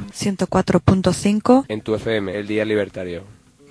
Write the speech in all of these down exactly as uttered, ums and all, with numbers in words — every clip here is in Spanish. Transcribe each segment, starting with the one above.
ciento cuatro punto cinco en tu F M, el Día Libertario.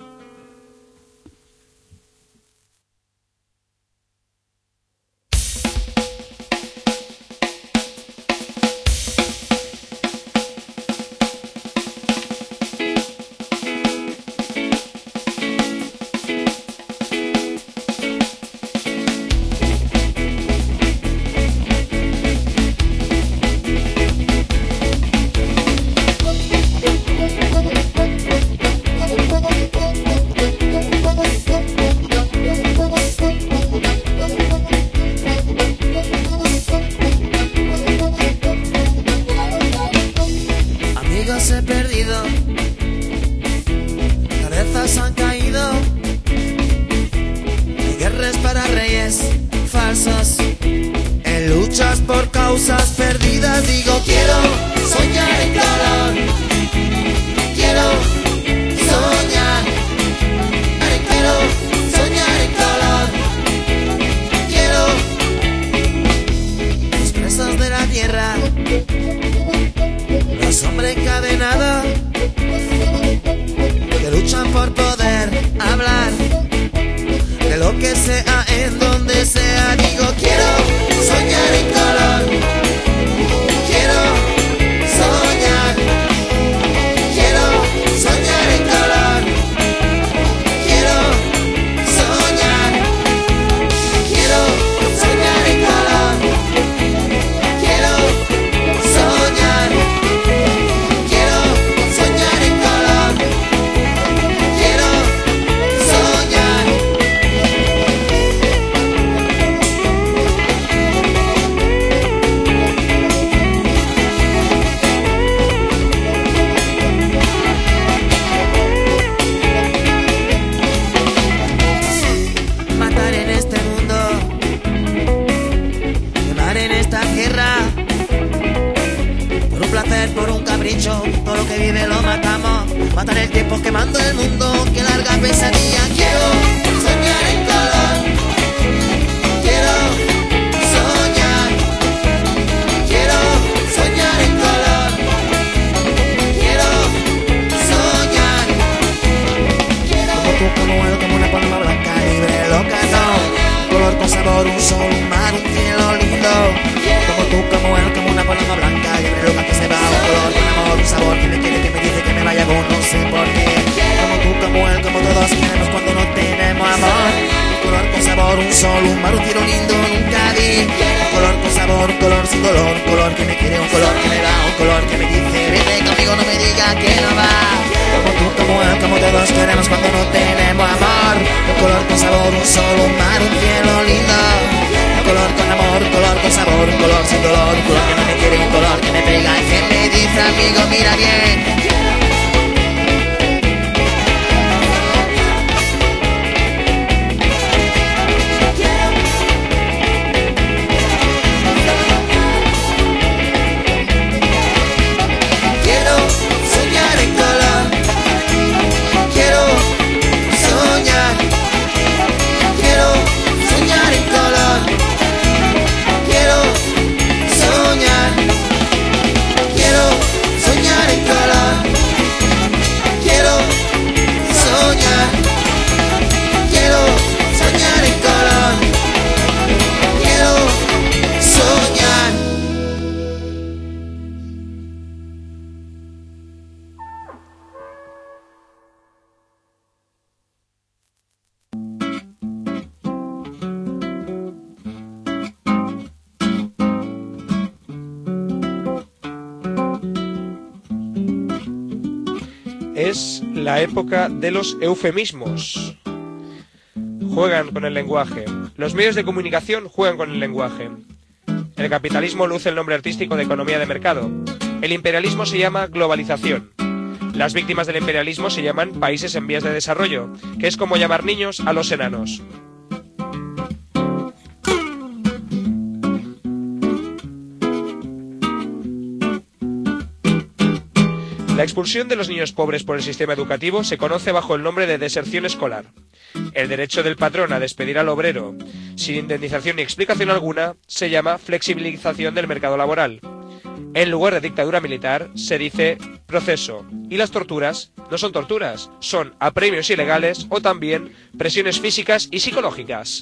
Es la época de los eufemismos. Juegan con el lenguaje. Los medios de comunicación juegan con el lenguaje. El capitalismo luce el nombre artístico de economía de mercado. El imperialismo se llama globalización. Las víctimas del imperialismo se llaman países en vías de desarrollo, que es como llamar niños a los enanos. La expulsión de los niños pobres por el sistema educativo se conoce bajo el nombre de deserción escolar. El derecho del patrón a despedir al obrero sin indemnización ni explicación alguna se llama flexibilización del mercado laboral. En lugar de dictadura militar, se dice proceso. Y las torturas no son torturas, son apremios ilegales o también presiones físicas y psicológicas.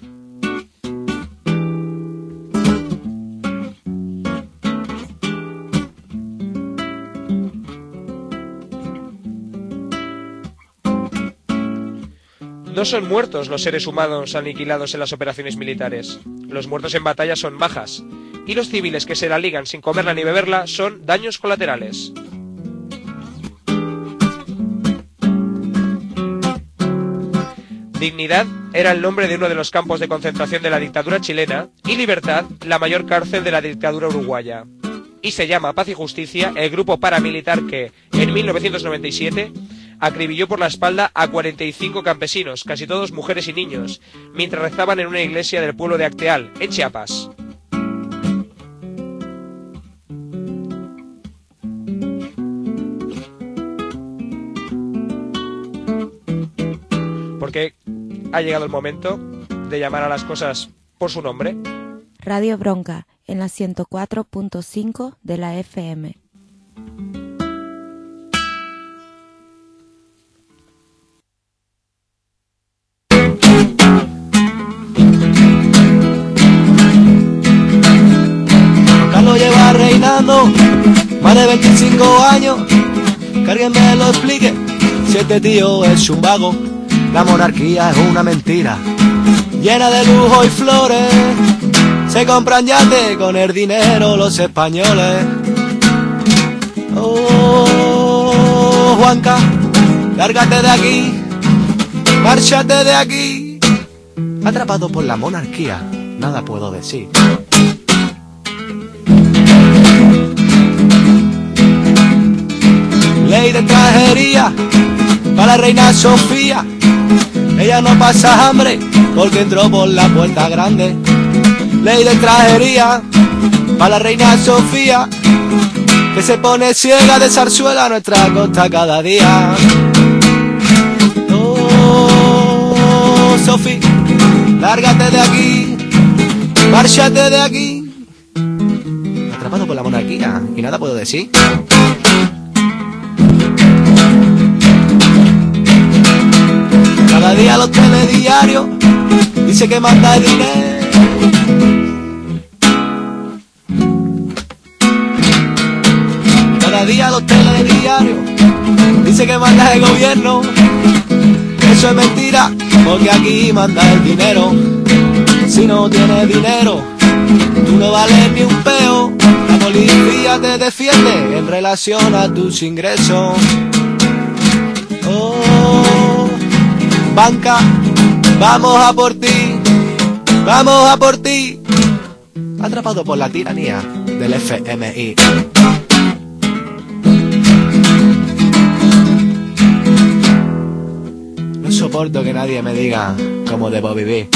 No son muertos los seres humanos aniquilados en las operaciones militares. Los muertos en batalla son bajas. Y los civiles que se la ligan sin comerla ni beberla son daños colaterales. Dignidad era el nombre de uno de los campos de concentración de la dictadura chilena y Libertad, la mayor cárcel de la dictadura uruguaya. Y se llama Paz y Justicia el grupo paramilitar que, en mil novecientos noventa y siete, acribilló por la espalda a cuarenta y cinco campesinos, casi todos mujeres y niños, mientras rezaban en una iglesia del pueblo de Acteal, en Chiapas. Porque ha llegado el momento de llamar a las cosas por su nombre. Radio Bronca, en la ciento cuatro punto cinco de la F M. Carlos lleva reinando más de veinticinco años. Que alguien me lo explique si este tío es un vago. La monarquía es una mentira llena de lujo y flores. Se compran yates con el dinero los españoles. Oh, Juanca, lárgate de aquí, márchate de aquí. Atrapado por la monarquía, nada puedo decir. Ley de extranjería para la reina Sofía. Ella no pasa hambre porque entró por la puerta grande. Ley de extranjería para la reina Sofía, que se pone ciega de zarzuela a nuestra costa cada día. Oh, Sofía, lárgate de aquí, márchate de aquí. Atrapado por la monarquía y nada puedo decir. Cada día los telediarios dice que manda el dinero. Cada día los telediarios dice que manda el gobierno. Eso es mentira, porque aquí manda el dinero. Si no tienes dinero, tú no vales ni un peo. La policía te defiende en relación a tus ingresos. Oh, banca, vamos a por ti, vamos a por ti. Atrapado por la tiranía del F M I. No soporto que nadie me diga cómo debo vivir.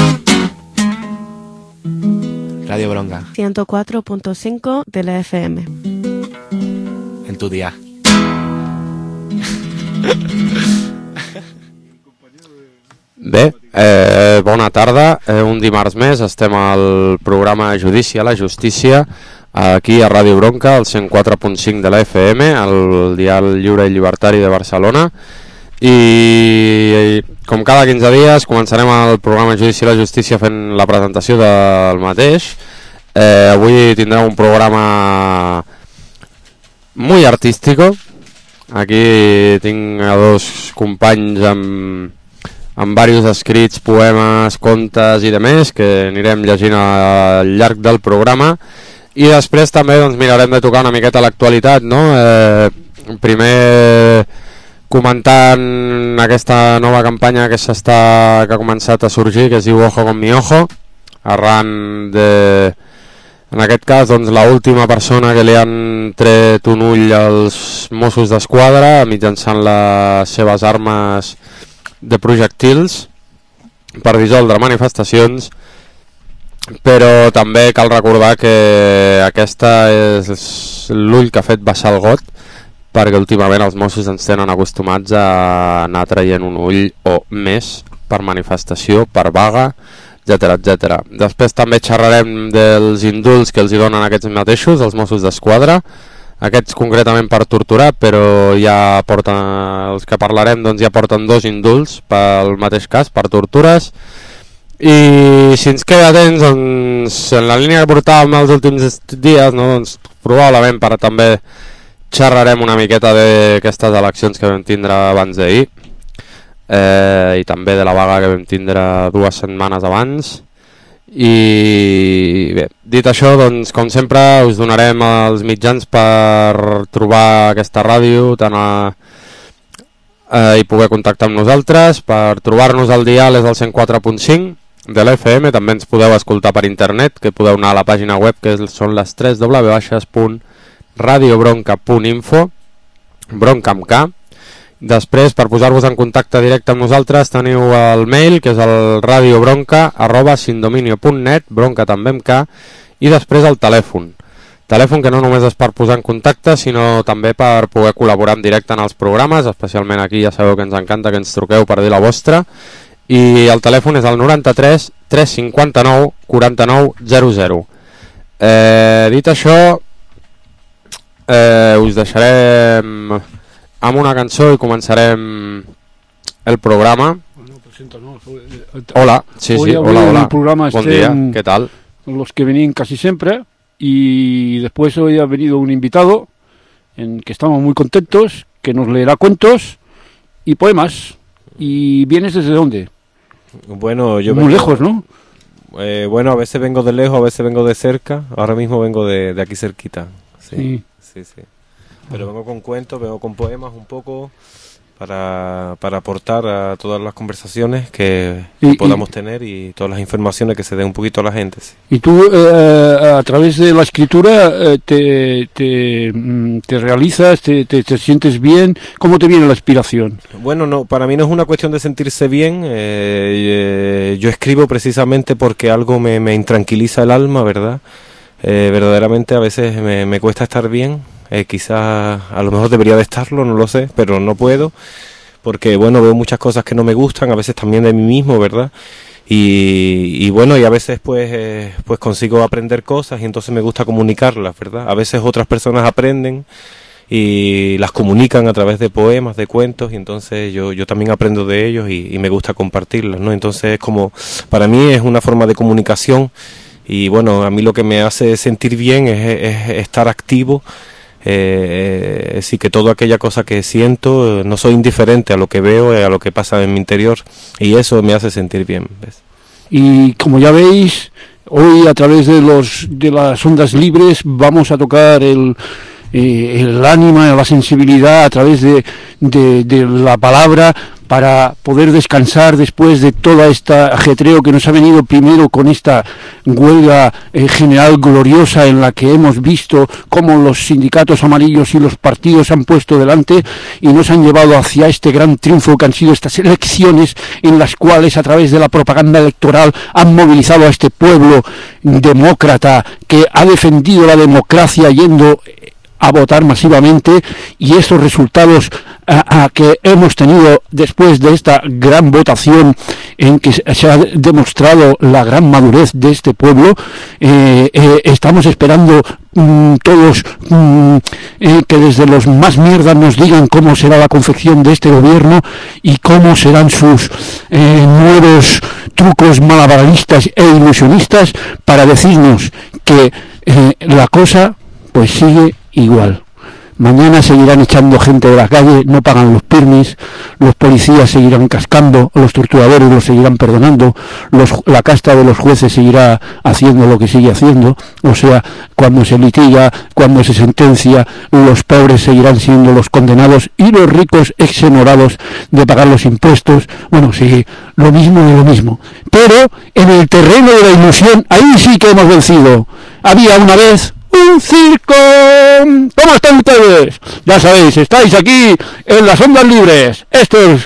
Radio Bronca, ciento cuatro punto cinco de la F M. En tu día. Bé, eh, bona tarda, eh, un dimarts més estem al programa Judici a la Justícia aquí a Ràdio Bronca, al cent quatre punt cinc de la F M, el dial lliure i llibertari de Barcelona, i com cada quinze dies començarem el programa Judici a la Justícia fent la presentació del mateix. Eh, avui tindrem un programa muy artístico. Aquí tinc a dos companys amb amb diversos escrits, poemes, contes i demés que anirem llegint al llarg del programa, i després també doncs, mirarem de tocar una miqueta l'actualitat, no? Eh, primer comentant aquesta nova campanya que s'està que ha començat a sorgir, que es diu Ojo con mi ojo, arran de, en aquest cas, doncs, l'última persona que li han tret un ull als Mossos d'Esquadra mitjançant les seves armes de projectils per dissoldre manifestacions, però també cal recordar que aquesta és l'ull que ha fet baixar el got, perquè últimament els Mossos ens tenen acostumats a anar traient un ull o més per manifestació, per vaga, etcètera, etcètera. Després també xerrarem dels indults que els hi donen aquests mateixos, els Mossos d'Esquadra, aquests concretament per torturar, però ja porten, els que parlarem doncs ja porten dos indults pel mateix cas, per tortures. I si ens queda temps, doncs, en la línia que portàvem els últims dies, no, doncs, probablement per també xerrarem una miqueta d'aquestes eleccions que vam tindre abans d'ahir, eh, i també de la vaga que vam tindre dues setmanes abans. I bé, dit això, doncs, com sempre us donarem els mitjans per trobar aquesta ràdio, tant a, eh, i poder contactar amb nosaltres. Per trobar-nos al dial és el cent quatre punt cinc de l'F M. També ens podeu escoltar per internet, que podeu anar a la pàgina web, que són les tres w punt radio bronca punt info, bronca amb K. Després, per posar-vos en contacte directe amb nosaltres, teniu el mail, que és el radiobronca arroba sindominio punt net, bronca també amb K, i després el telèfon. Telèfon que no només és per posar en contacte, sinó també per poder col·laborar en directe en els programes, especialment aquí ja sabeu que ens encanta que ens truqueu per dir la vostra, i el telèfon és el noranta-tres tres cinquanta-nou quaranta-nou zero zero. Eh, dit això, eh, us deixarem amb una cançó i començarem el programa. Hola, sí, sí, hola, hola. Buen día, ¿qué tal? Los que vienen casi siempre, y después hoy ha venido un invitado en que estamos muy contentos, que nos leerá cuentos y poemas. ¿Y vienes desde dónde? Bueno, yo muy vengo, lejos, ¿no? Eh, bueno, a veces vengo de lejos, a veces vengo de cerca. Ahora mismo vengo de, de aquí cerquita. Sí, sí, sí, sí. Pero vengo con cuentos, vengo con poemas un poco para, para aportar a todas las conversaciones que, que y, podamos y, tener y todas las informaciones que se den un poquito a la gente. Sí. ¿Y tú eh, a través de la escritura eh, te, te, te realizas, te, te, te sientes bien? ¿Cómo te viene la inspiración? Bueno, no, para mí no es una cuestión de sentirse bien. Eh, eh, yo escribo precisamente porque algo me, me intranquiliza el alma, ¿verdad? Eh, verdaderamente a veces me, me cuesta estar bien. Eh, quizás a lo mejor debería de estarlo, no lo sé, pero no puedo, porque bueno, veo muchas cosas que no me gustan, a veces también de mí mismo, ¿verdad? Y, y bueno, y a veces pues, eh, pues consigo aprender cosas y entonces me gusta comunicarlas, ¿verdad? A veces otras personas aprenden y las comunican a través de poemas, de cuentos, y entonces yo, yo también aprendo de ellos y, y me gusta compartirlas, ¿no? Entonces es como, para mí es una forma de comunicación y bueno, a mí lo que me hace sentir bien es, es estar activo. Eh, eh, sí, que toda aquella cosa que siento, no soy indiferente a lo que veo, a lo que pasa en mi interior, y eso me hace sentir bien, ¿ves? Y como ya veis, hoy a través de los de las ondas libres vamos a tocar el eh, el ánima, la sensibilidad a través de, de, de la palabra, para poder descansar después de todo este ajetreo que nos ha venido primero con esta huelga eh, general gloriosa en la que hemos visto cómo los sindicatos amarillos y los partidos se han puesto delante y nos han llevado hacia este gran triunfo que han sido estas elecciones en las cuales a través de la propaganda electoral han movilizado a este pueblo demócrata que ha defendido la democracia yendo a votar masivamente, y estos resultados a, a que hemos tenido después de esta gran votación en que se ha demostrado la gran madurez de este pueblo, eh, eh, estamos esperando mm, todos mm, eh, que desde los más mierdas nos digan cómo será la confección de este gobierno y cómo serán sus eh, nuevos trucos malabaristas e ilusionistas para decirnos que eh, la cosa pues sigue igual. Mañana seguirán echando gente de la calle, no pagan los pirmis, los policías seguirán cascando, los torturadores los seguirán perdonando, los, la casta de los jueces seguirá haciendo lo que sigue haciendo, o sea, cuando se litiga, cuando se sentencia, los pobres seguirán siendo los condenados y los ricos exonerados de pagar los impuestos. Bueno, sí, lo mismo de lo mismo. Pero en el terreno de la ilusión, ahí sí que hemos vencido. Había una vez un circo. ¿Cómo están ustedes? Ya sabéis, estáis aquí en las ondas libres. Esto es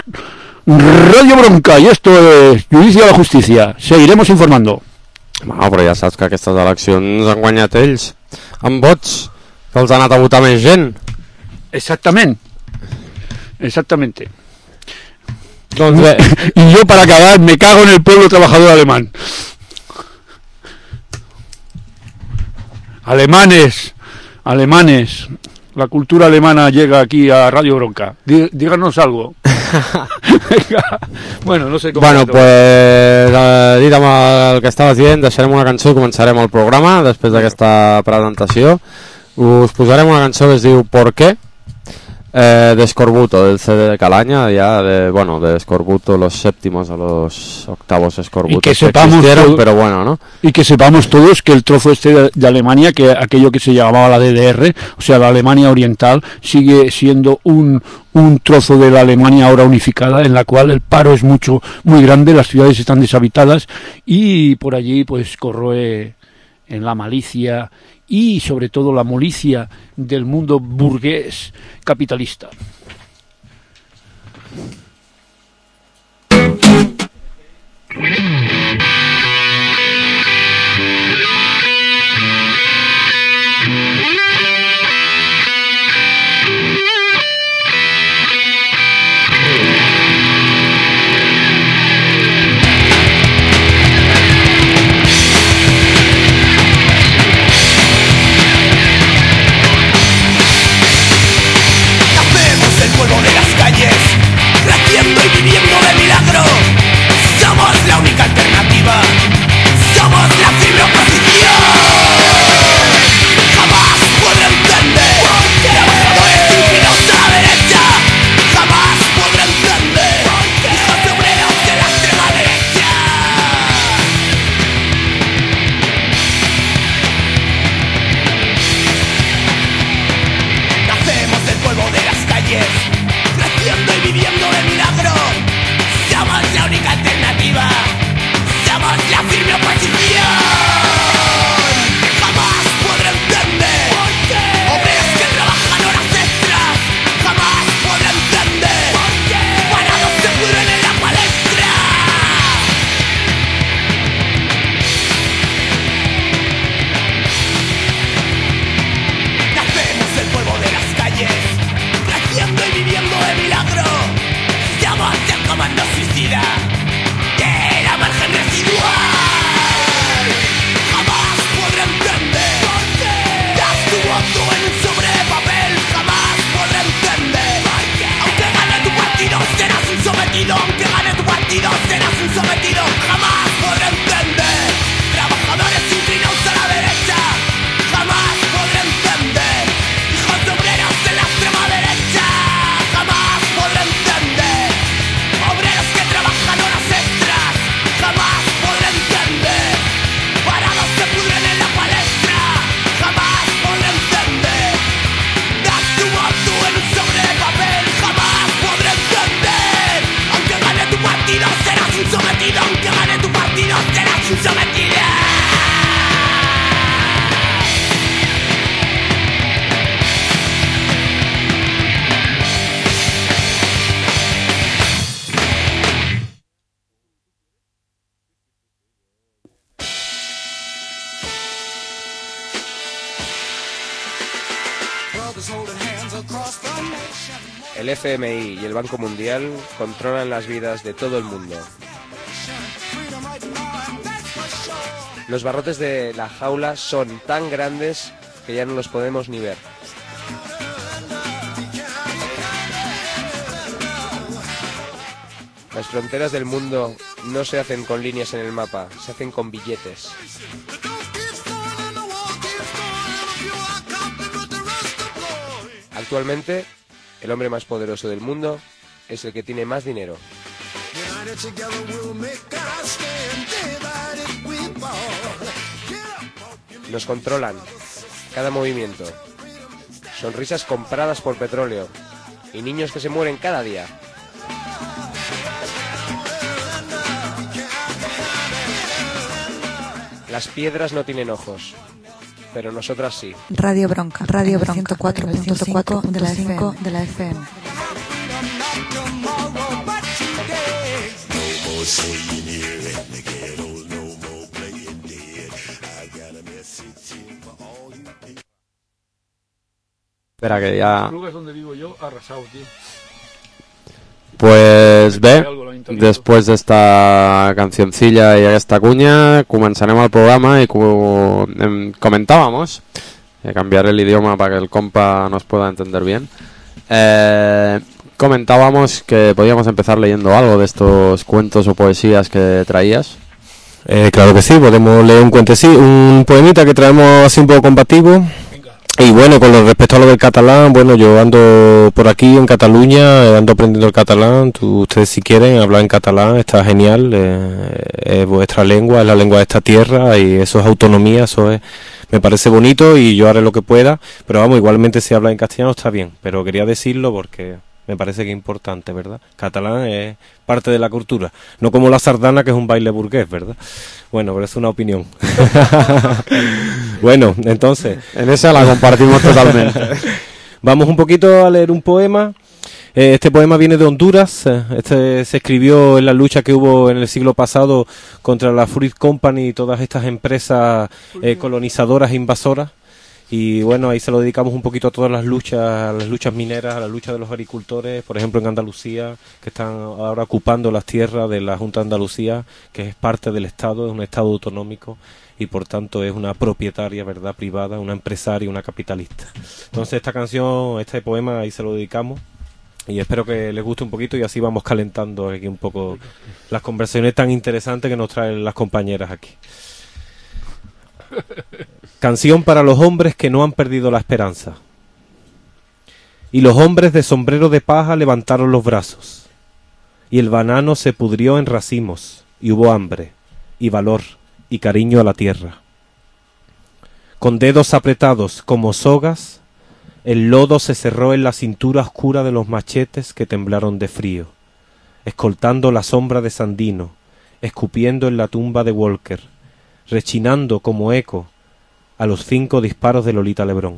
Radio Bronca i esto es Judici a la Justícia. Seguiremos informando. No, però ja saps que aquestes eleccions han guanyat ells amb vots, que els ha anat a votar més gent. Exactament. Exactamente. Doncs bé. Y yo, para acabar, me cago en el pueblo trabajador alemán. Alemanes, alemanes, la cultura alemana llega aquí a Radio Bronca. Dí, díganos algo. Bueno, no sé com... Bueno, pues, eh, dit amb el que estaves dient, deixarem una cançó i començarem el programa, després d'aquesta presentació. Us posarem una cançó que es diu ¿Por qué? Eh, de Scorbuto, del C D de Calaña, ya de, bueno, de Scorbuto, los séptimos a los octavos Scorbutos que, que sepamos existieron, todo, pero bueno, ¿no? Y que sepamos todos que el trozo este de, de Alemania, que aquello que se llamaba la D D R, o sea, la Alemania Oriental, sigue siendo un, un trozo de la Alemania ahora unificada, en la cual el paro es mucho, muy grande, las ciudades están deshabitadas, y por allí pues corroe en la malicia y sobre todo la molicia del mundo burgués capitalista. Polvo de las calles, creciendo y viviendo de milagro. Somos la única alternativa, somos la firme oposición. Jamás podré entender trabajadores inclinados a la derecha. Jamás podré entender hijos de obreros de la extrema derecha. Nacemos del polvo de las calles, creciendo y viviendo de milagro. Somos la única alternativa, somos la firme oposición. Jamás podré entender obreros que trabajan horas extras. Jamás podré entender parados se pudren en la palestra. Nacemos del polvo de las calles, creciendo y viviendo de milagro. Somos el comando suicida de la margen residual. Jamás podré entender das tu voto en un sobre de papel. Jamás podré entender aunque gane tu partido serás un sometido. Aunque gane tu partido serás un sometido. Jamás podré entender trabajadores inclinados a la derecha. Jamás podré entender hijos de obreros de la extrema derecha. Jamás podré entender obreros que trabajan horas extras. Jamás podré entender parados se pudren en la palestra. Jamás podré entender das tu voto en un sobre de papel. Jamás podré entender aunque gane tu partido serás un sometido. Aunque gane tu partido serás un sometido. El F M I y el Banco Mundial controlan las vidas de todo el mundo. Los barrotes de la jaula son tan grandes que ya no los podemos ni ver. Las fronteras del mundo no se hacen con líneas en el mapa, se hacen con billetes. Actualmente, el hombre más poderoso del mundo es el que tiene más dinero. Nos controlan cada movimiento. Sonrisas compradas por petróleo y niños que se mueren cada día. Las piedras no tienen ojos, pero nosotras sí. Radio Bronca, Radio Bronca, ciento cuatro punto cinco de la F M. De la F M. Espera que ya... Lugar donde vivo yo, arrasado, tío. Pues bé, després d'esta cancioncilla i aquesta cunya començarem el programa y co comentábamos, eh, cambiaré el idioma para que el compa nos pueda entender bien, eh, comentábamos que podíamos empezar leyendo algo de estos cuentos o poesías que traías. Eh, claro que sí, podemos leer un cuentecito, un poemita que traemos así un poco combativo. Y bueno, con lo respecto a lo del catalán, bueno, yo ando por aquí en Cataluña, ando aprendiendo el catalán. Tú, ustedes si quieren hablar en catalán, está genial, eh, es vuestra lengua, es la lengua de esta tierra y eso es autonomía, eso es, me parece bonito y yo haré lo que pueda, pero vamos, igualmente si habla en castellano está bien, pero quería decirlo porque me parece que es importante, ¿verdad? Catalán es parte de la cultura, no como la sardana que es un baile burgués, ¿verdad? Bueno, pero es una opinión. Bueno, entonces... En esa la compartimos totalmente. Vamos un poquito a leer un poema. Eh, este poema viene de Honduras. Este se escribió en la lucha que hubo en el siglo pasado contra la Fruit Company y todas estas empresas eh, colonizadoras e invasoras. Y bueno, ahí se lo dedicamos un poquito a todas las luchas, a las luchas mineras, a la lucha de los agricultores, por ejemplo en Andalucía, que están ahora ocupando las tierras de la Junta de Andalucía, que es parte del Estado, es un Estado autonómico y por tanto es una propietaria, ¿verdad?, privada, una empresaria, una capitalista. Entonces esta canción, este poema, ahí se lo dedicamos y espero que les guste un poquito y así vamos calentando aquí un poco las conversaciones tan interesantes que nos traen las compañeras aquí. Canción para los hombres que no han perdido la esperanza. Y los hombres de sombrero de paja levantaron los brazos, y el banano se pudrió en racimos, y hubo hambre, y valor, y cariño a la tierra. Con dedos apretados como sogas, el lodo se cerró en la cintura oscura de los machetes que temblaron de frío, escoltando la sombra de Sandino, escupiendo en la tumba de Walker, rechinando como eco a los cinco disparos de Lolita Lebrón.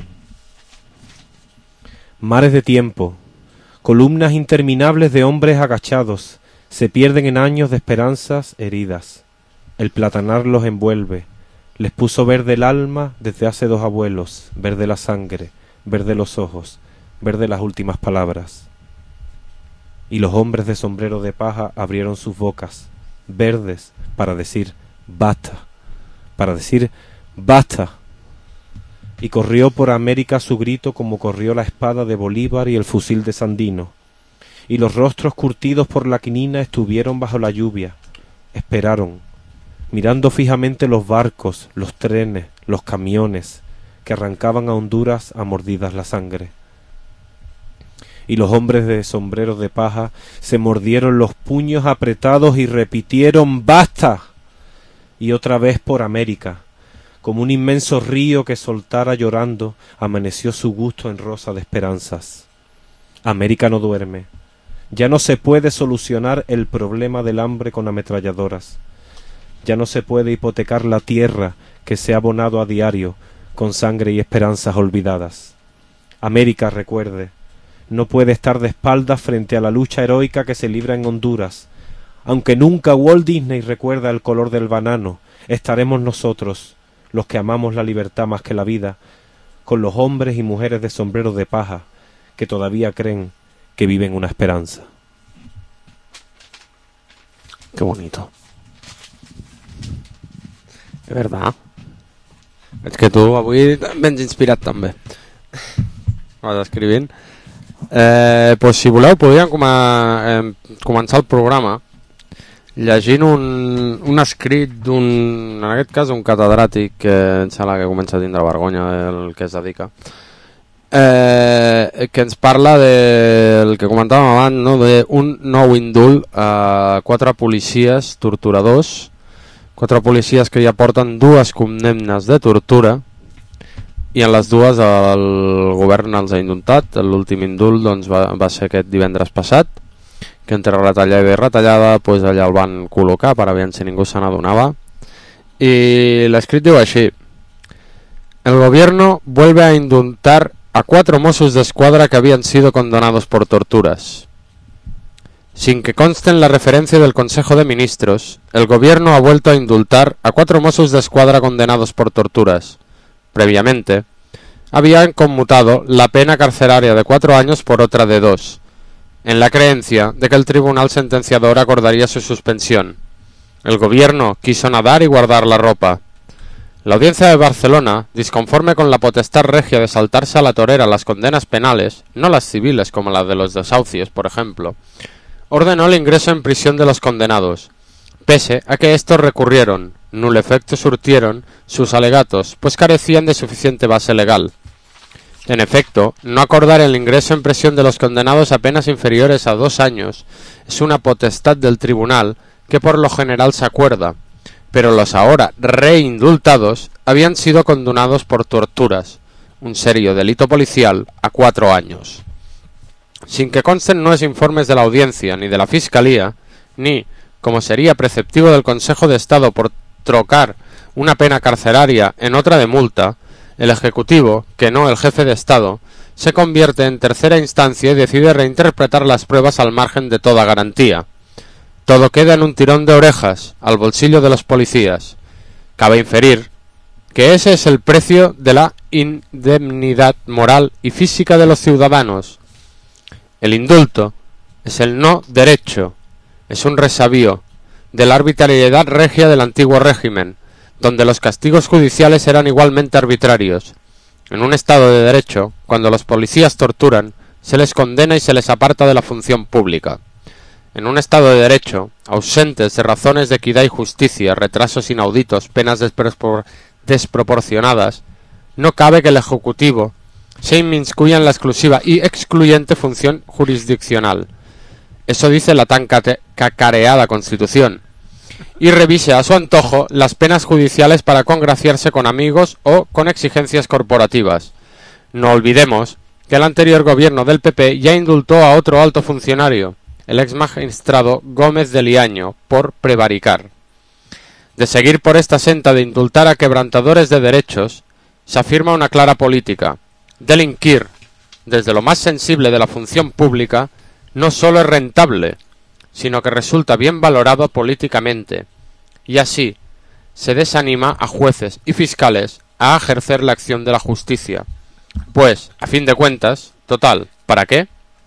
Mares de tiempo, columnas interminables de hombres agachados, se pierden en años de esperanzas heridas. El platanar los envuelve, les puso verde el alma desde hace dos abuelos, verde la sangre, verde los ojos, verde las últimas palabras. Y los hombres de sombrero de paja abrieron sus bocas, verdes, para decir basta, para decir basta. Y corrió por América su grito como corrió la espada de Bolívar y el fusil de Sandino. Y los rostros curtidos por la quinina estuvieron bajo la lluvia, esperaron, mirando fijamente los barcos, los trenes, los camiones, que arrancaban a Honduras a mordidas la sangre. Y los hombres de sombreros de paja se mordieron los puños apretados y repitieron ¡basta! Y otra vez por América, como un inmenso río que soltara llorando, amaneció su gusto en rosa de esperanzas. América no duerme. Ya no se puede solucionar el problema del hambre con ametralladoras. Ya no se puede hipotecar la tierra que se ha abonado a diario con sangre y esperanzas olvidadas. América, recuerde, no puede estar de espaldas frente a la lucha heroica que se libra en Honduras. Aunque nunca Walt Disney recuerda el color del banano, estaremos nosotros, los que amamos la libertad más que la vida, con los hombres y mujeres de sombrero de paja que todavía creen que viven una esperanza. Qué bonito. De verdad. És que tu avui vens inspirat també. Vas escrivint. Eh, pues si voleu podríem com a, eh, començar el programa llegint un, un escrit d'un, en aquest cas un catedràtic que em sembla que comença a tindre vergonya del que es dedica, eh, que ens parla del que comentàvem abans, no? D'un nou indult a quatre policies torturadors, quatre policies que ja porten dues condemnes de tortura i en les dues el govern els ha indultat. L'últim indult doncs, va, va ser aquest divendres passat, que entre retallada y retallada pues allá el van colocar para ver si ningún se n'adonava. Y la escrito diu així: el gobierno vuelve a indultar a cuatro mossos de escuadra que habían sido condenados por torturas. Sin que conste en la referencia del Consejo de Ministros, el gobierno ha vuelto a indultar a cuatro mossos de escuadra condenados por torturas. Previamente, habían conmutado la pena carcelaria de cuatro años por otra de dos. en la creencia de que el tribunal sentenciador acordaría su suspensión. El gobierno quiso nadar y guardar la ropa. La Audiencia de Barcelona, disconforme con la potestad regia de saltarse a la torera las condenas penales, no las civiles como las de los desahucios, por ejemplo, ordenó el ingreso en prisión de los condenados, pese a que estos recurrieron, nul efecto surtieron sus alegatos, pues carecían de suficiente base legal. En efecto, no acordar el ingreso en prisión de los condenados a penas inferiores a dos años es una potestad del tribunal que por lo general se acuerda, pero los ahora reindultados habían sido condenados por torturas, un serio delito policial, a cuatro años. Sin que consten nuevos informes de la Audiencia ni de la Fiscalía, ni, como sería preceptivo del Consejo de Estado por trocar una pena carcelaria en otra de multa, el Ejecutivo, que no el Jefe de Estado, se convierte en tercera instancia y decide reinterpretar las pruebas al margen de toda garantía. Todo queda en un tirón de orejas, al bolsillo de los policías. Cabe inferir que ese es el precio de la indemnidad moral y física de los ciudadanos. El indulto es el no derecho, es un resavío de la arbitrariedad regia del antiguo régimen, donde los castigos judiciales eran igualmente arbitrarios. En un Estado de derecho, cuando los policías torturan, se les condena y se les aparta de la función pública. En un Estado de derecho, ausentes de razones de equidad y justicia, retrasos inauditos, penas despropor- desproporcionadas, no cabe que el Ejecutivo se inmiscuya en la exclusiva y excluyente función jurisdiccional. Eso dice la tan cate- cacareada Constitución. Y revise a su antojo las penas judiciales para congraciarse con amigos o con exigencias corporativas. No olvidemos que el anterior gobierno del P P ya indultó a otro alto funcionario, el ex magistrado Gómez de Liaño, por prevaricar. De seguir por esta senda de indultar a quebrantadores de derechos, se afirma una clara política. Delinquir, desde lo más sensible de la función pública, no solo es rentable, sino que resulta bien valorado políticamente, y así se desanima a jueces y fiscales a ejercer la acción de la justicia. Pues, a fin de cuentas, total, ¿para qué?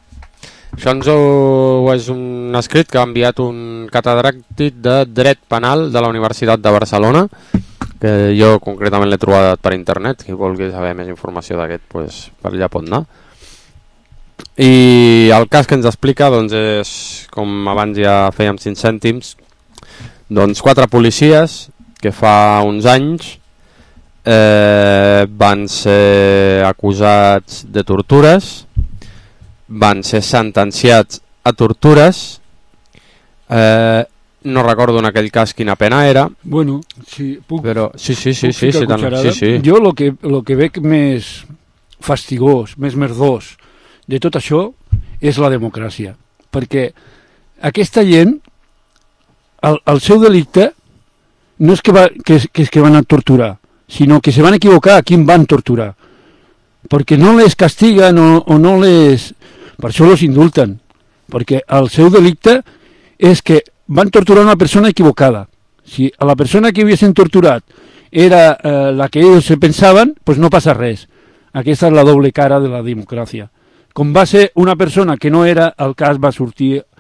Això ens ho és un escrit que ha enviat un catedràtic de Dret Penal de la Universitat de Barcelona, que jo concretament l'he trobat per internet, qui vulgui saber més informació d'aquest, pues, per allà pot anar. I el cas que ens explica, doncs, és, com abans ja fèiem cinc cèntims, doncs quatre policies que fa uns anys eh, van ser acusats de tortures, van ser sentenciats a tortures, eh, no recordo en aquell cas quina pena era. Bueno, sí, puc, però, sí, sí, sí, puc sí, sí, tant, sí, sí. Jo el que, lo que veig més fastigós, més merdós de tot això és la democràcia, perquè aquesta gent, el, el seu delicte no és que, va, que, que, és que van a torturar, sinó que se van equivocar a qui van torturar, perquè no les castiguen o, o no les... Per això los indulten, perquè el seu delicte és que van torturar una persona equivocada. Si a la persona que haguessin torturat era eh, la que ells se pensaven, pues no passa res. Aquesta és la doble cara de la democràcia. Com va ser una persona que no era, el cas va sortir eh,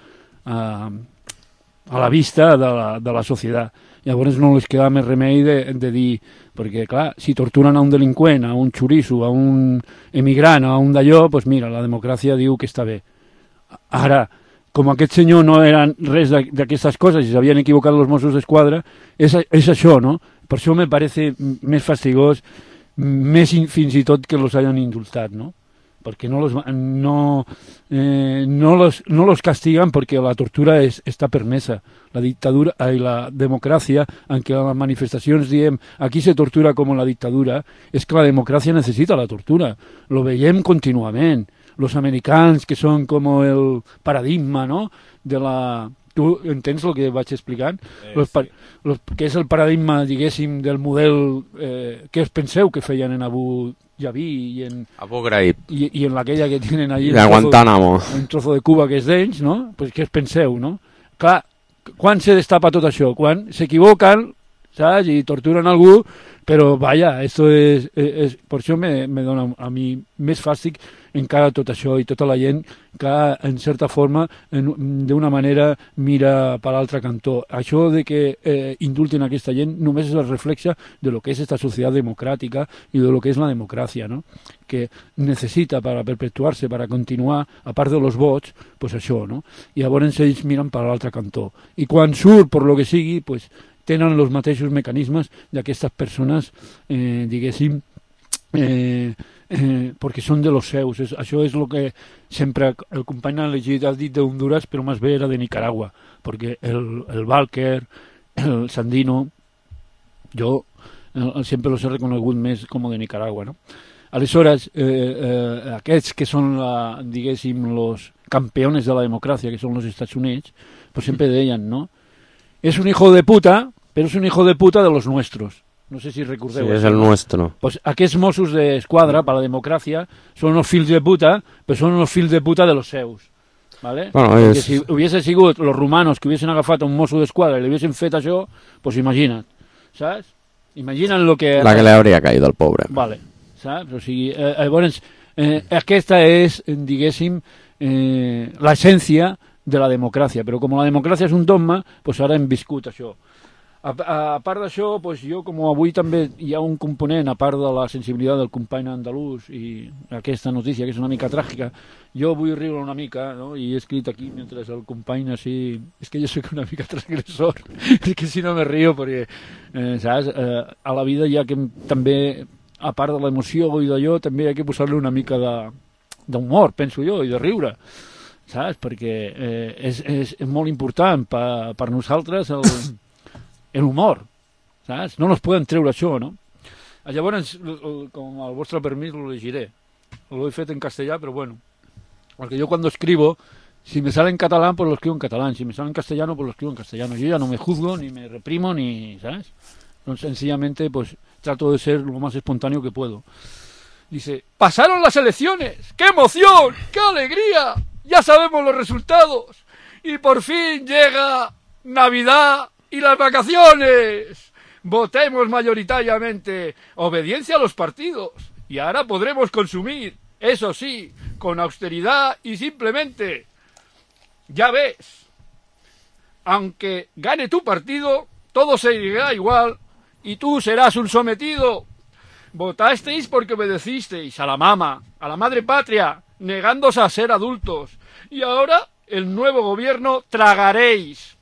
a la vista de la, de la societat. Llavors no les queda més remei de, de dir, perquè clar, si torturen a un delinqüent, a un xoriço, a un emigrant, a un d'allò, doncs mira, la democràcia diu que està bé. Ara, com aquest senyor no eren res d'aquestes coses i s'havien equivocat els Mossos d'Esquadra, és, és això, no? Per això me parece més fastigós, més fins i tot que los hayan indultat, no? Perquè no los, no, eh, no los, no los castigan perquè la tortura és, està permesa. La dictadura i la democràcia, en què les manifestacions diem aquí se tortura com la dictadura, és que la democràcia necessita la tortura. Lo veiem contínuament. Los americans, que són com el paradigma, no?, de la... Tu entens el que vaig explicant? Eh, los, sí. los, que és el paradigma, diguéssim, del model... Eh, què us penseu que feien en Abu Dhabi i en... Abu Ghraib. I, i en aquella que tenen allí... De Guantánamo. Un trozo de Cuba que és d'ells, no? Pues què us penseu, no? Clar, quan se destapa tot això? Quan s'equivoquen saps? I torturen algú, però, vaja, esto és, és, és, per això me, me dona a mi més fàstic encara tot això i tota la gent que, en certa forma, d'una manera mira per l'altre cantó. Això de que eh, indulten aquesta gent només és el reflexe de lo que és esta societat democràtica i de lo que és la democràcia, no? Que necessita per a perpetuar-se, per a continuar, a part de los vots, pues això, no? I llavors ells miren per l'altre cantó. I quan surt, per lo que sigui, pues, tenen els mateixos mecanismes d'aquestes persones, eh, diguéssim, eh, eh, perquè són de los seus. És, això és el que sempre el company ha elegit, ha dit de Honduras, però més bé era de Nicaragua, perquè el, el Walker, el Sandino, jo eh, sempre los he reconegut més com de Nicaragua, no? Aleshores, eh, eh, aquests que són, la, diguéssim, los campeones de la democràcia, que són els Estats Units, pues sempre deien, no? Es un hijo de puta, pero es un hijo de puta de los nuestros. No sé si recordeu. Sí, és el nuestro. Pues aquests Mossos d'Esquadra per la democràcia són els fills de puta, però són els fills de puta de los seus. ¿Vale? Bueno, Perquè és... si hubiese sigut los romanos que hubiesen agafat un mosso d'esquadra i li haguessin fet això, pues imagina't, saps? Imagina't lo que... La que li hauria caído al pobre. Vale, saps? O sigui, eh, llavors, eh, aquesta és, diguéssim, eh, l'essència de la democràcia, però com la democràcia és un dogma, pues ara hem viscut això. A, a, a part d'això, pues jo, com avui també hi ha un component, a part de la sensibilitat del company andalús i aquesta notícia, que és una mica tràgica, jo vull riure una mica, no? I he escrit aquí, mentre el company així... És que jo soc una mica transgressor, és que si no me río, perquè, eh, saps? Eh, a la vida hi ha que també, a part de l'emoció i d'allò, també hi ha que posar-li una mica d'humor, penso jo, i de riure, saps? Perquè eh, és, és, és molt important per, per nosaltres el... l'humor, saps? No nos poden treure això, no? Llavors, com al vostre permís, lo llegiré. Lo he fet en castellà, però bueno. Porque yo cuando escribo, si me sale en catalán, pues lo escribo en catalán. Si me sale en castellano, pues lo escribo en castellano. Yo ya no me juzgo, ni me reprimo, ni, ¿sabes? Entonces, sencillamente, pues trato de ser lo más espontáneo que puedo. Dice, pasaron las elecciones. ¡Qué emoción! ¡Qué alegría! Ya sabemos los resultados. Y por fin llega Navidad y las vacaciones. Votemos mayoritariamente. Obediencia a los partidos. Y ahora podremos consumir, eso sí, con austeridad y simplemente. Ya ves, aunque gane tu partido, todo seguirá igual y tú serás un sometido. Votasteis porque obedecisteis a la mama, a la madre patria, negándose a ser adultos. Y ahora el nuevo gobierno tragaréis.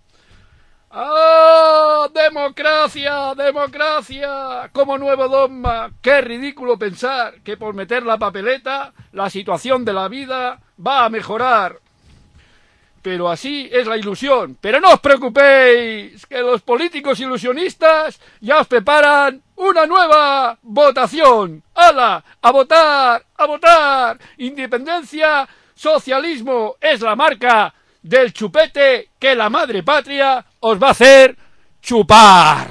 ¡Ah! ¡Democracia! ¡Democracia! Como nuevo dogma. ¡Qué ridículo pensar que por meter la papeleta la situación de la vida va a mejorar! Pero así es la ilusión. Pero no os preocupéis, que los políticos ilusionistas ya os preparan una nueva votación. ¡Hala! ¡A votar! ¡A votar! Independencia, socialismo es la marca del chupete que la madre patria os va a hacer chupar.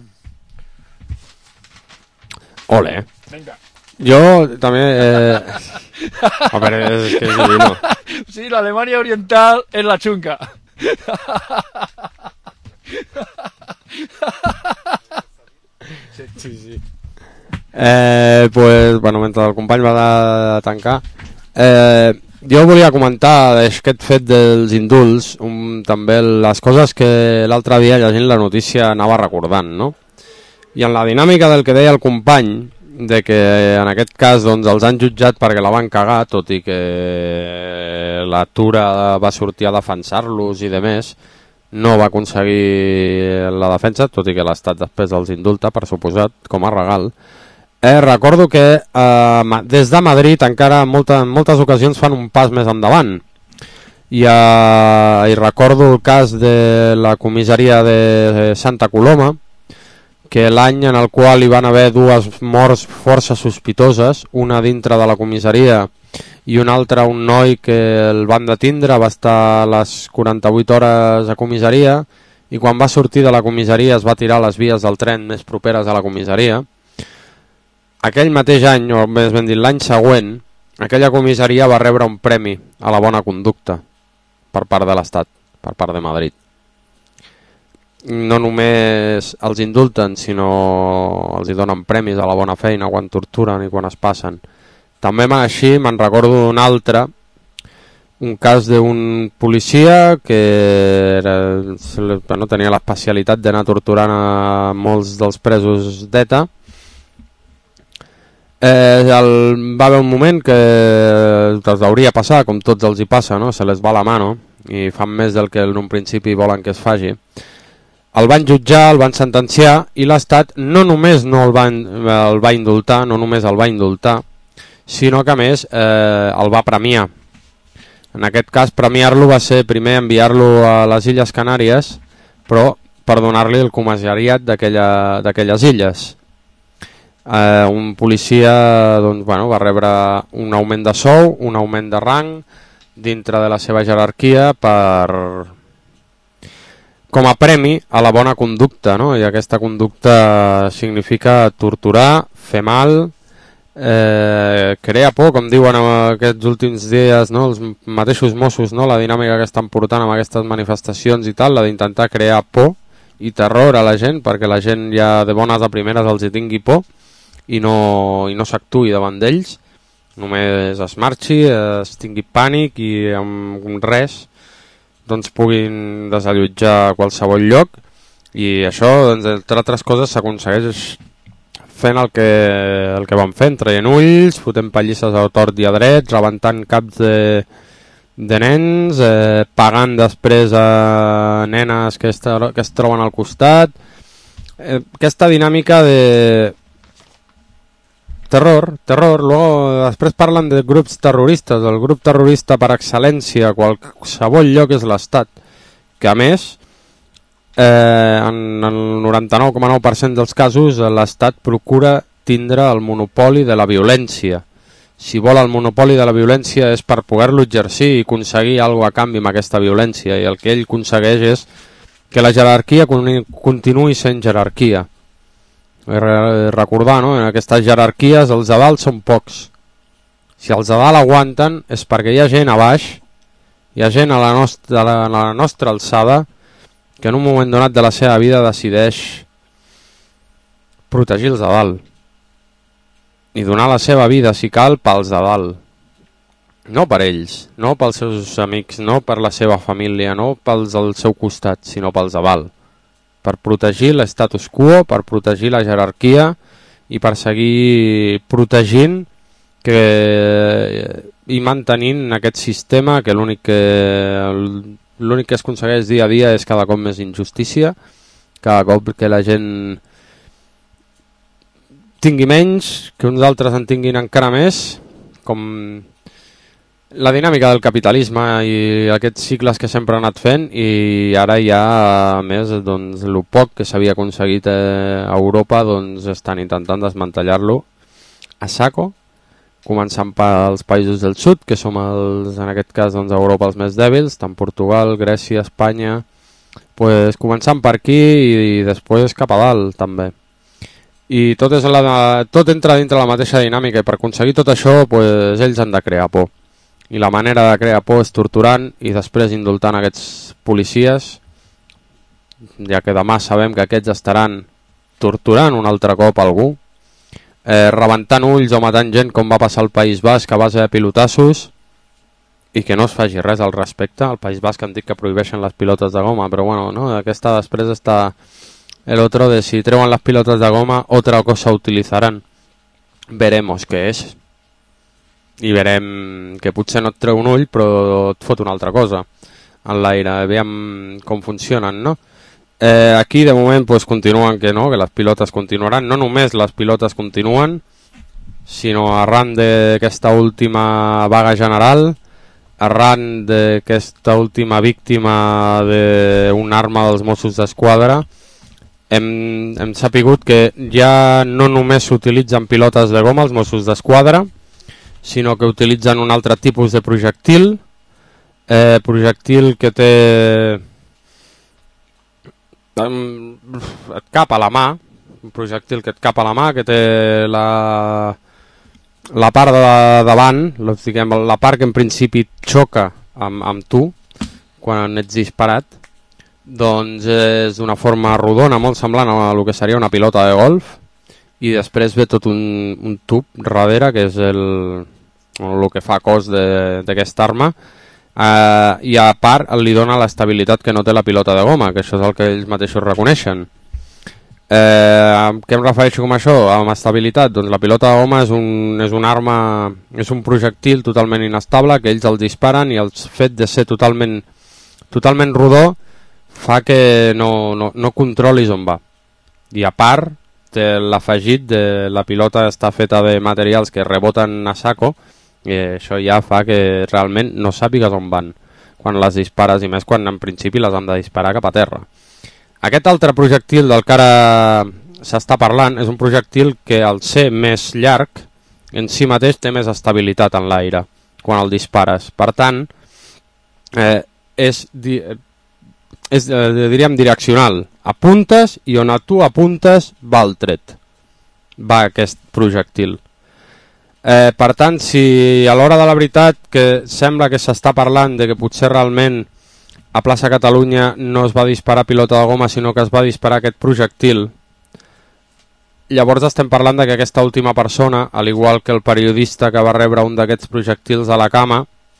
Ole. Venga. Yo también... Eh... A ver, es que es divino. Sí, la Alemania Oriental es la chunca. Sí, sí. Eh, pues, bueno, mentre el company va de tancar... Eh... Jo volia comentar d'aquest fet dels indults um, també les coses que l'altre dia llegint la notícia anava recordant, no? I en la dinàmica del que deia el company, de que en aquest cas doncs, els han jutjat perquè la van cagar, tot i que la Tura va sortir a defensar-los i de més, no va aconseguir la defensa, tot i que l'Estat després els indulta, per suposat, com a regal. Eh, recordo que eh, des de Madrid encara en, molta, en moltes ocasions fan un pas més endavant i, eh, i recordo el cas de la comissaria de Santa Coloma, que l'any en el qual hi van haver dues morts força sospitoses, una dintre de la comissaria i una altra un noi que el van detindre, va estar les quaranta-vuit hores a comissaria i quan va sortir de la comissaria es va tirar a les vies del tren més properes a la comissaria. Aquell mateix any, o més ben dit l'any següent, aquella comissaria va rebre un premi a la bona conducta per part de l'Estat, per part de Madrid. no només els indulten, sinó els hi donen premis a la bona feina quan torturen i quan es passen. També així me'n recordo d'un altre, un cas d'un policia que era, no tenia l'especialitat d'anar torturant a molts dels presos d'ETA. Eh, el, va haver un moment que els hauria passar, com tots els hi passa, no? Se les va la mano i fan més del que en un principi volen que es faci. El van jutjar, el van sentenciar i l'Estat no només no el, van, el va indultar, no només el va indultar, sinó que a més eh, el va premiar. En aquest cas premiar-lo va ser primer enviar-lo a les Illes Canàries, però per donar-li el comissariat d'aquelles illes. Eh, un policia doncs, bueno, va rebre un augment de sou, un augment de rang dintre de la seva jerarquia per com a premi a la bona conducta, no? I aquesta conducta significa torturar, fer mal, eh, crear por, com diuen aquests últims dies, no? Els mateixos Mossos, no? La dinàmica que estan portant amb aquestes manifestacions i tal, la d'intentar crear por i terror a la gent perquè la gent ja de bones a primeres els hi tingui por i no, i no s'actuï davant d'ells, només es marxi, es tingui pànic i amb res doncs puguin desallotjar a qualsevol lloc. I això, doncs, entre altres coses, s'aconsegueix fent el que, el que van fent, traient ulls, fotent pallisses a tort i a dret, rebentant caps de, de nens, eh, pagant després a nenes que es, que es troben al costat. Eh, aquesta dinàmica de terror, terror, luego després parlen de grups terroristes. El grup terrorista per excel·lència a qualsevol lloc és l'Estat, que a més eh, en el noranta-nou coma nou per cent dels casos l'Estat procura tindre el monopoli de la violència. Si vol el monopoli de la violència és per poder-lo exercir i aconseguir alguna cosa a canvi amb aquesta violència, i el que ell aconsegueix és que la jerarquia continuï sent jerarquia. Recordar, no? En aquestes jerarquies els de dalt són pocs. Si els de dalt aguanten és perquè hi ha gent a baix, hi ha gent a la nostra, a la, a la nostra alçada que en un moment donat de la seva vida decideix protegir els de dalt i donar la seva vida, si cal, pels de dalt. No per ells, no pels seus amics, no per la seva família, no pels del seu costat, sinó pels de dalt, per protegir l'estatus quo, per protegir la jerarquia i per seguir protegint que, i mantenint aquest sistema que l'únic que, l'únic que es aconsegueix dia a dia és cada cop més injustícia, cada cop que la gent tingui menys, que uns altres en tinguin encara més, com la dinàmica del capitalisme i aquests cicles que sempre ha anat fent, i ara ja a més doncs, el poc que s'havia aconseguit a Europa doncs, estan intentant desmantellar-lo a saco, començant pels països del sud, que som els, en aquest cas doncs, a Europa els més dèbils, tant Portugal, Grècia, Espanya, pues, començant per aquí i després cap a dalt també. I tot, és la, tot entra dintre la mateixa dinàmica, i per aconseguir tot això pues, ells han de crear por. I la manera de crear por és torturant i després indultant aquests policies, ja que demà sabem que aquests estaran torturant un altre cop algú, eh, rebentant ulls o matant gent com va passar al País Basc a base de pilotassos, i que no es faci res al respecte. Al País Basc han dit que prohibeixen les pilotes de goma, però bueno, no? Aquesta després està el otro de si treuen les pilotes de goma, otra cosa utilizarán. Veremos què és. I verem que potser no et treu un ull però et fot una altra cosa en l'aire, veiem com funcionen, no? Eh, aquí de moment pues, continuen que no, que les pilotes continuaran, no només les pilotes continuen, sinó arran d'aquesta última vaga general, arran d'aquesta última víctima d'un arma dels Mossos d'Esquadra, hem, hem sapigut que ja no només s'utilitzen pilotes de goma els Mossos d'Esquadra, sinó que utilitzen un altre tipus de projectil, eh, projectil que té um, et cap a la mà, un projectil que et cap a la mà, que té la, la part de davant, diguem, la part que en principi xoca amb, amb tu quan ets disparat, doncs és d'una forma rodona, molt semblant a el que seria una pilota de golf, i després ve tot un, un tub darrere, que és el, el que fa cos d'aquesta arma, eh, i a part li dona l'estabilitat que no té la pilota de goma, que això és el que ells mateixos reconeixen. Eh, què em refereixo com això? Amb estabilitat? Doncs la pilota de goma és un, és un arma, és un projectil totalment inestable que ells el disparen, i el fet de ser totalment, totalment rodó fa que no, no, no controlis on va. I a part té l'afegit de la pilota està feta de materials que reboten a saco, i això ja fa que realment no sàpigues on van quan les dispares, i més quan en principi les han de disparar cap a terra. Aquest altre projectil del que ara s'està parlant és un projectil que al ser més llarg en si mateix té més estabilitat en l'aire quan el dispares. Per tant, eh, és, és eh, diríem direccional. Apuntes i on tu apuntes va el tret. Va aquest projectil. Eh, per tant, si a l'hora de la veritat que sembla que s'està parlant de que potser realment a plaça Catalunya no es va disparar pilota de goma, sinó que es va disparar aquest projectil, llavors estem parlant de que aquesta última persona, al igual que el periodista que va rebre un d'aquests projectils a la cama,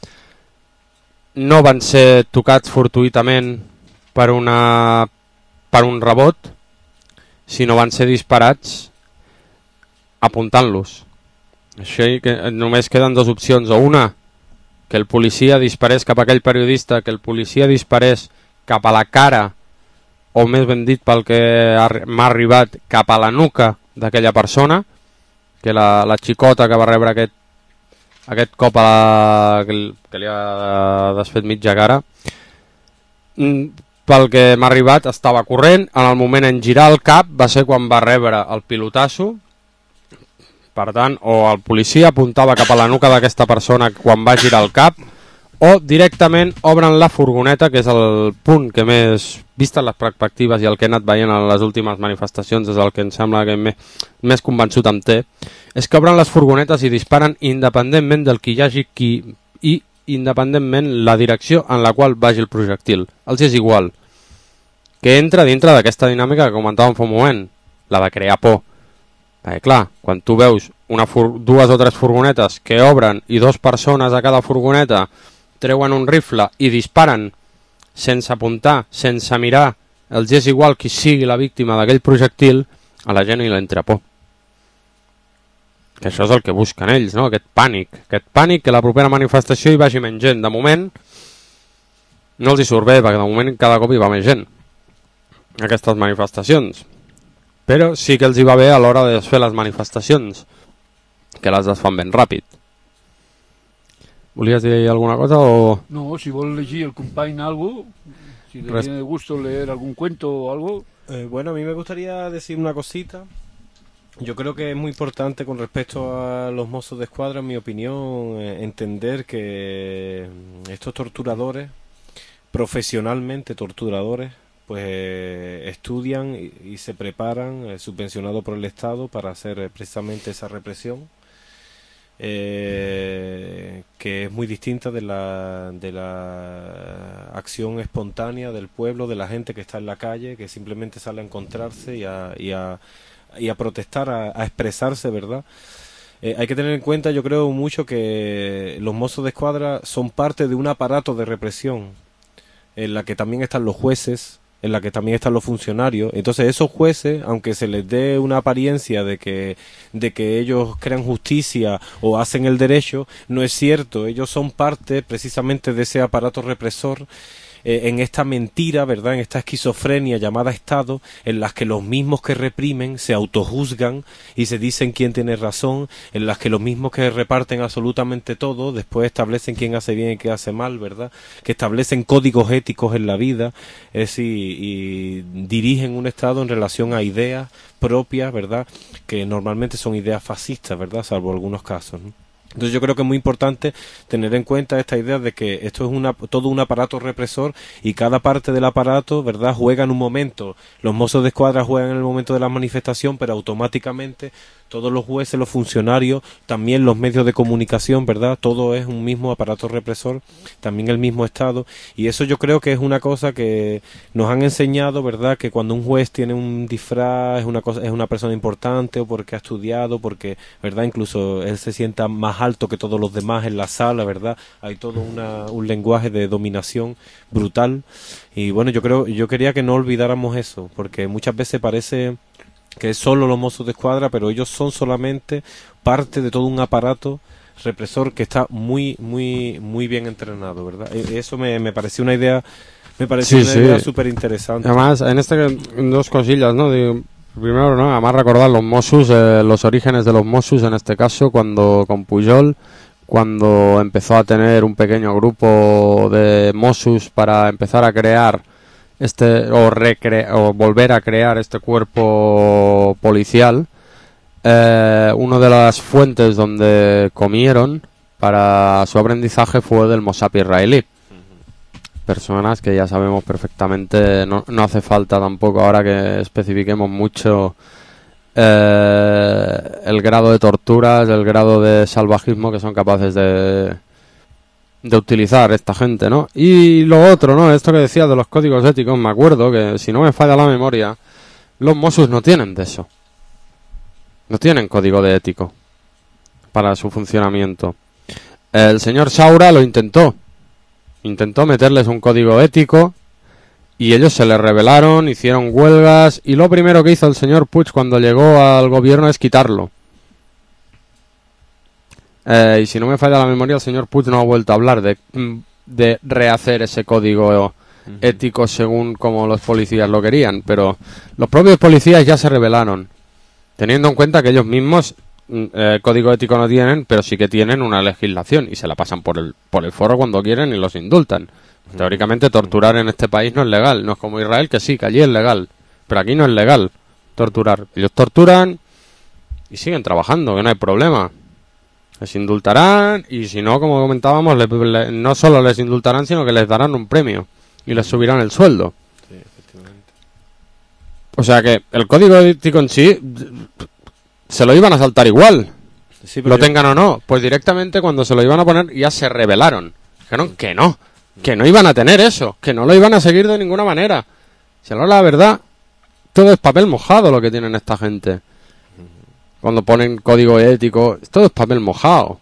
no van ser tocats fortuïtament per, una, per un rebot, sinó van ser disparats apuntant-los. Així que només queden dues opcions, o una, que el policia disparés cap a aquell periodista, que el policia disparés cap a la cara, o més ben dit pel que m'ha arribat, cap a la nuca d'aquella persona, que la, la xicota que va rebre aquest, aquest cop a la, que, que li ha desfet mitja cara, pel que m'ha arribat estava corrent, en el moment en girar el cap va ser quan va rebre el pilotasso. Per tant, o el policia apuntava cap a la nuca d'aquesta persona quan va girar el cap, o directament obren la furgoneta, que és el punt que més, vistes les perspectives i el que he anat veient en les últimes manifestacions, és el que em sembla que més, més convençut em té, és que obren les furgonetes i disparen independentment del que hi hagi qui, i independentment la direcció en la qual vagi el projectil. Els és igual. Que entra dintre d'aquesta dinàmica que comentàvem fa un moment, la de crear por. Perquè clar, quan tu veus una fur dues o tres furgonetes que obren i dos persones a cada furgoneta treuen un rifle i disparen sense apuntar, sense mirar, els és igual qui sigui la víctima d'aquell projectil, a la gent hi l'entra por. Que això és el que busquen ells, no? Aquest pànic. Aquest pànic que la propera manifestació hi vagi menys gent. De moment no els hi surt bé, perquè de moment cada cop hi va més gent a aquestes manifestacions. Però sí que els hi va bé a l'hora de fer les manifestacions, que les desfan ben ràpid. ¿Volies dir alguna cosa o...? No, si vol llegir el company algo, si le Res... tiene gusto leer algún cuento o algo... Eh, bueno, a mí me gustaría decir una cosita. Yo creo que es muy importante con respecto a los Mossos de Escuadra, en mi opinión, eh, entender que estos torturadores, profesionalmente torturadores, pues eh, estudian y, y se preparan, eh, subvencionados por el Estado, para hacer eh, precisamente esa represión, eh, que es muy distinta de la, de la acción espontánea del pueblo, de la gente que está en la calle, que simplemente sale a encontrarse y a, y a, y a protestar, a, a expresarse, ¿verdad? Eh, hay que tener en cuenta, yo creo mucho, que los Mossos de Escuadra son parte de un aparato de represión, en la que también están los jueces, en la que también están los funcionarios. Entonces esos jueces, aunque se les dé una apariencia de que, de que ellos crean justicia o hacen el derecho, no es cierto. Ellos son parte precisamente de ese aparato represor, eh, en esta mentira, ¿verdad?, en esta esquizofrenia llamada Estado, en las que los mismos que reprimen se autojuzgan y se dicen quién tiene razón, en las que los mismos que reparten absolutamente todo después establecen quién hace bien y quién hace mal, ¿verdad?, que establecen códigos éticos en la vida, es decir, y dirigen un Estado en relación a ideas propias, ¿verdad?, que normalmente son ideas fascistas, ¿verdad?, salvo algunos casos, ¿no? Entonces yo creo que es muy importante tener en cuenta esta idea de que esto es una, todo un aparato represor y cada parte del aparato, ¿verdad?, juega en un momento. Los mozos de escuadra juegan en el momento de la manifestación, pero automáticamente todos los jueces, los funcionarios, también los medios de comunicación, ¿verdad?, todo es un mismo aparato represor, también el mismo Estado, y eso yo creo que es una cosa que nos han enseñado, ¿verdad?, que cuando un juez tiene un disfraz es una cosa, es una persona importante, o porque ha estudiado, porque, ¿verdad?, incluso él se sienta más alto que todos los demás en la sala, ¿verdad?, hay todo una, un lenguaje de dominación brutal, y bueno, yo creo, yo quería que no olvidáramos eso, porque muchas veces parece que es solo los mozos de escuadra, pero ellos son solamente parte de todo un aparato represor que está muy, muy, muy bien entrenado, ¿verdad? Eso me, me pareció una idea, me pareció sí, una sí. idea súper interesante. Además, en este, dos cosillas, ¿no? Digo, primero, ¿no? Además recordar los Mossos, eh, los orígenes de los Mossos, en este caso, cuando con Pujol, cuando empezó a tener un pequeño grupo de Mossos para empezar a crear este o recre o volver a crear este cuerpo policial, eh, una de las fuentes donde comieron para su aprendizaje fue del Mossad israelí. Personas que ya sabemos perfectamente, no, no hace falta tampoco ahora que especifiquemos mucho eh, el grado de torturas, el grado de salvajismo que son capaces de de utilizar esta gente, ¿no? Y lo otro, ¿no? Esto que decías de los códigos éticos, me acuerdo que, si no me falla la memoria, los Mossos no tienen de eso. No tienen código de ético para su funcionamiento. El señor Saura lo intentó. Intentó meterles un código ético y ellos se le rebelaron, hicieron huelgas, y lo primero que hizo el señor Puig cuando llegó al gobierno es quitarlo. Eh, y si no me falla la memoria, el señor Puig no ha vuelto a hablar de, de rehacer ese código uh-huh. ético según como los policías lo querían, pero los propios policías ya se rebelaron, teniendo en cuenta que ellos mismos eh, código ético no tienen, pero sí que tienen una legislación y se la pasan por el, por el foro cuando quieren y los indultan. Uh-huh. Teóricamente torturar en este país no es legal, no es como Israel, que sí, que allí es legal, pero aquí no es legal torturar. Ellos torturan y siguen trabajando, que no hay problema. Les indultarán y si no, como comentábamos, le, le, no solo les indultarán, sino que les darán un premio y les subirán el sueldo. Sí, efectivamente. O sea que el código ético en sí se lo iban a saltar igual, sí, lo yo... tengan o no. Pues directamente cuando se lo iban a poner ya se rebelaron. Dijeron que no, que no iban a tener eso, que no lo iban a seguir de ninguna manera. Si no, la verdad, todo es papel mojado lo que tienen esta gente. Cuando ponen código ético, todo es papel mojado.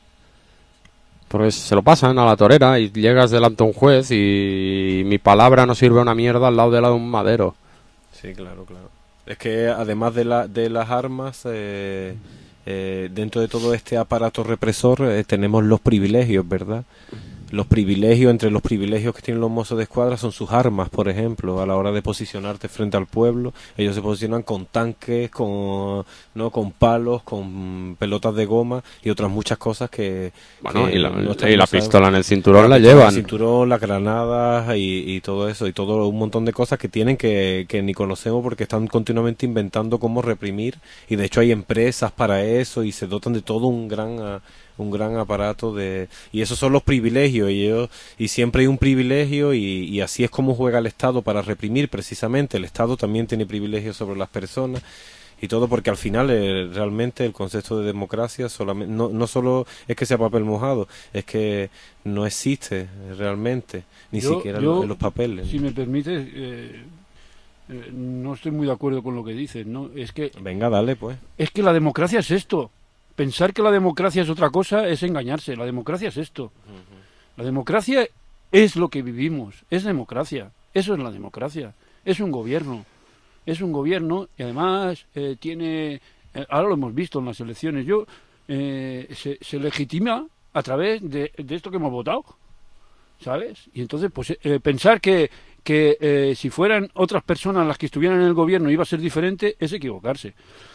Porque se lo pasan a la torera y llegas delante de un juez y mi palabra no sirve una mierda al lado de la de un madero. Sí, claro, claro. Es que además de, la, de las armas, eh, eh, dentro de todo este aparato represor eh, tenemos los privilegios, ¿verdad? Los privilegios, entre los privilegios que tienen los mozos de escuadra son sus armas, por ejemplo, a la hora de posicionarte frente al pueblo. Ellos se posicionan con tanques, con no con palos, con pelotas de goma y otras muchas cosas que... Bueno, que y la, no y la pistola en el cinturón la, la llevan. El cinturón, las granadas y, y todo eso, y todo un montón de cosas que tienen que, que ni conocemos porque están continuamente inventando cómo reprimir, y de hecho hay empresas para eso y se dotan de todo un gran... Uh, un gran aparato de y esos son los privilegios y, ellos, y siempre hay un privilegio y, y así es como juega el Estado para reprimir precisamente. El Estado también tiene privilegios sobre las personas y todo, porque al final eh, realmente el concepto de democracia solamente, no, no solo es que sea papel mojado, es que no existe realmente ni yo, siquiera yo, en los papeles. Si me permites, eh, eh, no estoy muy de acuerdo con lo que dices, ¿no? Es que venga, dale pues. Es que la democracia es esto. Pensar que la democracia es otra cosa es engañarse. La democracia es esto. Uh-huh. La democracia es lo que vivimos. Es democracia. Eso es la democracia. Es un gobierno. Es un gobierno y además eh, tiene... Eh, ahora lo hemos visto en las elecciones. Yo eh, se, se legitima a través de, de esto que hemos votado. ¿Sabes? Y entonces, pues eh, pensar que, que eh, si fueran otras personas las que estuvieran en el gobierno iba a ser diferente es equivocarse.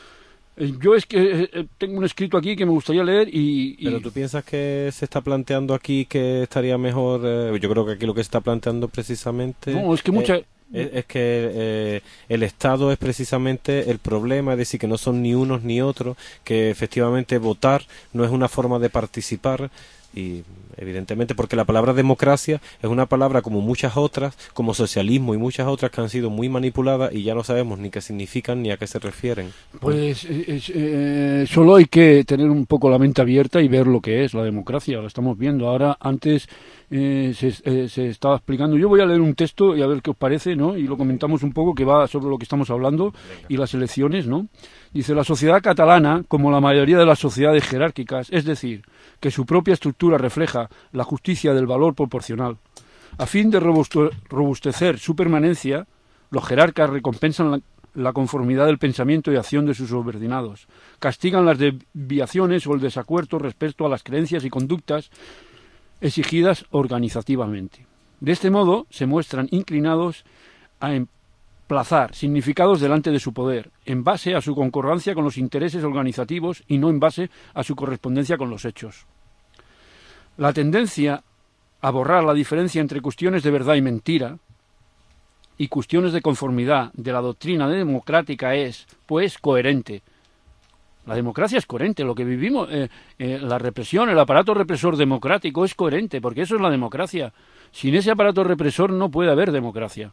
Yo es que eh, tengo un escrito aquí que me gustaría leer y, y... ¿Pero tú piensas que se está planteando aquí que estaría mejor? Eh, yo creo que aquí lo que se está planteando precisamente... No, es que mucha... Eh, Es, es que eh, el Estado es precisamente el problema, es decir, que no son ni unos ni otros, que efectivamente votar no es una forma de participar. Y evidentemente porque la palabra democracia es una palabra como muchas otras, como socialismo y muchas otras que han sido muy manipuladas y ya no sabemos ni qué significan ni a qué se refieren. Pues es, eh, solo hay que tener un poco la mente abierta y ver lo que es la democracia, lo estamos viendo. Ahora, antes eh, se, eh, se estaba explicando, yo voy a leer un texto y a ver qué os parece, ¿no? Y lo comentamos un poco, que va sobre lo que estamos hablando. Venga. Y las elecciones, ¿no? Dice, la sociedad catalana, como la mayoría de las sociedades jerárquicas, es decir, que su propia estructura refleja la justicia del valor proporcional. A fin de robustecer su permanencia, los jerarcas recompensan la, la conformidad del pensamiento y acción de sus subordinados, castigan las desviaciones o el desacuerdo respecto a las creencias y conductas exigidas organizativamente. De este modo, se muestran inclinados a emplazar significados delante de su poder, en base a su concordancia con los intereses organizativos y no en base a su correspondencia con los hechos. La tendencia a borrar la diferencia entre cuestiones de verdad y mentira y cuestiones de conformidad de la doctrina democrática es, pues, coherente. La democracia es coherente, lo que vivimos, eh, eh, la represión, el aparato represor democrático es coherente, porque eso es la democracia. Sin ese aparato represor no puede haber democracia.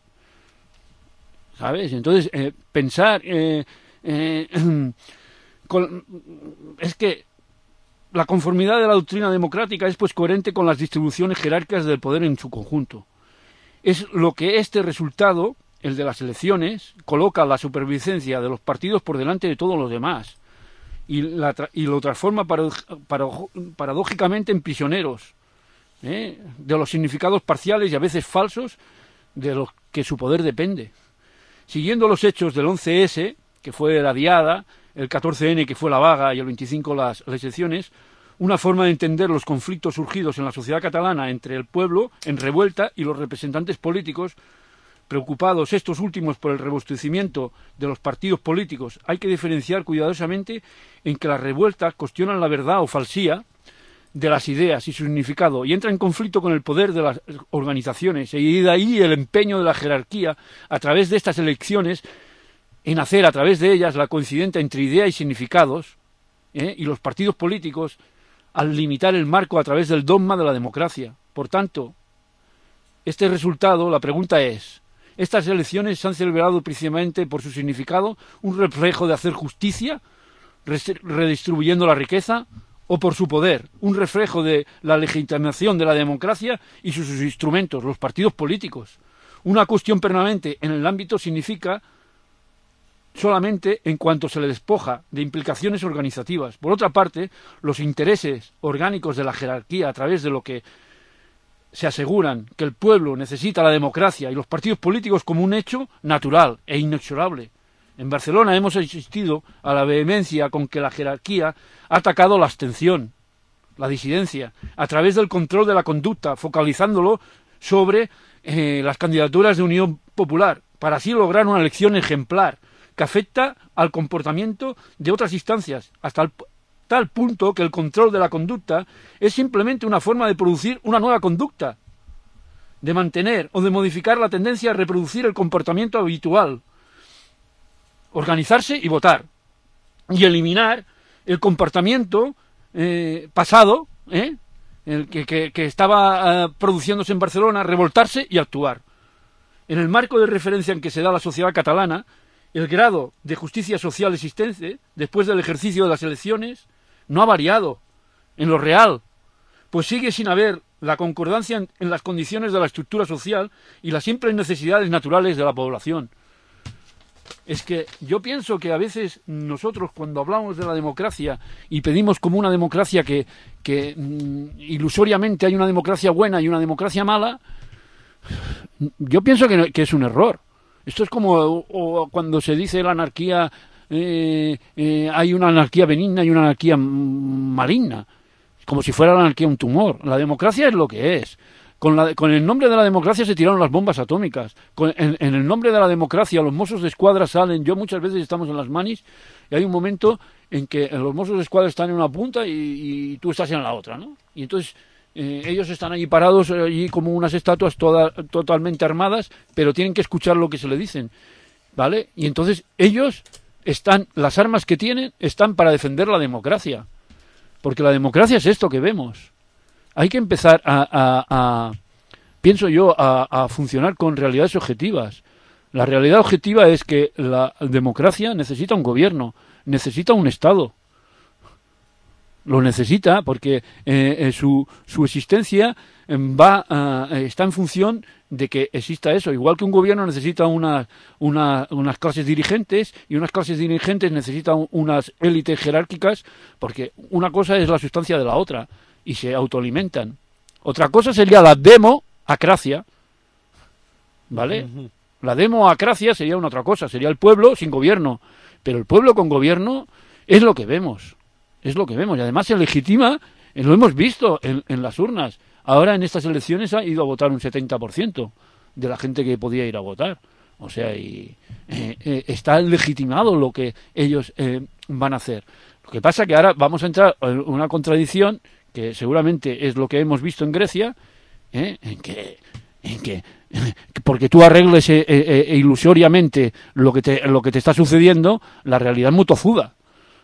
¿Sabes? Entonces, eh, pensar... Eh, eh, con, es que la conformidad de la doctrina democrática es pues coherente con las distribuciones jerárquicas del poder en su conjunto. Es lo que este resultado, el de las elecciones, coloca la supervivencia de los partidos por delante de todos los demás y, la, y lo transforma parado, parado, paradójicamente en prisioneros ¿eh? de los significados parciales y a veces falsos de los que su poder depende. Siguiendo los hechos del once ese, que fue la diada, el catorce ene, que fue la vaga, y el veinticinco las, las elecciones, una forma de entender los conflictos surgidos en la sociedad catalana entre el pueblo en revuelta y los representantes políticos, preocupados estos últimos por el robustecimiento de los partidos políticos. Hay que diferenciar cuidadosamente en que las revueltas cuestionan la verdad o falsía de las ideas y su significado, y entra en conflicto con el poder de las organizaciones, y de ahí el empeño de la jerarquía, a través de estas elecciones, en hacer a través de ellas la coincidencia entre idea y significados, ¿eh? y los partidos políticos, al limitar el marco a través del dogma de la democracia. Por tanto, este resultado, la pregunta es, ¿estas elecciones se han celebrado precisamente por su significado, un reflejo de hacer justicia, redistribuyendo la riqueza, o por su poder, un reflejo de la legitimación de la democracia y sus, sus instrumentos, los partidos políticos? Una cuestión permanente en el ámbito significa solamente en cuanto se le despoja de implicaciones organizativas. Por otra parte, los intereses orgánicos de la jerarquía, a través de lo que se aseguran que el pueblo necesita la democracia y los partidos políticos como un hecho natural e inexorable. En Barcelona hemos asistido a la vehemencia con que la jerarquía ha atacado la abstención, la disidencia, a través del control de la conducta, focalizándolo sobre eh, las candidaturas de Unión Popular, para así lograr una elección ejemplar que afecta al comportamiento de otras instancias, hasta el, tal punto que el control de la conducta es simplemente una forma de producir una nueva conducta, de mantener o de modificar la tendencia a reproducir el comportamiento habitual, organizarse y votar, y eliminar el comportamiento eh, pasado, ¿eh? el que, que, que estaba eh, produciéndose en Barcelona, revoltarse y actuar. En el marco de referencia en que se da la sociedad catalana, el grado de justicia social existente, después del ejercicio de las elecciones, no ha variado en lo real, pues sigue sin haber la concordancia en, en las condiciones de la estructura social y las simples necesidades naturales de la población. Es que yo pienso que a veces nosotros, cuando hablamos de la democracia y pedimos como una democracia que, que mm, ilusoriamente hay una democracia buena y una democracia mala, yo pienso que, que es un error. Esto es como o, o cuando se dice la anarquía, eh, eh, hay una anarquía benigna y una anarquía maligna, como si fuera la anarquía un tumor. La democracia es lo que es. Con, la, con el nombre de la democracia se tiraron las bombas atómicas. Con, en, en el nombre de la democracia los Mossos de Escuadra salen. Yo muchas veces estamos en las manis y hay un momento en que los Mossos de Escuadra están en una punta y, y tú estás en la otra, ¿no? Y entonces Eh, ellos están allí parados, allí como unas estatuas toda, totalmente armadas, pero tienen que escuchar lo que se le dicen, ¿vale? Y entonces ellos están, las armas que tienen están para defender la democracia, porque la democracia es esto que vemos. Hay que empezar a, a, a pienso yo, a, a funcionar con realidades objetivas. La realidad objetiva es que la democracia necesita un gobierno, necesita un Estado. Lo necesita porque eh, eh, su, su existencia va uh, está en función de que exista eso. Igual que un gobierno necesita una, una, unas clases dirigentes y unas clases dirigentes necesitan unas élites jerárquicas, porque una cosa es la sustancia de la otra y se autoalimentan. Otra cosa sería la democracia, ¿vale? Uh-huh. La democracia sería una otra cosa, sería el pueblo sin gobierno, pero el pueblo con gobierno es lo que vemos. Es lo que vemos y además se legitima, lo hemos visto en, en las urnas. Ahora en estas elecciones ha ido a votar un setenta por ciento de la gente que podía ir a votar. O sea, y eh, eh, está legitimado lo que ellos eh, van a hacer. Lo que pasa que ahora vamos a entrar en una contradicción que seguramente es lo que hemos visto en Grecia, eh, en que, en que porque tú arregles eh, eh, eh, ilusoriamente lo que te, lo que te está sucediendo, la realidad es muy tozuda.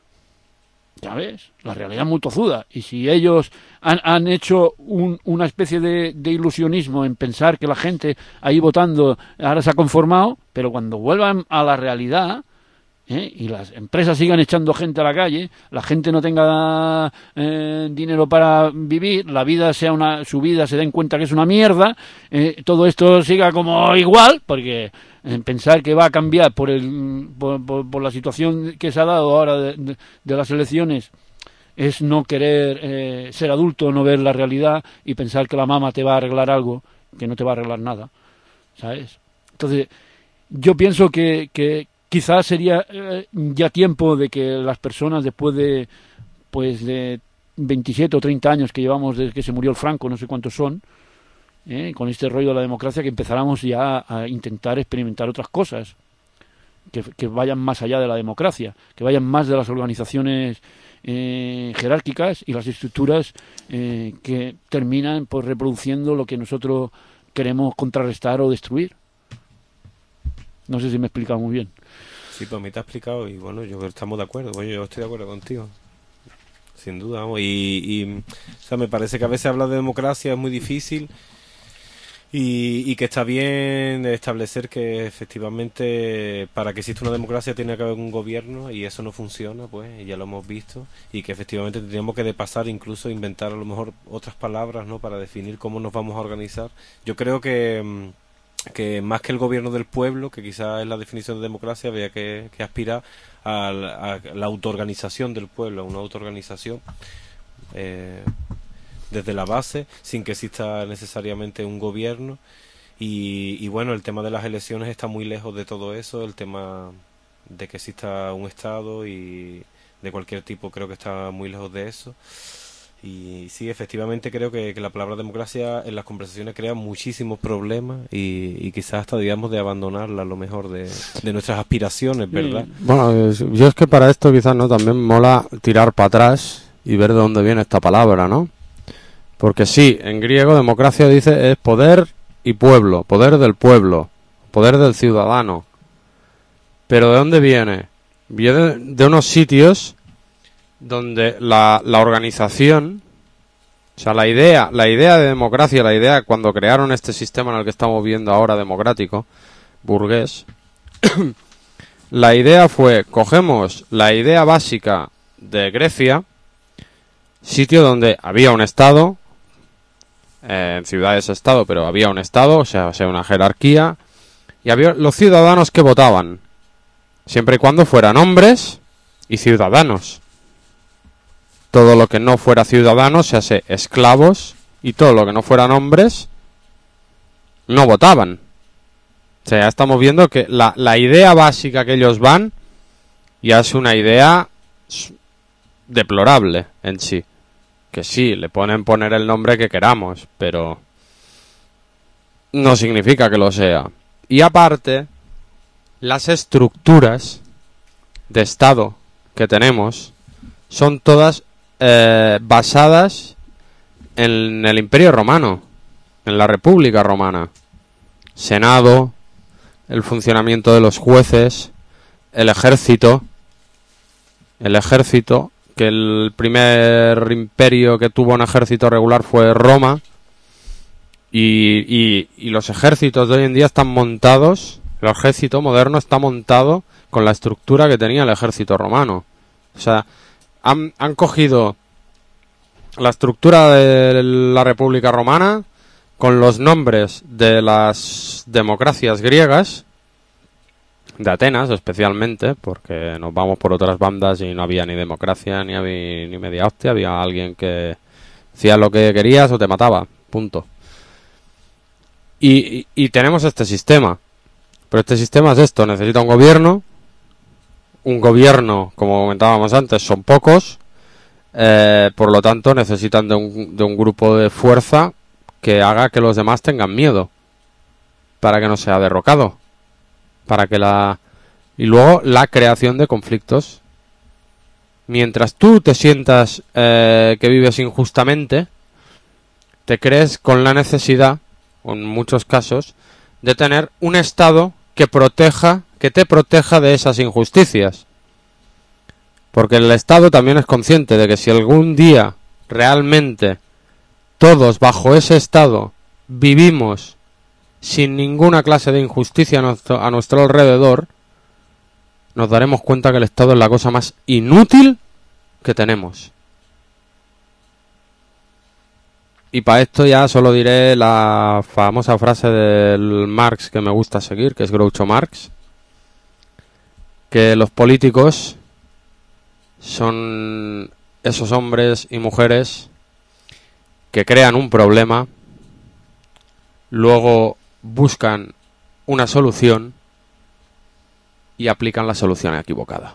¿Sabes? La realidad es muy tozuda. Y si ellos han, han hecho un, una especie de, de ilusionismo en pensar que la gente ahí votando ahora se ha conformado, pero cuando vuelvan a la realidad, ¿eh? Y las empresas sigan echando gente a la calle, la gente no tenga eh, dinero para vivir, la vida sea una, su vida se den cuenta que es una mierda, eh, todo esto siga como igual, porque en pensar que va a cambiar por el por, por, por la situación que se ha dado ahora de, de, de las elecciones es no querer eh, ser adulto, no ver la realidad y pensar que la mamá te va a arreglar algo que no te va a arreglar nada, ¿sabes? Entonces yo pienso que, que quizás sería eh, ya tiempo de que las personas después de pues de veintisiete o treinta años que llevamos desde que se murió el Franco, no sé cuántos son, ¿Eh? con este rollo de la democracia, que empezáramos ya a intentar experimentar otras cosas que, que vayan más allá de la democracia, que vayan más de las organizaciones eh, jerárquicas y las estructuras eh, que terminan pues reproduciendo lo que nosotros queremos contrarrestar o destruir. No sé si me he explicado muy bien. Sí, pues a mí te ha explicado y bueno, yo estamos de acuerdo, oye, yo estoy de acuerdo contigo. Sin duda, vamos, y, y o sea, me parece que a veces hablar de democracia es muy difícil. Y, y que está bien establecer que efectivamente para que exista una democracia tiene que haber un gobierno y eso no funciona, pues, y ya lo hemos visto, y que efectivamente tendríamos que de pasar incluso inventar a lo mejor otras palabras, ¿no?, para definir cómo nos vamos a organizar. Yo creo que, que más que el gobierno del pueblo, que quizás es la definición de democracia, habría que, que aspirar a la, a la autoorganización del pueblo, a una autoorganización eh, desde la base, sin que exista necesariamente un gobierno. Y, y bueno, el tema de las elecciones está muy lejos de todo eso, el tema de que exista un Estado y de cualquier tipo creo que está muy lejos de eso. Y sí, efectivamente creo que, que la palabra democracia en las conversaciones crea muchísimos problemas y, y quizás hasta digamos de abandonarla a lo mejor de, de nuestras aspiraciones, ¿verdad? Sí. Bueno, yo es que para esto quizás no también mola tirar para atrás y ver de dónde viene esta palabra, ¿no? Porque sí, en griego democracia dice es poder y pueblo, poder del pueblo, poder del ciudadano. Pero ¿de dónde viene? Viene de unos sitios donde la, la organización, o sea, la idea, la idea de democracia, la idea cuando crearon este sistema en el que estamos viendo ahora democrático, burgués, la idea fue, cogemos la idea básica de Grecia, sitio donde había un Estado, eh, en ciudades Estado, pero había un Estado, o sea, o sea, una jerarquía, y había los ciudadanos que votaban, siempre y cuando fueran hombres y ciudadanos. Todo lo que no fuera ciudadanos, se hace esclavos, y todo lo que no fueran hombres, no votaban. O sea, ya estamos viendo que la, la idea básica que ellos van, ya es una idea deplorable en sí. Que sí, le ponen poner el nombre que queramos, pero no significa que lo sea. Y aparte, las estructuras de Estado que tenemos son todas eh, basadas en el Imperio Romano, en la República Romana. Senado, el funcionamiento de los jueces, el ejército, el ejército, que el primer imperio que tuvo un ejército regular fue Roma, y, y, y los ejércitos de hoy en día están montados, el ejército moderno está montado con la estructura que tenía el ejército romano. O sea, han, han cogido la estructura de la República Romana con los nombres de las democracias griegas, de Atenas especialmente, porque nos vamos por otras bandas y no había ni democracia ni había ni media hostia, había alguien que hacía lo que querías o te mataba, punto. Y, y, y tenemos este sistema, pero este sistema es esto, necesita un gobierno, un gobierno, como comentábamos antes, son pocos, eh, por lo tanto necesitan de un, de un grupo de fuerza que haga que los demás tengan miedo, para que no sea derrocado, para que la... y luego la creación de conflictos. Mientras tú te sientas eh, que vives injustamente, te crees con la necesidad, en muchos casos, de tener un Estado que proteja, que te proteja de esas injusticias. Porque el Estado también es consciente de que si algún día realmente todos bajo ese Estado vivimos sin ninguna clase de injusticia a nuestro, a nuestro alrededor, nos daremos cuenta que el Estado es la cosa más inútil que tenemos. Y para esto ya solo diré la famosa frase del Marx que me gusta seguir, que es Groucho Marx, que los políticos son esos hombres y mujeres que crean un problema, luego buscan una solución y aplican la solución equivocada.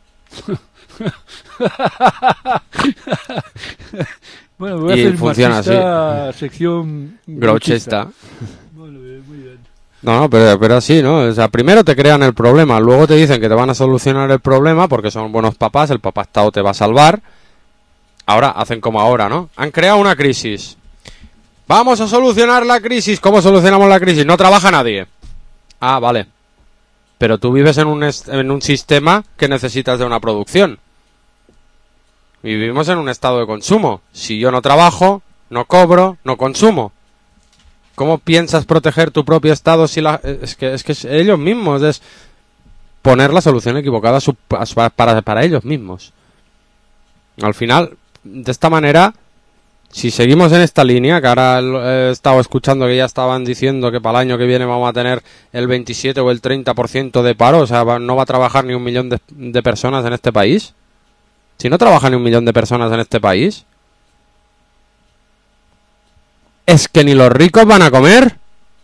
Bueno, voy a y hacer funciona así. Sección grouchista. Bueno, muy bien. No, no, pero, pero así, ¿no? O sea, primero te crean el problema, luego te dicen que te van a solucionar el problema porque son buenos papás, el papá Estado te va a salvar. Ahora hacen como ahora, ¿no? Han creado una crisis. Vamos a solucionar la crisis. ¿Cómo solucionamos la crisis? No trabaja nadie. Ah, vale. Pero tú vives en un, est- en un sistema que necesitas de una producción. Y vivimos en un estado de consumo. Si yo no trabajo, no cobro, no consumo. ¿Cómo piensas proteger tu propio estado si la... Es que, es que es ellos mismos, es poner la solución equivocada a su- a su- para, para ellos mismos. Al final, de esta manera, si seguimos en esta línea, que ahora he estado escuchando que ya estaban diciendo que para el año que viene vamos a tener el veintisiete o el treinta por ciento de paro, o sea, va- no va a trabajar ni un millón de, de personas en este país. Si no trabaja ni un millón de personas en este país, es que ni los ricos van a comer.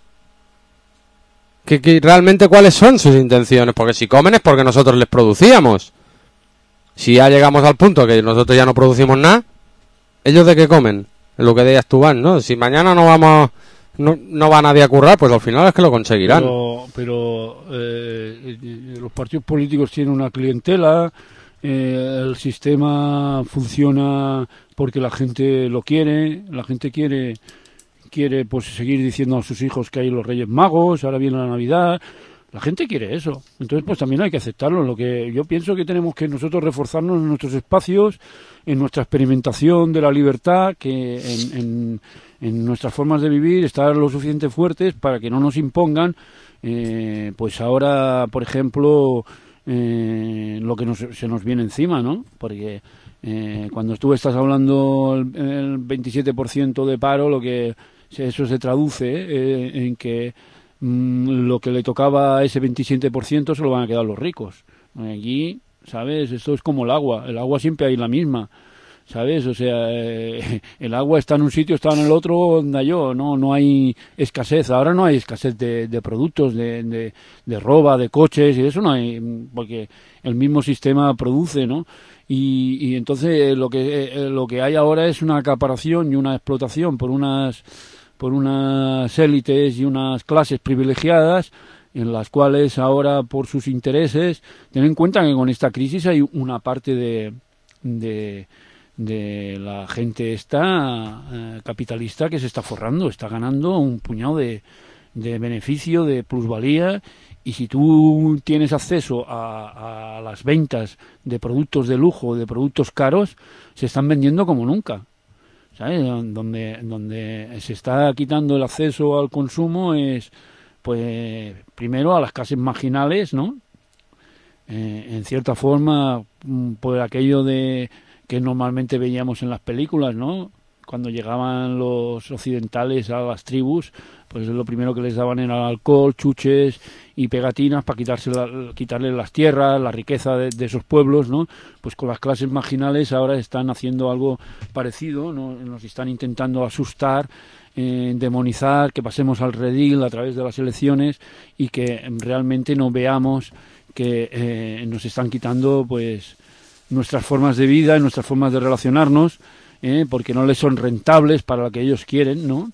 ¿Qué, qué, realmente cuáles son sus intenciones? Porque si comen es porque nosotros les producíamos. Si ya llegamos al punto que nosotros ya no producimos nada, ¿ellos de qué comen? Es lo que decías tú, Van, ¿no? Si mañana no vamos, no, no va nadie a currar, pues al final es que lo conseguirán. Pero, pero eh, los partidos políticos tienen una clientela, eh, el sistema funciona porque la gente lo quiere, la gente quiere quiere pues seguir diciendo a sus hijos que hay los Reyes Magos, ahora viene la Navidad. La gente quiere eso, entonces pues también hay que aceptarlo. Lo que yo pienso que tenemos que nosotros reforzarnos en nuestros espacios, en nuestra experimentación de la libertad, que en, en, en nuestras formas de vivir, estar lo suficiente fuertes para que no nos impongan, eh, pues ahora, por ejemplo, eh, lo que nos, se nos viene encima, ¿no? Porque eh, cuando tú estás hablando el, el veintisiete por ciento de paro, lo que eso se traduce eh, en que lo que le tocaba a ese veintisiete por ciento se lo van a quedar los ricos. Aquí, ¿sabes? Esto es como el agua. El agua siempre hay la misma, ¿sabes? O sea, eh, el agua está en un sitio, está en el otro, donde yo. No no hay escasez. Ahora no hay escasez de, de productos, de, de, de ropa, de coches, y eso no hay, porque el mismo sistema produce, ¿no? Y, y entonces lo que, eh, lo que hay ahora es una acaparación y una explotación por unas... por unas élites y unas clases privilegiadas en las cuales ahora por sus intereses, ten en cuenta que con esta crisis hay una parte de, de, de la gente esta eh, capitalista que se está forrando, está ganando un puñado de, de beneficio, de plusvalía, y si tú tienes acceso a, a las ventas de productos de lujo, de productos caros, se están vendiendo como nunca, ¿sabes? Donde, donde se está quitando el acceso al consumo es, pues, primero a las clases marginales, ¿no? Eh, en cierta forma, por aquello de que normalmente veíamos en las películas, ¿no? Cuando llegaban los occidentales a las tribus, pues lo primero que les daban era alcohol, chuches y pegatinas para quitarse la, quitarles las tierras, la riqueza de, de esos pueblos, ¿no? Pues con las clases marginales ahora están haciendo algo parecido, ¿no? Nos están intentando asustar, eh, demonizar, que pasemos al redil a través de las elecciones y que realmente no veamos que eh, nos están quitando, pues, nuestras formas de vida y nuestras formas de relacionarnos, eh, porque no les son rentables para lo que ellos quieren, ¿no?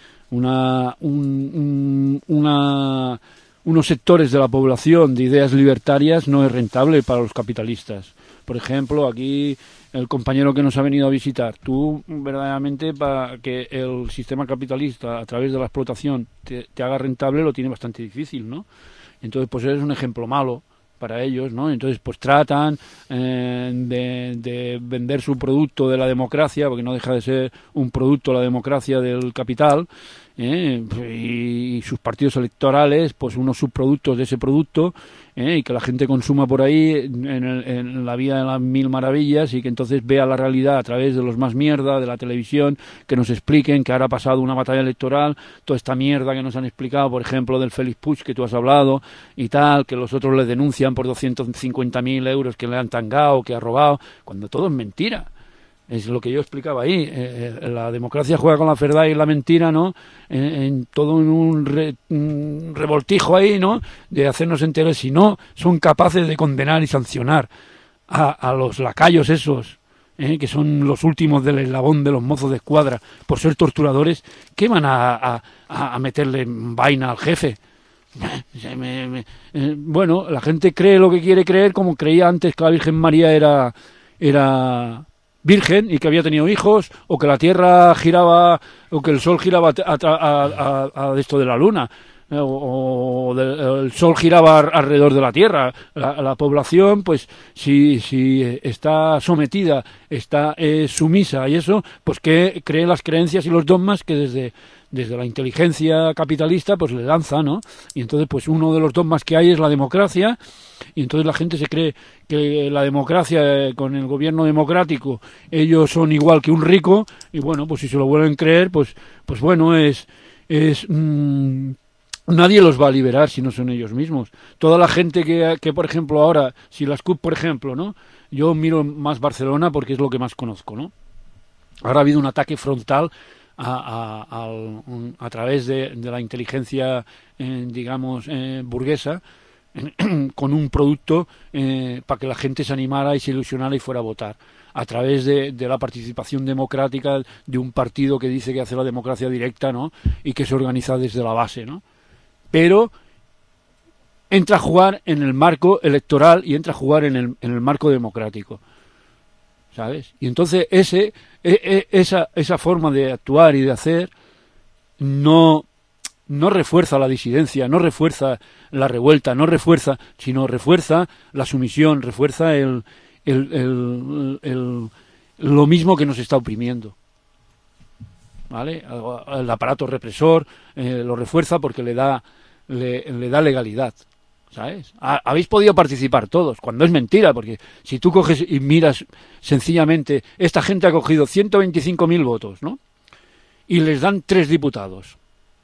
Una, un, un, una, unos sectores de la población de ideas libertarias no es rentable para los capitalistas. Por ejemplo, aquí el compañero que nos ha venido a visitar, tú verdaderamente para que el sistema capitalista a través de la explotación te, te haga rentable lo tiene bastante difícil, ¿no? Entonces, pues eres un ejemplo malo para ellos, ¿no? Entonces, pues tratan eh, de, de vender su producto de la democracia, porque no deja de ser un producto la democracia del capital, ¿eh? y, y sus partidos electorales, pues unos subproductos de ese producto, ¿eh? y que la gente consuma por ahí en, el, en la vida de las mil maravillas, y que entonces vea la realidad a través de los más mierda, de la televisión, que nos expliquen que ahora ha pasado una batalla electoral, toda esta mierda que nos han explicado, por ejemplo, del Félix Puig que tú has hablado, y tal, que los otros les denuncian por doscientos cincuenta mil euros que le han tangado, que ha robado, cuando todo es mentira. Es lo que yo explicaba ahí. Eh, la democracia juega con la verdad y la mentira, ¿no? En, en todo un, re, un revoltijo ahí, ¿no? De hacernos enterar. Si no son capaces de condenar y sancionar a, a los lacayos esos, ¿eh? Que son los últimos del eslabón de los mozos de escuadra, por ser torturadores, ¿qué van a, a, a meterle vaina al jefe? Me, me, eh, bueno, la gente cree lo que quiere creer, como creía antes que la Virgen María era... era virgen y que había tenido hijos, o que la Tierra giraba, o que el Sol giraba a, a, a, a esto de la Luna, o, o de, el Sol giraba alrededor de la Tierra. La, la población, pues, si, si está sometida, está eh, sumisa y eso, pues que cree las creencias y los dogmas que desde desde la inteligencia capitalista pues le lanza, ¿no? Y entonces pues uno de los dogmas que hay es la democracia, y entonces la gente se cree que la democracia, eh, con el gobierno democrático, ellos son igual que un rico, y bueno, pues si se lo vuelven a creer, pues pues bueno, es es mmm, nadie los va a liberar si no son ellos mismos. Toda la gente que, que por ejemplo ahora, si las C U P, por ejemplo, ¿no? Yo miro más Barcelona porque es lo que más conozco, ¿no? Ahora ha habido un ataque frontal A, a, a, a través de, de la inteligencia, eh, digamos, eh, burguesa, eh, con un producto eh, para que la gente se animara y se ilusionara y fuera a votar, a través de, de la participación democrática de un partido que dice que hace la democracia directa, ¿no? Y que se organiza desde la base, ¿no? Pero entra a jugar en el marco electoral y entra a jugar en el, en el marco democrático, ¿sabes? Y entonces ese esa esa forma de actuar y de hacer no no refuerza la disidencia, no refuerza la revuelta, no refuerza, sino refuerza la sumisión, refuerza el el, el, el lo mismo que nos está oprimiendo, ¿vale? El aparato represor eh, lo refuerza porque le da le, le da legalidad, ¿sabes? Habéis podido participar todos, cuando es mentira, porque si tú coges y miras sencillamente, esta gente ha cogido ciento veinticinco mil votos, ¿no? Y les dan tres diputados,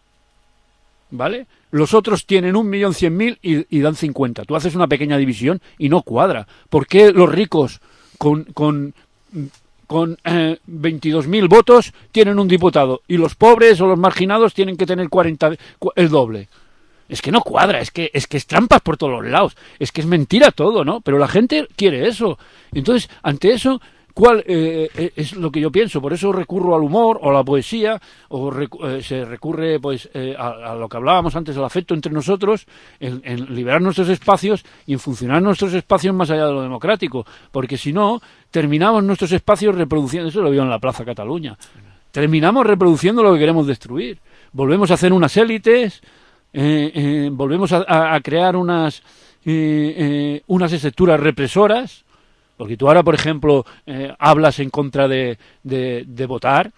¿vale? Los otros tienen un millón cien mil y, y dan cincuenta. Tú haces una pequeña división y no cuadra. ¿Por qué los ricos con, con, con eh, veintidós mil votos tienen un diputado y los pobres o los marginados tienen que tener cuarenta, el doble? Es que no cuadra, es que es que es trampas por todos los lados, es que es mentira todo, ¿no? Pero la gente quiere eso. Entonces, ante eso, ¿Cuál eh, es lo que yo pienso? Por eso recurro al humor o a la poesía, o recu eh, se recurre pues eh, a, a lo que hablábamos antes, al afecto entre nosotros, en, en liberar nuestros espacios y en funcionar nuestros espacios más allá de lo democrático, porque si no, terminamos nuestros espacios reproduciendo, eso lo veo en la Plaza Cataluña, terminamos reproduciendo lo que queremos destruir, volvemos a hacer unas élites, eh, eh, volvemos a, a, a crear unas, eh, eh, unas estructuras represoras. Porque tú ahora, por ejemplo, eh, hablas en contra de, de, de votar,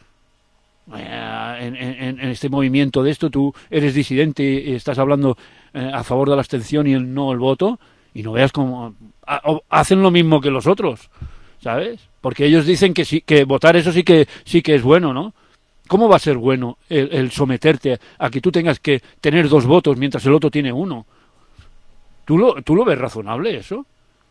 eh, en, en, en este movimiento de esto, tú eres disidente y estás hablando eh, a favor de la abstención y el no el voto, y no veas cómo ha, hacen lo mismo que los otros, ¿sabes? Porque ellos dicen que sí, que votar eso sí que sí que es bueno, ¿no? ¿Cómo va a ser bueno el, el someterte a que tú tengas que tener dos votos mientras el otro tiene uno? ¿Tú lo, tú lo ves razonable eso?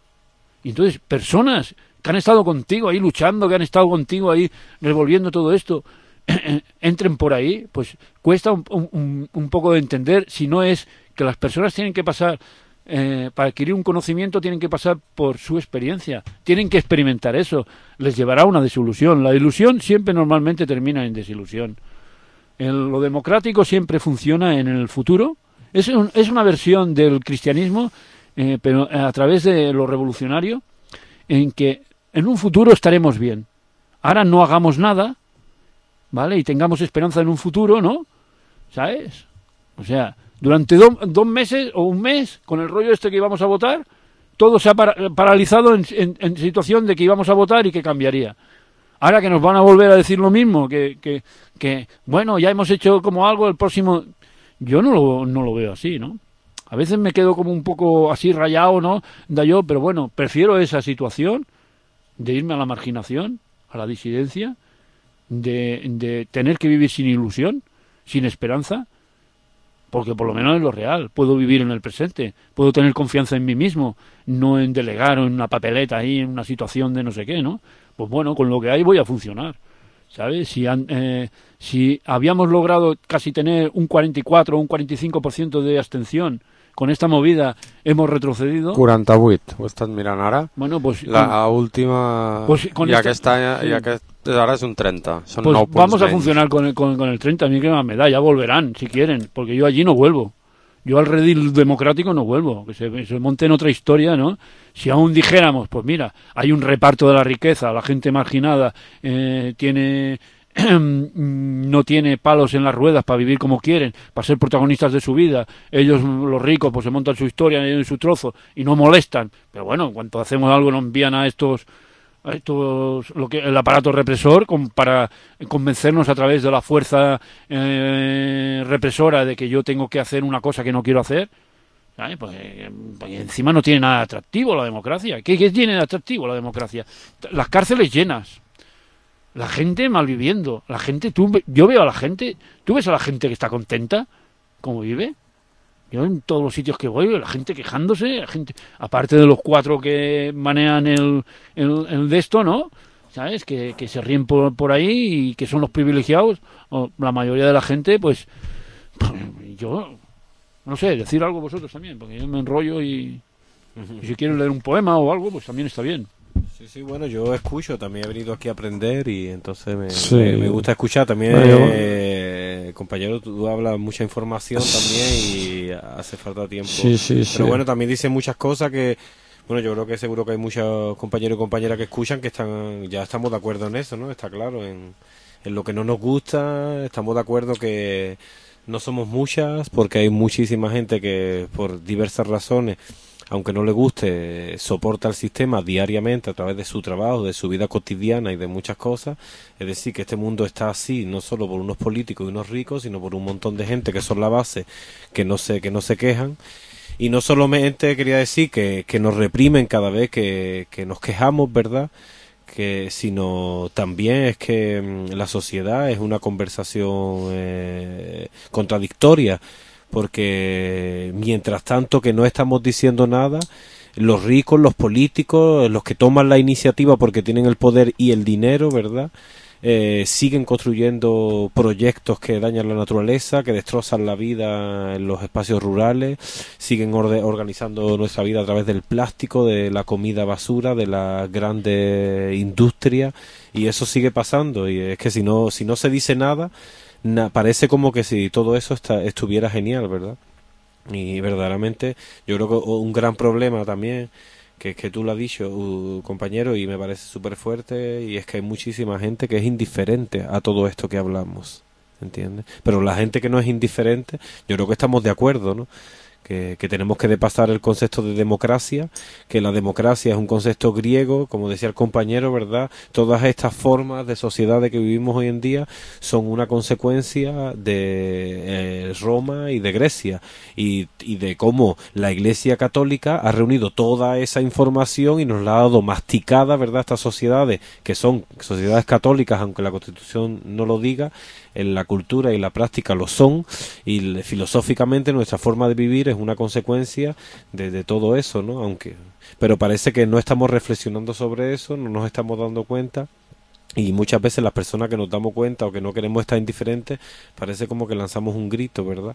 Y entonces, personas que han estado contigo ahí luchando, que han estado contigo ahí revolviendo todo esto, entren por ahí, pues cuesta un, un, un poco de entender, si no es que las personas tienen que pasar, eh, para adquirir un conocimiento, tienen que pasar por su experiencia, tienen que experimentar eso, les llevará a una desilusión. La ilusión siempre normalmente termina en desilusión. El, lo democrático siempre funciona en el futuro, es, un, es una versión del cristianismo, Eh, pero a través de lo revolucionario, en que en un futuro estaremos bien. Ahora no hagamos nada, ¿vale? Y tengamos esperanza en un futuro, ¿no? ¿Sabes? O sea, durante do, dos meses o un mes, con el rollo este que íbamos a votar, todo se ha para, paralizado en, en, en situación de que íbamos a votar y que cambiaría. Ahora que nos van a volver a decir lo mismo, que, que, que bueno, ya hemos hecho como algo, el próximo... Yo no lo, no lo veo así, ¿no? A veces me quedo como un poco así rayado, ¿no? Da yo, pero bueno, prefiero esa situación de irme a la marginación, a la disidencia, de, de tener que vivir sin ilusión, sin esperanza, porque por lo menos es lo real. Puedo vivir en el presente, puedo tener confianza en mí mismo, no en delegar o en una papeleta ahí, en una situación de no sé qué, ¿no? Pues bueno, con lo que hay voy a funcionar, ¿sabes? Si, han, eh, si habíamos logrado casi tener un cuarenta y cuatro o un cuarenta y cinco por ciento de abstención, con esta movida hemos retrocedido. quaranta-vuit, ho he estat mirant ara. Bueno, pues, la con, última... Pues con I esta, aquesta, sí. i aquest, ara és un trenta. Són pues nou punts vamos a menys. funcionar con el, con, con el treinta. A mí que más me da, ya volverán, si quieren, porque yo allí no vuelvo. Yo al redil democrático no vuelvo, que se, se monte en otra historia, ¿no? Si aún dijéramos, pues mira, hay un reparto de la riqueza, la gente marginada eh, tiene... no tiene palos en las ruedas para vivir como quieren, para ser protagonistas de su vida. Ellos, los ricos, pues se montan su historia en su trozo y no molestan. Pero bueno, en cuanto hacemos algo nos envían a estos, a estos lo que el aparato represor con, para convencernos a través de la fuerza eh, represora de que yo tengo que hacer una cosa que no quiero hacer. ¿Sabes? Pues, pues encima no tiene nada de atractivo la democracia. ¿Qué, qué tiene de atractivo la democracia? Las cárceles llenas. La gente malviviendo, la gente, tú, yo veo a la gente, ¿tú ves a la gente que está contenta? ¿Cómo vive? Yo en todos los sitios que voy veo a la gente quejándose, la gente, aparte de los cuatro que manejan el, el, el de esto, ¿no? ¿Sabes? Que, que se ríen por, por ahí y que son los privilegiados, o la mayoría de la gente, pues, yo, no sé, decir algo vosotros también, porque yo me enrollo y, y si quieren leer un poema o algo, pues también está bien. Sí, sí, bueno, yo escucho, también he venido aquí a aprender y entonces me, sí. me, me gusta escuchar. También, bueno, eh, compañero, tú, tú hablas mucha información también y hace falta tiempo. Sí, sí, Pero sí. bueno, también dice muchas cosas que, bueno, yo creo que seguro que hay muchos compañeros y compañeras que escuchan que están, ya estamos de acuerdo en eso, ¿no? Está claro, en, en lo que no nos gusta, estamos de acuerdo que no somos muchas, porque hay muchísima gente que por diversas razones, aunque no le guste, soporta el sistema diariamente a través de su trabajo, de su vida cotidiana y de muchas cosas. Es decir, que este mundo está así, no solo por unos políticos y unos ricos, sino por un montón de gente que son la base, que no se, que no se quejan. Y no solamente quería decir que, que nos reprimen cada vez que, que nos quejamos, ¿verdad?, que sino también es que mmm, la sociedad es una conversación eh, contradictoria, porque mientras tanto que no estamos diciendo nada, los ricos, los políticos, los que toman la iniciativa porque tienen el poder y el dinero, ¿verdad? Eh, siguen construyendo proyectos que dañan la naturaleza, que destrozan la vida en los espacios rurales, siguen orde- organizando nuestra vida a través del plástico, de la comida basura, de las grandes industrias, y eso sigue pasando. Y es que si no, si no se dice nada, na- parece como que si todo eso está, estuviera genial, ¿verdad? Y verdaderamente yo creo que un gran problema también, que es que tú lo has dicho, uh, compañero, y me parece súper fuerte, y es que hay muchísima gente que es indiferente a todo esto que hablamos, ¿entiendes? Pero la gente que no es indiferente, yo creo que estamos de acuerdo, ¿no? Que, que tenemos que depasar el concepto de democracia, que la democracia es un concepto griego, como decía el compañero, ¿verdad? Todas estas formas de sociedad de que vivimos hoy en día son una consecuencia de eh, Roma y de Grecia, y, y de cómo la Iglesia Católica ha reunido toda esa información y nos la ha dado masticada, ¿verdad? Estas sociedades, que son sociedades católicas, aunque la Constitución no lo diga, en la cultura y la práctica lo son, y filosóficamente nuestra forma de vivir es una consecuencia de, de todo eso, ¿no? Aunque, pero parece que no estamos reflexionando sobre eso, no nos estamos dando cuenta, y muchas veces las personas que nos damos cuenta o que no queremos estar indiferentes, parece como que lanzamos un grito, ¿verdad?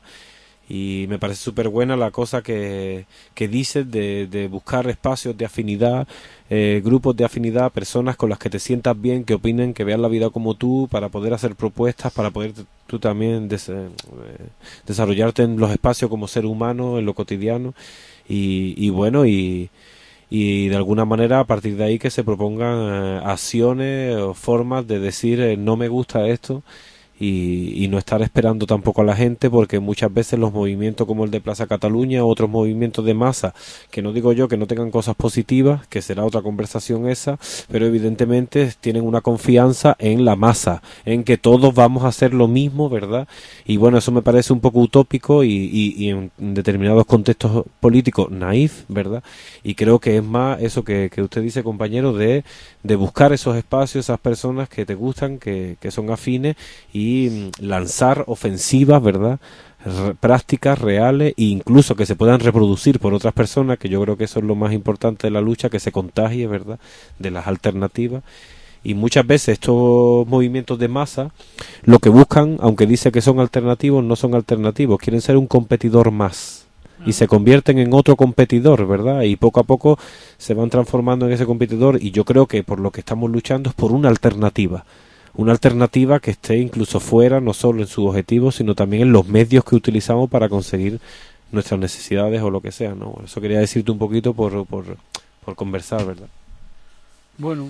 Y me parece súper buena la cosa que, que dices de, de buscar espacios de afinidad, eh, grupos de afinidad, personas con las que te sientas bien, que opinen, que vean la vida como tú, para poder hacer propuestas, para poder tú también des, eh, desarrollarte en los espacios como ser humano, en lo cotidiano, y, y bueno, y, y de alguna manera a partir de ahí que se propongan eh, acciones o formas de decir eh, no me gusta esto. Y, y no estar esperando tampoco a la gente, porque muchas veces los movimientos como el de Plaza Cataluña, otros movimientos de masa, que no digo yo que no tengan cosas positivas, que será otra conversación esa, pero evidentemente tienen una confianza en la masa, en que todos vamos a hacer lo mismo, ¿verdad? Y bueno, eso me parece un poco utópico y, y, y en determinados contextos políticos naif, ¿verdad? Y creo que es más eso que, que usted dice, compañero, de, de buscar esos espacios, esas personas que te gustan, que, que son afines, y lanzar ofensivas, ¿verdad? R- prácticas reales e incluso que se puedan reproducir por otras personas, que yo creo que eso es lo más importante de la lucha, que se contagie, ¿verdad? De las alternativas. Y muchas veces estos movimientos de masa lo que buscan, aunque dice que son alternativos, no son alternativos, quieren ser un competidor más. Y se convierten en otro competidor, ¿verdad? Y poco a poco se van transformando en ese competidor, y yo creo que por lo que estamos luchando es por una alternativa. Una alternativa que esté incluso fuera, no solo en sus objetivos, sino también en los medios que utilizamos para conseguir nuestras necesidades o lo que sea, ¿no? Eso quería decirte un poquito por, por, por conversar, ¿verdad? Bueno,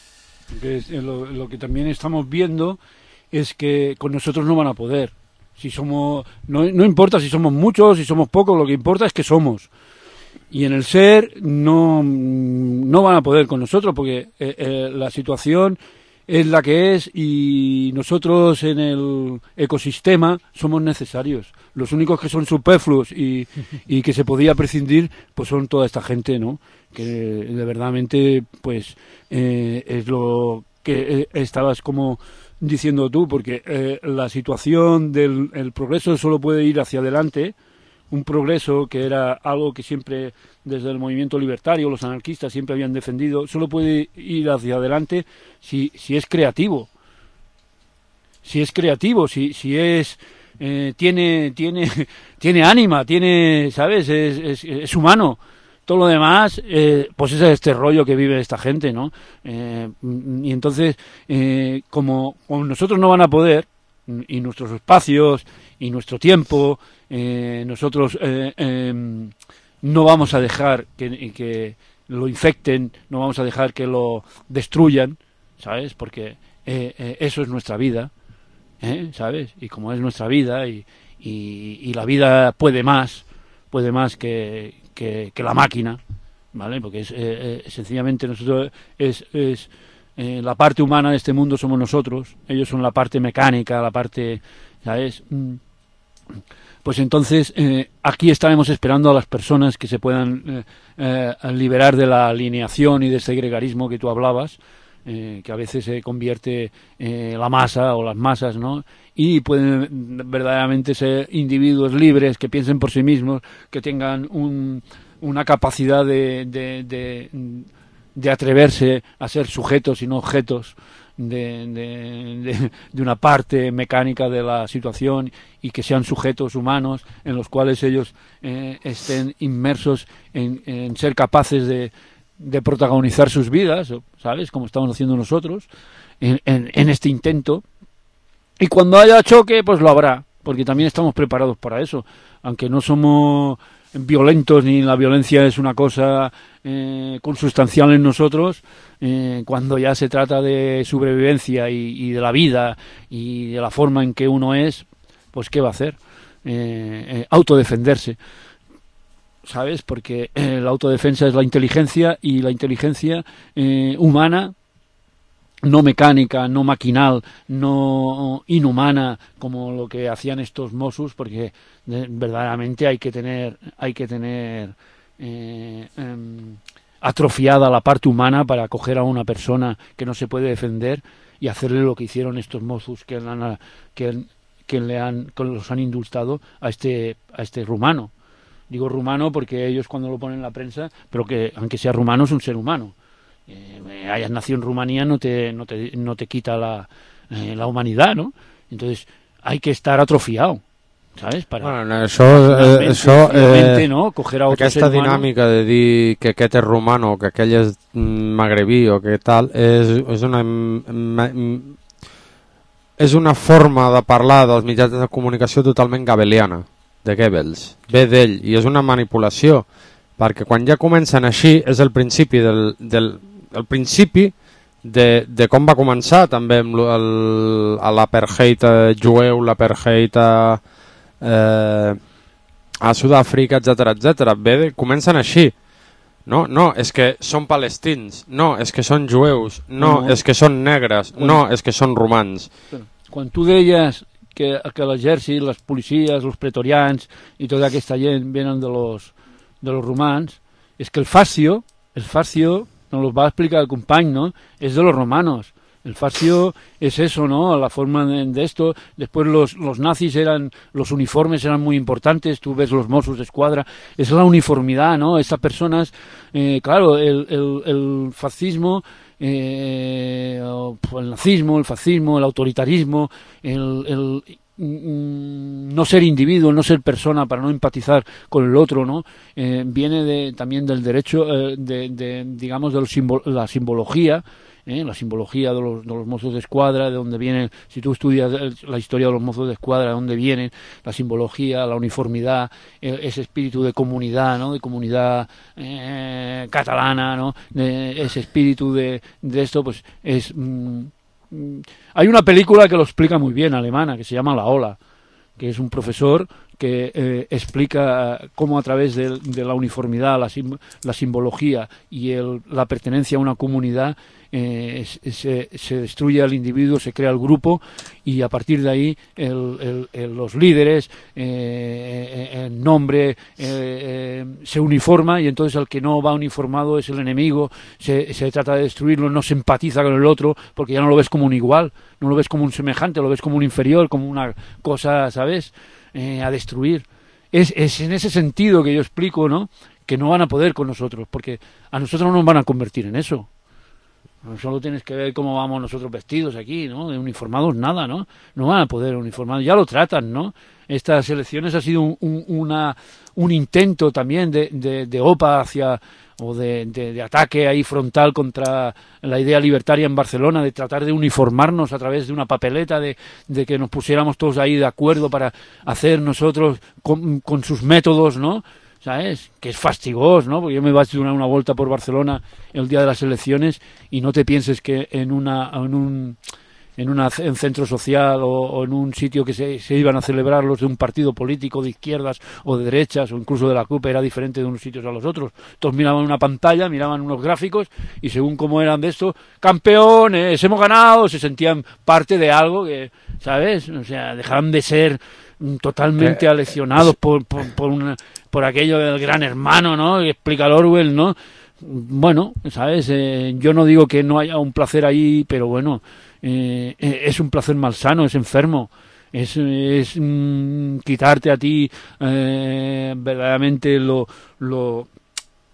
es, lo, lo que también estamos viendo es que con nosotros no van a poder. Si somos, no, no importa si somos muchos, si somos pocos, lo que importa es que somos. Y en el ser no, no van a poder con nosotros, porque eh, eh, la situación es la que es, y nosotros en el ecosistema somos necesarios. Los únicos que son superfluos y, y que se podía prescindir, pues son toda esta gente, ¿no? Que de verdadmente, pues, eh, es lo que eh, estabas como diciendo tú, porque eh, la situación del el progreso solo puede ir hacia adelante. Un progreso que era algo que siempre desde el movimiento libertario los anarquistas siempre habían defendido, solo puede ir hacia adelante si, si es creativo, si es creativo, si, si es eh, tiene tiene tiene ánima, tiene, ¿sabes? Es, es, es humano. Todo lo demás, eh, pues es este rollo que vive esta gente, ¿no? Eh, y entonces, eh, como, como nosotros no van a poder, y nuestros espacios y nuestro tiempo, eh, nosotros eh, eh, no vamos a dejar que, que lo infecten, no vamos a dejar que lo destruyan, ¿sabes? Porque eh, eh, eso es nuestra vida, ¿eh? ¿Sabes? Y como es nuestra vida, y, y, y la vida puede más, puede más que, que, que la máquina, ¿vale? Porque es, eh, eh, sencillamente nosotros es... es Eh, la parte humana de este mundo somos nosotros, ellos son la parte mecánica, la parte, ¿sabes? Pues entonces eh, aquí estaremos esperando a las personas que se puedan eh, eh, liberar de la alineación y del segregarismo que tú hablabas, eh, que a veces se convierte eh, la masa o las masas, ¿no? Y pueden verdaderamente ser individuos libres que piensen por sí mismos, que tengan un una capacidad de, de, de, de atreverse a ser sujetos y no objetos de, de, de, de una parte mecánica de la situación, y que sean sujetos humanos en los cuales ellos eh, estén inmersos en, en ser capaces de, de protagonizar sus vidas, ¿sabes? Como estamos haciendo nosotros en, en, en este intento. Y cuando haya choque, pues lo habrá, porque también estamos preparados para eso, aunque no somos violentos ni la violencia es una cosa eh, consustancial en nosotros. Eh, cuando ya se trata de sobrevivencia y, y de la vida y de la forma en que uno es, pues ¿qué va a hacer? Eh, eh, autodefenderse, ¿sabes? Porque eh, la autodefensa es la inteligencia, y la inteligencia eh, humana, no mecánica, no maquinal, no inhumana, como lo que hacían estos Mossos, porque de, verdaderamente hay que tener, hay que tener eh, eh, atrofiada la parte humana para coger a una persona que no se puede defender y hacerle lo que hicieron estos Mossos que, han, que, que le han, que los han indultado a este, a este rumano. Digo rumano porque ellos cuando lo ponen en la prensa, pero que aunque sea rumano es un ser humano. Eh, hayas nacido en Rumanía no te no te, no te quita la, eh, la humanidad, ¿no? Entonces hay que estar atrofiado, ¿sabes? Para bueno, això, eh, això eh, no? Coger a otro aquesta ser humano. dinàmica de dir que aquest és romano o que aquell és magrebí o que tal és, és una és una forma de parlar dels mitjans de comunicació totalment gabeliana, de Goebbels, ve d'ell, i és una manipulació, perquè quan ja comencen així és el principi del, del el principi de, de com va començar també amb el, l'apartheid jueu, l'apartheid a, eh, a Sud-àfrica, etcètera, etcètera. Bé, comencen així. No, no, és que són palestins, no, és que són jueus, no, no. és que són negres, quan, no, és que són romans. Quan tu deies que, que l'exèrcit, les policies, els pretorians i tota aquesta gent venen de los, de los romans, és que el fascio, el fascio nos lo va a explicar el company, ¿no? Es de los romanos. El fascio es eso, ¿no? La forma de, de esto. Después los, los nazis eran, los uniformes eran muy importantes. Tú ves los Mossos de Escuadra. Es la uniformidad, ¿no? Estas personas, eh, claro, el, el, el fascismo, eh, el nazismo, el fascismo, el autoritarismo, el... el no ser individuo, no ser persona para no empatizar con el otro, ¿no? Eh, viene de, también del derecho, eh, de, de, digamos, de los simbol, la simbología, ¿eh? La simbología de los, de los Mossos de Escuadra, de donde vienen, si tú estudias la historia de los Mossos de Escuadra, de dónde vienen, la simbología, la uniformidad, eh, ese espíritu de comunidad, ¿no? De comunidad eh, catalana, ¿no? De, ese espíritu de, de esto, pues es... Mm, hay una película que lo explica muy bien, alemana, que se llama La Ola, que es un profesor que eh, explica cómo a través de, de la uniformidad, la, sim, la simbología y el, la pertenencia a una comunidad eh, se, se destruye al individuo, se crea el grupo, y a partir de ahí el, el, el, los líderes, eh, el nombre eh, eh, se uniforma, y entonces el que no va uniformado es el enemigo, se, se trata de destruirlo, no se empatiza con el otro porque ya no lo ves como un igual, no lo ves como un semejante, lo ves como un inferior, como una cosa, ¿sabes?, Eh, a destruir. Es, es en ese sentido que yo explico, ¿no?, que no van a poder con nosotros, porque a nosotros no nos van a convertir en eso. Solo tienes que ver cómo vamos nosotros vestidos aquí, ¿no? De uniformados nada, ¿no? No van a poder uniformados, ya lo tratan, ¿no? Estas elecciones ha sido un, un, una, un intento también de, de, de O P A hacia, o de, de, de ataque ahí frontal contra la idea libertaria en Barcelona, de tratar de uniformarnos a través de una papeleta, de, de que nos pusiéramos todos ahí de acuerdo para hacer nosotros con, con sus métodos, ¿no?, ¿sabes? Que es fastigoso, ¿no? Porque yo me voy a dar una, una vuelta por Barcelona el día de las elecciones y no te pienses que en una en un en un centro social o, o en un sitio que se, se iban a celebrar los de un partido político de izquierdas o de derechas o incluso de la C U P era diferente de unos sitios a los otros. Todos miraban una pantalla, miraban unos gráficos y según cómo eran de esto, campeones, hemos ganado, se sentían parte de algo que, ¿sabes? O sea, dejaban de ser totalmente aleccionados por, por, por, una, por aquello del gran hermano, ¿no?, que explica el Orwell, ¿no? Bueno, ¿sabes? Eh, yo no digo que no haya un placer ahí, pero bueno, eh, es un placer malsano, es enfermo, es, es mm, quitarte a ti eh, verdaderamente lo, lo,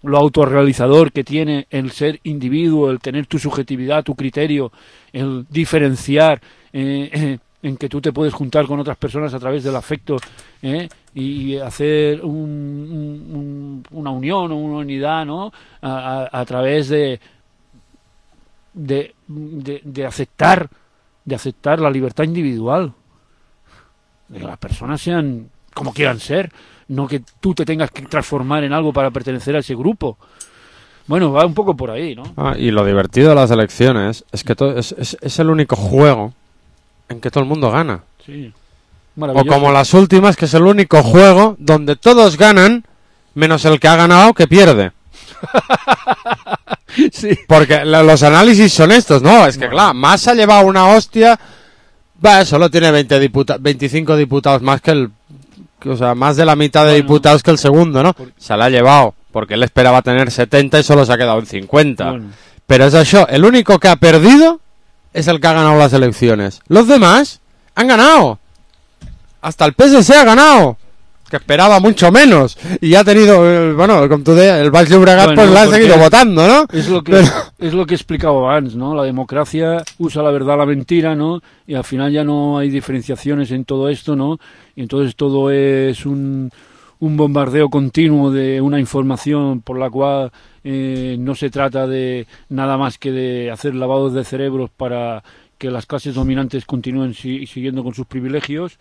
lo autorrealizador que tiene el ser individuo, el tener tu subjetividad, tu criterio, el diferenciar, eh, eh, en que tú te puedes juntar con otras personas a través del afecto, ¿eh? y hacer un, un, una unión o una unidad, ¿no? a, a, a través de de, de de aceptar de aceptar la libertad individual, de que las personas sean como quieran ser, no que tú te tengas que transformar en algo para pertenecer a ese grupo. Bueno, va un poco por ahí, ¿no? Ah, y lo divertido de las elecciones es que todo, es, es, es el único juego en que todo el mundo gana. Sí. O como las últimas, que es el único juego donde todos ganan, menos el que ha ganado que pierde. Sí. Porque la, los análisis son estos, ¿no? Es que, bueno, claro, Massa ha llevado una hostia, bah, solo tiene veinte diputa- veinticinco diputados más que el... O sea, más de la mitad de bueno, diputados que el segundo, ¿no? Por... Se la ha llevado, porque él esperaba tener setenta y solo se ha quedado en cincuenta. Bueno. Pero es eso, el único que ha perdido es el que ha ganado las elecciones. Los demás han ganado. Hasta el P S C ha ganado, que esperaba mucho menos. Y ha tenido, bueno, como tú decías, el Baix Llobregat, bueno, pues la ha seguido votando, ¿no? Es lo que, Pero... es lo que explicaba antes, ¿no? La democracia usa la verdad, la mentira, ¿no? Y al final ya no hay diferenciaciones en todo esto, ¿no? Y entonces todo es un, un bombardeo continuo de una información por la cual eh, no se trata de nada más que de hacer lavados de cerebros para que las clases dominantes continúen si, siguiendo con sus privilegios.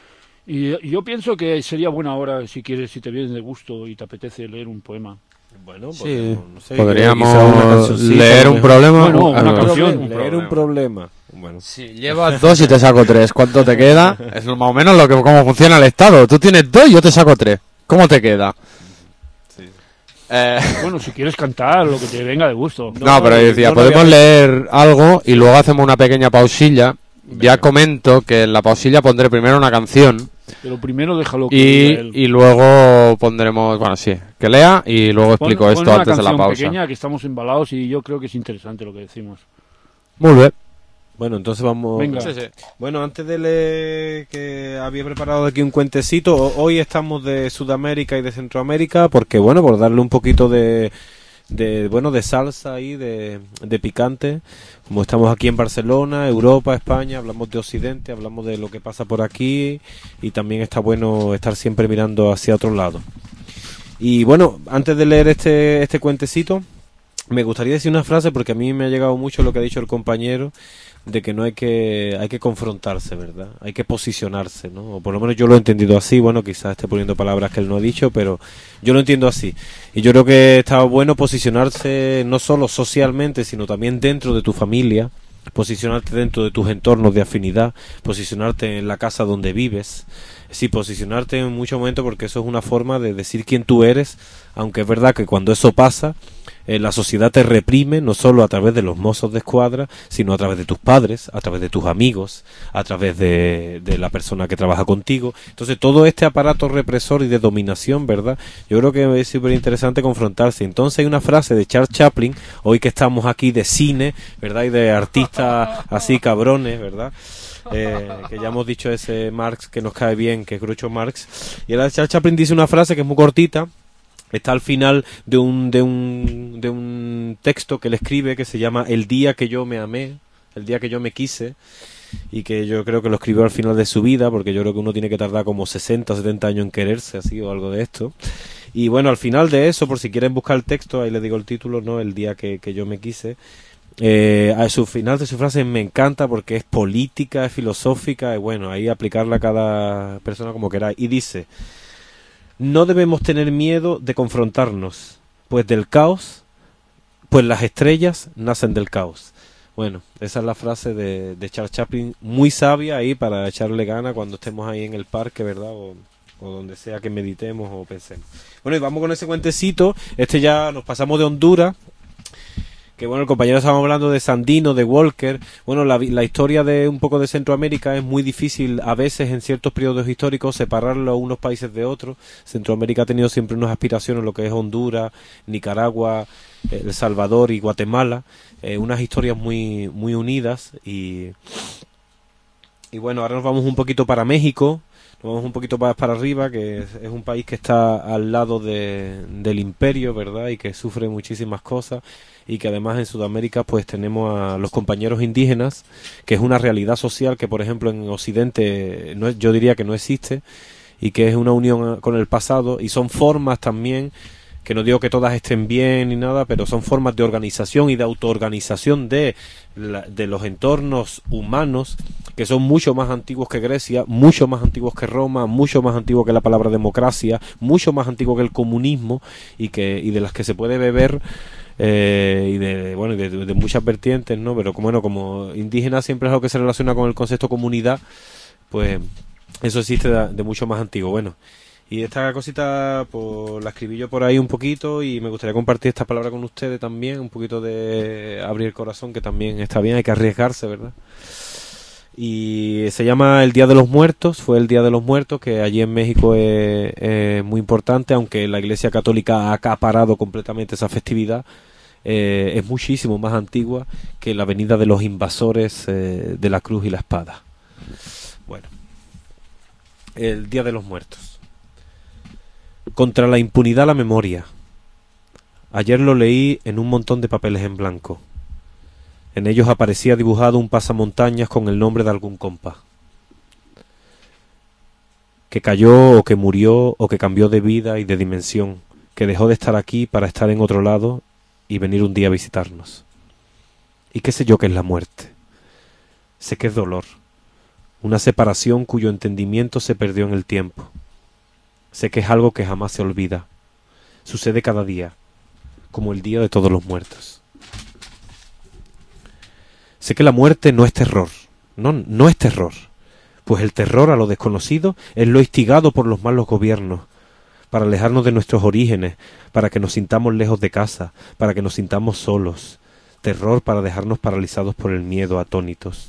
Y, y yo pienso que sería buena hora, si quieres, si te vienes de gusto y te apetece leer un poema. Bueno, sí, podemos, no sé, podríamos leer un problema. Bueno, una ah, canción. Un leer un problema. Bueno. Si llevas dos y te saco tres, ¿cuánto te queda? Es más o menos lo que cómo funciona el Estado. Tú tienes dos y yo te saco tres. ¿Cómo te queda? Sí. Eh... Bueno, si quieres cantar, lo que te venga de gusto. No, no pero yo decía, no, podemos no leer algo y luego hacemos una pequeña pausilla. Venga. Ya comento que en la pausilla pondré primero una canción. Pero primero déjalo que y, y luego pondremos, bueno, sí, que lea y luego explico pon, esto pon antes de la pausa. Una pequeña que estamos embalados y yo creo que es interesante lo que decimos. Muy bien. Bueno, entonces vamos... Venga. Sí, sí. Bueno, antes de leer, que había preparado aquí un cuentecito, hoy estamos de Sudamérica y de Centroamérica, porque bueno, por darle un poquito de... de bueno de salsa y de, de picante, como estamos aquí en Barcelona, Europa, España, hablamos de Occidente, hablamos de lo que pasa por aquí y también está bueno estar siempre mirando hacia otro lado. Y bueno, antes de leer este este cuentecito, me gustaría decir una frase porque a mí me ha llegado mucho lo que ha dicho el compañero, de que no hay que hay que confrontarse, ¿verdad? Hay que posicionarse, ¿no? O por lo menos yo lo he entendido así. Bueno, quizás esté poniendo palabras que él no ha dicho, pero yo lo entiendo así. Y yo creo que está bueno posicionarse no solo socialmente, sino también dentro de tu familia, posicionarte dentro de tus entornos de afinidad, posicionarte en la casa donde vives, sí, posicionarte en muchos momentos, porque eso es una forma de decir quién tú eres, aunque es verdad que cuando eso pasa, eh, la sociedad te reprime, no solo a través de los mozos de escuadra, sino a través de tus padres, a través de tus amigos, a través de, de la persona que trabaja contigo. Entonces todo este aparato represor y de dominación, ¿verdad? Yo creo que es súper interesante confrontarse. Entonces hay una frase de Charles Chaplin, hoy que estamos aquí de cine, ¿verdad? Y de artistas así cabrones, ¿verdad? Eh, que ya hemos dicho ese Marx que nos cae bien, que es Groucho Marx. Y ahora Charles Chaplin dice una frase que es muy cortita, está al final de un de un de un texto que él escribe que se llama El día que yo me amé, el día que yo me quise, y que yo creo que lo escribió al final de su vida, porque yo creo que uno tiene que tardar como sesenta o setenta años en quererse, así o algo de esto. Y bueno, al final de eso, por si quieren buscar el texto, ahí les digo el título, ¿no? El día que, que yo me quise. Eh, a su final de su frase me encanta porque es política, es filosófica, y bueno, ahí aplicarla a cada persona como queráis. Y dice: no debemos tener miedo de confrontarnos, pues del caos, pues las estrellas nacen del caos. Bueno, esa es la frase de, de Charles Chaplin, muy sabia ahí para echarle gana cuando estemos ahí en el parque, ¿verdad? O, o donde sea que meditemos o pensemos. Bueno, y vamos con ese cuentecito. Este ya nos pasamos de Honduras, que bueno, el compañero estaba hablando de Sandino, de Walker. Bueno, la, la historia de un poco de Centroamérica es muy difícil a veces en ciertos periodos históricos separarlo unos países de otros. Centroamérica ha tenido siempre unas aspiraciones, lo que es Honduras, Nicaragua, El Salvador y Guatemala, eh, unas historias muy muy unidas. Y, y bueno, ahora nos vamos un poquito para México. Vamos un poquito más para arriba, que es, es un país que está al lado de, del imperio, ¿verdad? Y que sufre muchísimas cosas, y que además en Sudamérica pues tenemos a los compañeros indígenas, que es una realidad social que por ejemplo en Occidente no, yo diría que no existe, y que es una unión con el pasado, y son formas también, que no digo que todas estén bien ni nada, pero son formas de organización y de autoorganización de, la, de los entornos humanos, que son mucho más antiguos que Grecia, mucho más antiguos que Roma, mucho más antiguos que la palabra democracia, mucho más antiguos que el comunismo, y que y de las que se puede beber, eh, y de bueno de, de muchas vertientes, ¿no? Pero como bueno, como indígena siempre es algo que se relaciona con el concepto comunidad, pues eso existe de, de mucho más antiguo. Bueno, y esta cosita pues la escribí yo por ahí un poquito, y me gustaría compartir esta palabra con ustedes también, un poquito de abrir el corazón, que también está bien, hay que arriesgarse, ¿verdad? Y se llama El Día de los Muertos. Fue el Día de los Muertos, que allí en México es, es muy importante, aunque la Iglesia Católica ha acaparado completamente esa festividad. Eh, es muchísimo más antigua que la venida de los invasores eh, de la cruz y la espada. Bueno, el Día de los Muertos. Contra la impunidad, la memoria. Ayer lo leí en un montón de papeles en blanco. En ellos aparecía dibujado un pasamontañas con el nombre de algún compa, que cayó o que murió o que cambió de vida y de dimensión, que dejó de estar aquí para estar en otro lado y venir un día a visitarnos. Y qué sé yo qué es la muerte. Sé que es dolor, una separación cuyo entendimiento se perdió en el tiempo. Sé que es algo que jamás se olvida. Sucede cada día, como el Día de Todos los Muertos. Sé que la muerte no es terror, no, no es terror, pues el terror a lo desconocido es lo instigado por los malos gobiernos, para alejarnos de nuestros orígenes, para que nos sintamos lejos de casa, para que nos sintamos solos, terror para dejarnos paralizados por el miedo, atónitos.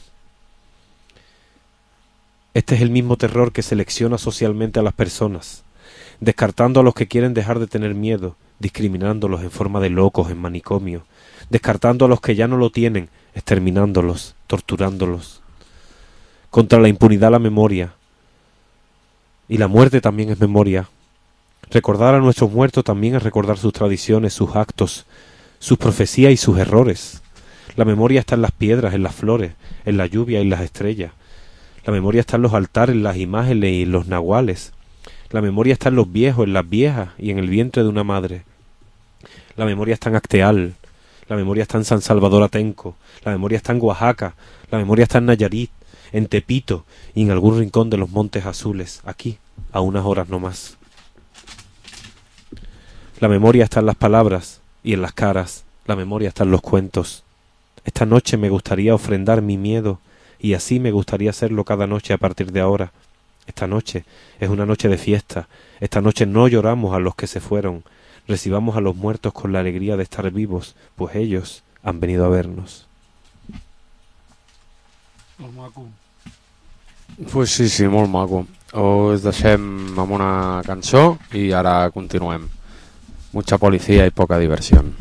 Este es el mismo terror que selecciona socialmente a las personas, descartando a los que quieren dejar de tener miedo, discriminándolos en forma de locos en manicomio, descartando a los que ya no lo tienen, exterminándolos, torturándolos. Contra la impunidad, la memoria. Y la muerte también es memoria. Recordar a nuestros muertos también es recordar sus tradiciones, sus actos, sus profecías y sus errores. La memoria está en las piedras, en las flores, en la lluvia y en las estrellas. La memoria está en los altares, en las imágenes y en los nahuales. La memoria está en los viejos, en las viejas y en el vientre de una madre. La memoria está en Acteal. La memoria está en San Salvador Atenco, la memoria está en Oaxaca, la memoria está en Nayarit, en Tepito y en algún rincón de los Montes Azules, aquí, a unas horas no más. La memoria está en las palabras y en las caras, la memoria está en los cuentos. Esta noche me gustaría ofrendar mi miedo, y así me gustaría hacerlo cada noche a partir de ahora. Esta noche es una noche de fiesta, esta noche no lloramos a los que se fueron. Recibamos a los muertos con la alegría de estar vivos, pues ellos han venido a vernos. Pues sí, sí, molt maco. Us deixem amb una cançó i ara continuem. Mucha policía y poca diversión.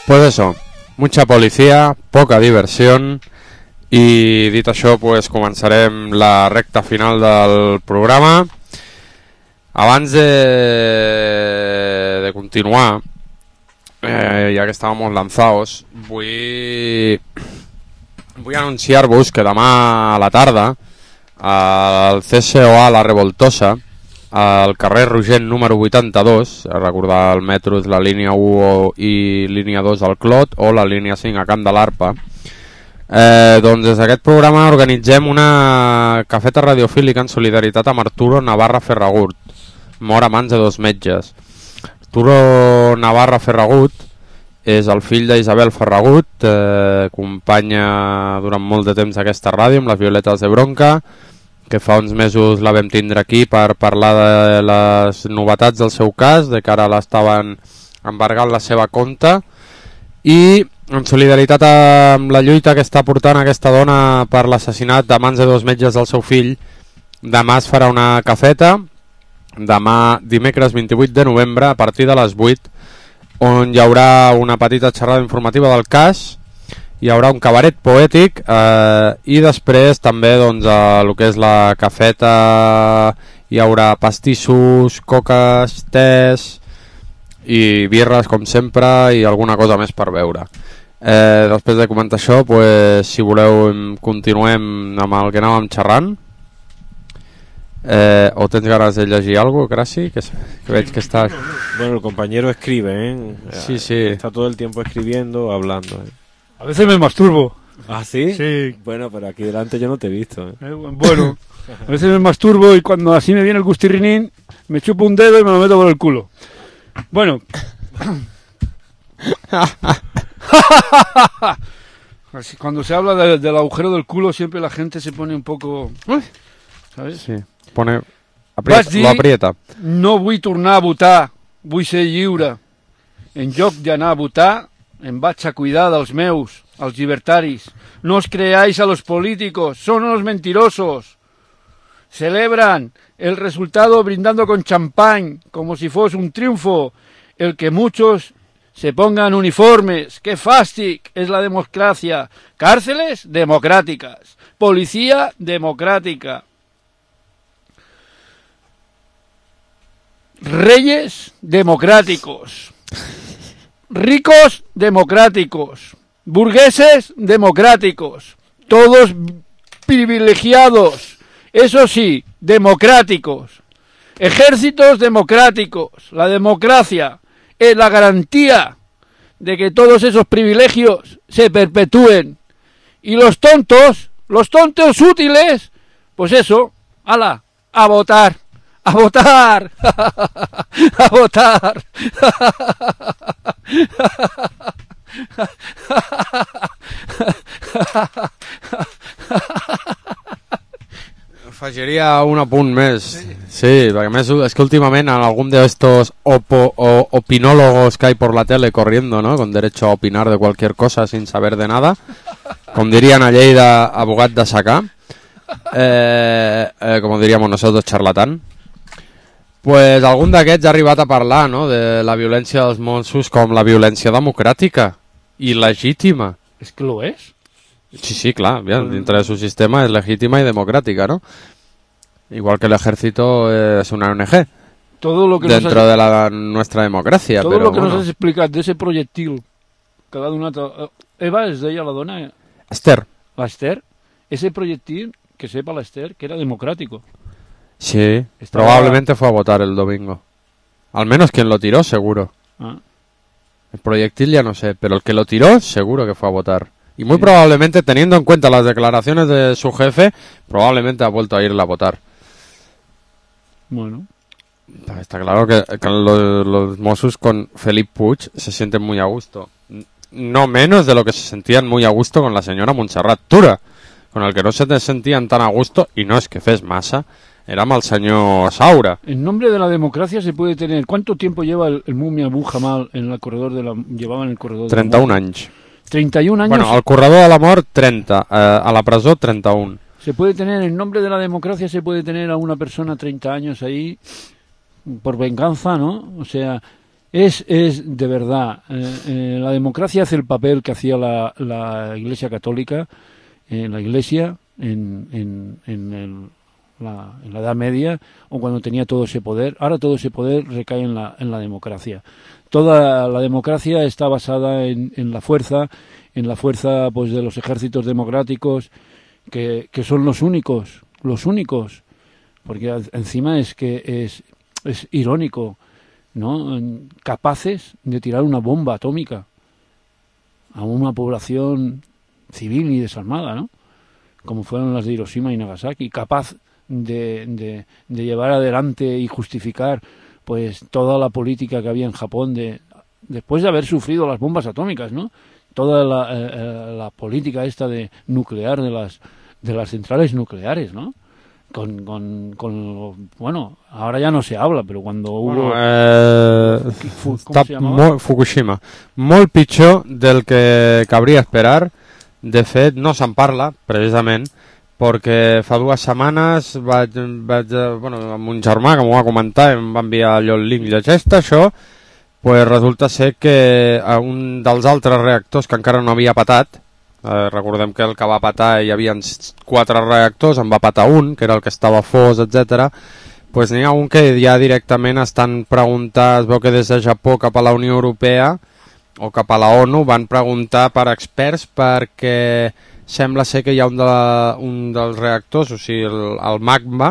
Pues eso, mucha policia, poca diversió, i dit això, pues, començarem la recta final del programa. Abans de, de continuar, eh, ja que estàvem lanzados, vull, vull anunciar-vos que demà a la tarda al C C O A La Revoltosa, al carrer Rogent número vuitanta-dos, a recordar el metro és la línia u i línia dos al Clot o la línia cinc a Camp de l'Arpa, eh, doncs des d'aquest programa organitzem una cafeta radiofílica en solidaritat amb Arturo Navarra Ferragut, mort a mans de dos metges. Arturo Navarra Ferragut és el fill d'Isabel Ferragut, eh, companya durant molt de temps d'aquesta ràdio amb les Violetes de Bronca, que fa uns mesos la vam tindre aquí per parlar de les novetats del seu cas, de que ara l'estaven embargant la seva compta, i en solidaritat amb la lluita que està portant aquesta dona per l'assassinat de mans de dos metges del seu fill, demà es farà una cafeta, demà dimecres vint-i-vuit de novembre a partir de les vuit, on hi haurà una petita xerrada informativa del cas, hi haurà un cabaret poètic, eh, i després també doncs, a el que és la cafeta hi haurà pastissos, coques, tés i birres com sempre i alguna cosa més per beure. Eh, després de comentar això, pues, si voleu continuem amb el que anàvem xerrant. Eh, ¿O tens ganas de llegir algo, Grassi? Que, que veig que estás... Bueno, el compañero escribe, ¿eh? Sí, sí. Está todo el tiempo escribiendo, hablando, ¿eh? A veces me masturbo. ¿Ah, sí? Sí. Bueno, pero aquí delante yo no te he visto, ¿eh? Eh, bueno, a veces me masturbo y cuando así me viene el gustirrinín, me chupo un dedo y me lo meto por el culo. Bueno. Así, cuando se habla de, del agujero del culo, siempre la gente se pone un poco... ¿Sabes? Sí, pone... Aprieta, Vas dir, lo aprieta. No vull tornar a votar, vull ser lliure. En lloc d'anar a votar, em vaig a cuidar dels meus, els llibertaris. No os creáis a los políticos, son unos mentirosos. Celebran el resultado brindando con champán, como si fuese un triunfo, el que muchos se pongan uniformes. ¡Qué fàstic es la democracia! Cárceles democráticas, policía democrática. Reyes democráticos, ricos democráticos, burgueses democráticos, todos privilegiados, eso sí, democráticos, ejércitos democráticos. La democracia es la garantía de que todos esos privilegios se perpetúen. Y los tontos, los tontos útiles, pues eso, ala, a votar. ¡A votar! ¡A votar! Afegiria un apunt més. Sí, sí, perquè més és que últimament en algun de estos opo, o, opinólogos que hay por la tele corriendo, ¿no? Con derecho a opinar de cualquier cosa sin saber de nada. Com dirien a Lleida, abogat de sacar. Eh, eh, como diríamos nosotros, charlatán. Pues algun d'aquests ha arribat a parlar, no?, de la violència dels Mossos com la violència democràtica i legítima. És que lo és. Sí, sí, clar, bien, dintre de su sistema es legítima y democrática, ¿no? Igual que el ejército es una O N G. Todo lo que dentro nos has... de la, nuestra democracia. Todo pero lo que bueno. nos has explicat d'ese projectil que l'ha donat... A... Eva es deia la dona... Esther. L'Esther. Ese projectil, que sepa l'Esther, que era democrático. Sí, Estaba... probablemente fue a votar el domingo. Al menos quien lo tiró, seguro. Ah. El proyectil ya no sé, pero el que lo tiró, seguro que fue a votar. Y muy sí. probablemente, teniendo en cuenta las declaraciones de su jefe, probablemente ha vuelto a ir a votar. Bueno. Está claro que, que los, los Mossos con Felip Puig se sienten muy a gusto. No menos de lo que se sentían muy a gusto con la señora Montserrat Tura, con el que no se sentían tan a gusto, y no es que fes massa, era amb el senyor Saura. En nombre de la democracia se puede tener... ¿Cuánto tiempo lleva el, el Mumia Abu Jamal en el corredor de la... llevaba en el corredor trenta un de la anys. treinta y un años. Bueno, al corredor de la mort treinta, eh, a la presó treinta y uno. Se puede tener, en nombre de la democracia se puede tener a una persona treinta años ahí por venganza, ¿no? O sea, Es, es de verdad, eh, eh, la democracia hace el papel que hacía la, la Iglesia Católica, en eh, la Iglesia en, en, en, el, la, en la Edad Media, o cuando tenía todo ese poder. Ahora todo ese poder recae en la, en la democracia. Toda la democracia está basada en, en la fuerza, en la fuerza pues de los ejércitos democráticos, que, que son los únicos, los únicos, porque encima es que es, es irónico, ¿no? Capaces de tirar una bomba atómica a una población civil y desarmada, ¿no? Como fueron las de Hiroshima y Nagasaki, capaz de, de, de llevar adelante y justificar pues toda la política que había en Japón de después de haber sufrido las bombas atómicas, ¿no? Toda la, eh, la política esta de nuclear de las de las centrales nucleares, ¿no? Con, con, con, bueno, ahora ya no se habla, però cuando bueno, hubo... Eh, ¿Cómo està se llamava? molt, Fukushima. Molt pitjor del que cabria esperar. De fet, no se'n parla, precisament, perquè fa dues setmanes vaig, vaig bueno, amb un germà que m'ho va comentar, em va enviar allò el link, llegeix això, pues resulta ser que a un dels altres reactors que encara no havia patat, Eh, recordem que el que va patar hi havia quatre reactors, en va patar un, que era el que estava fos, etcètera. Pues n'hi ha un que ja directament estan preguntant, es veu que des de Japó cap a la Unió Europea o cap a la ONU van preguntar per experts perquè sembla ser que hi ha un, de la, un dels reactors, o sigui el, el magma,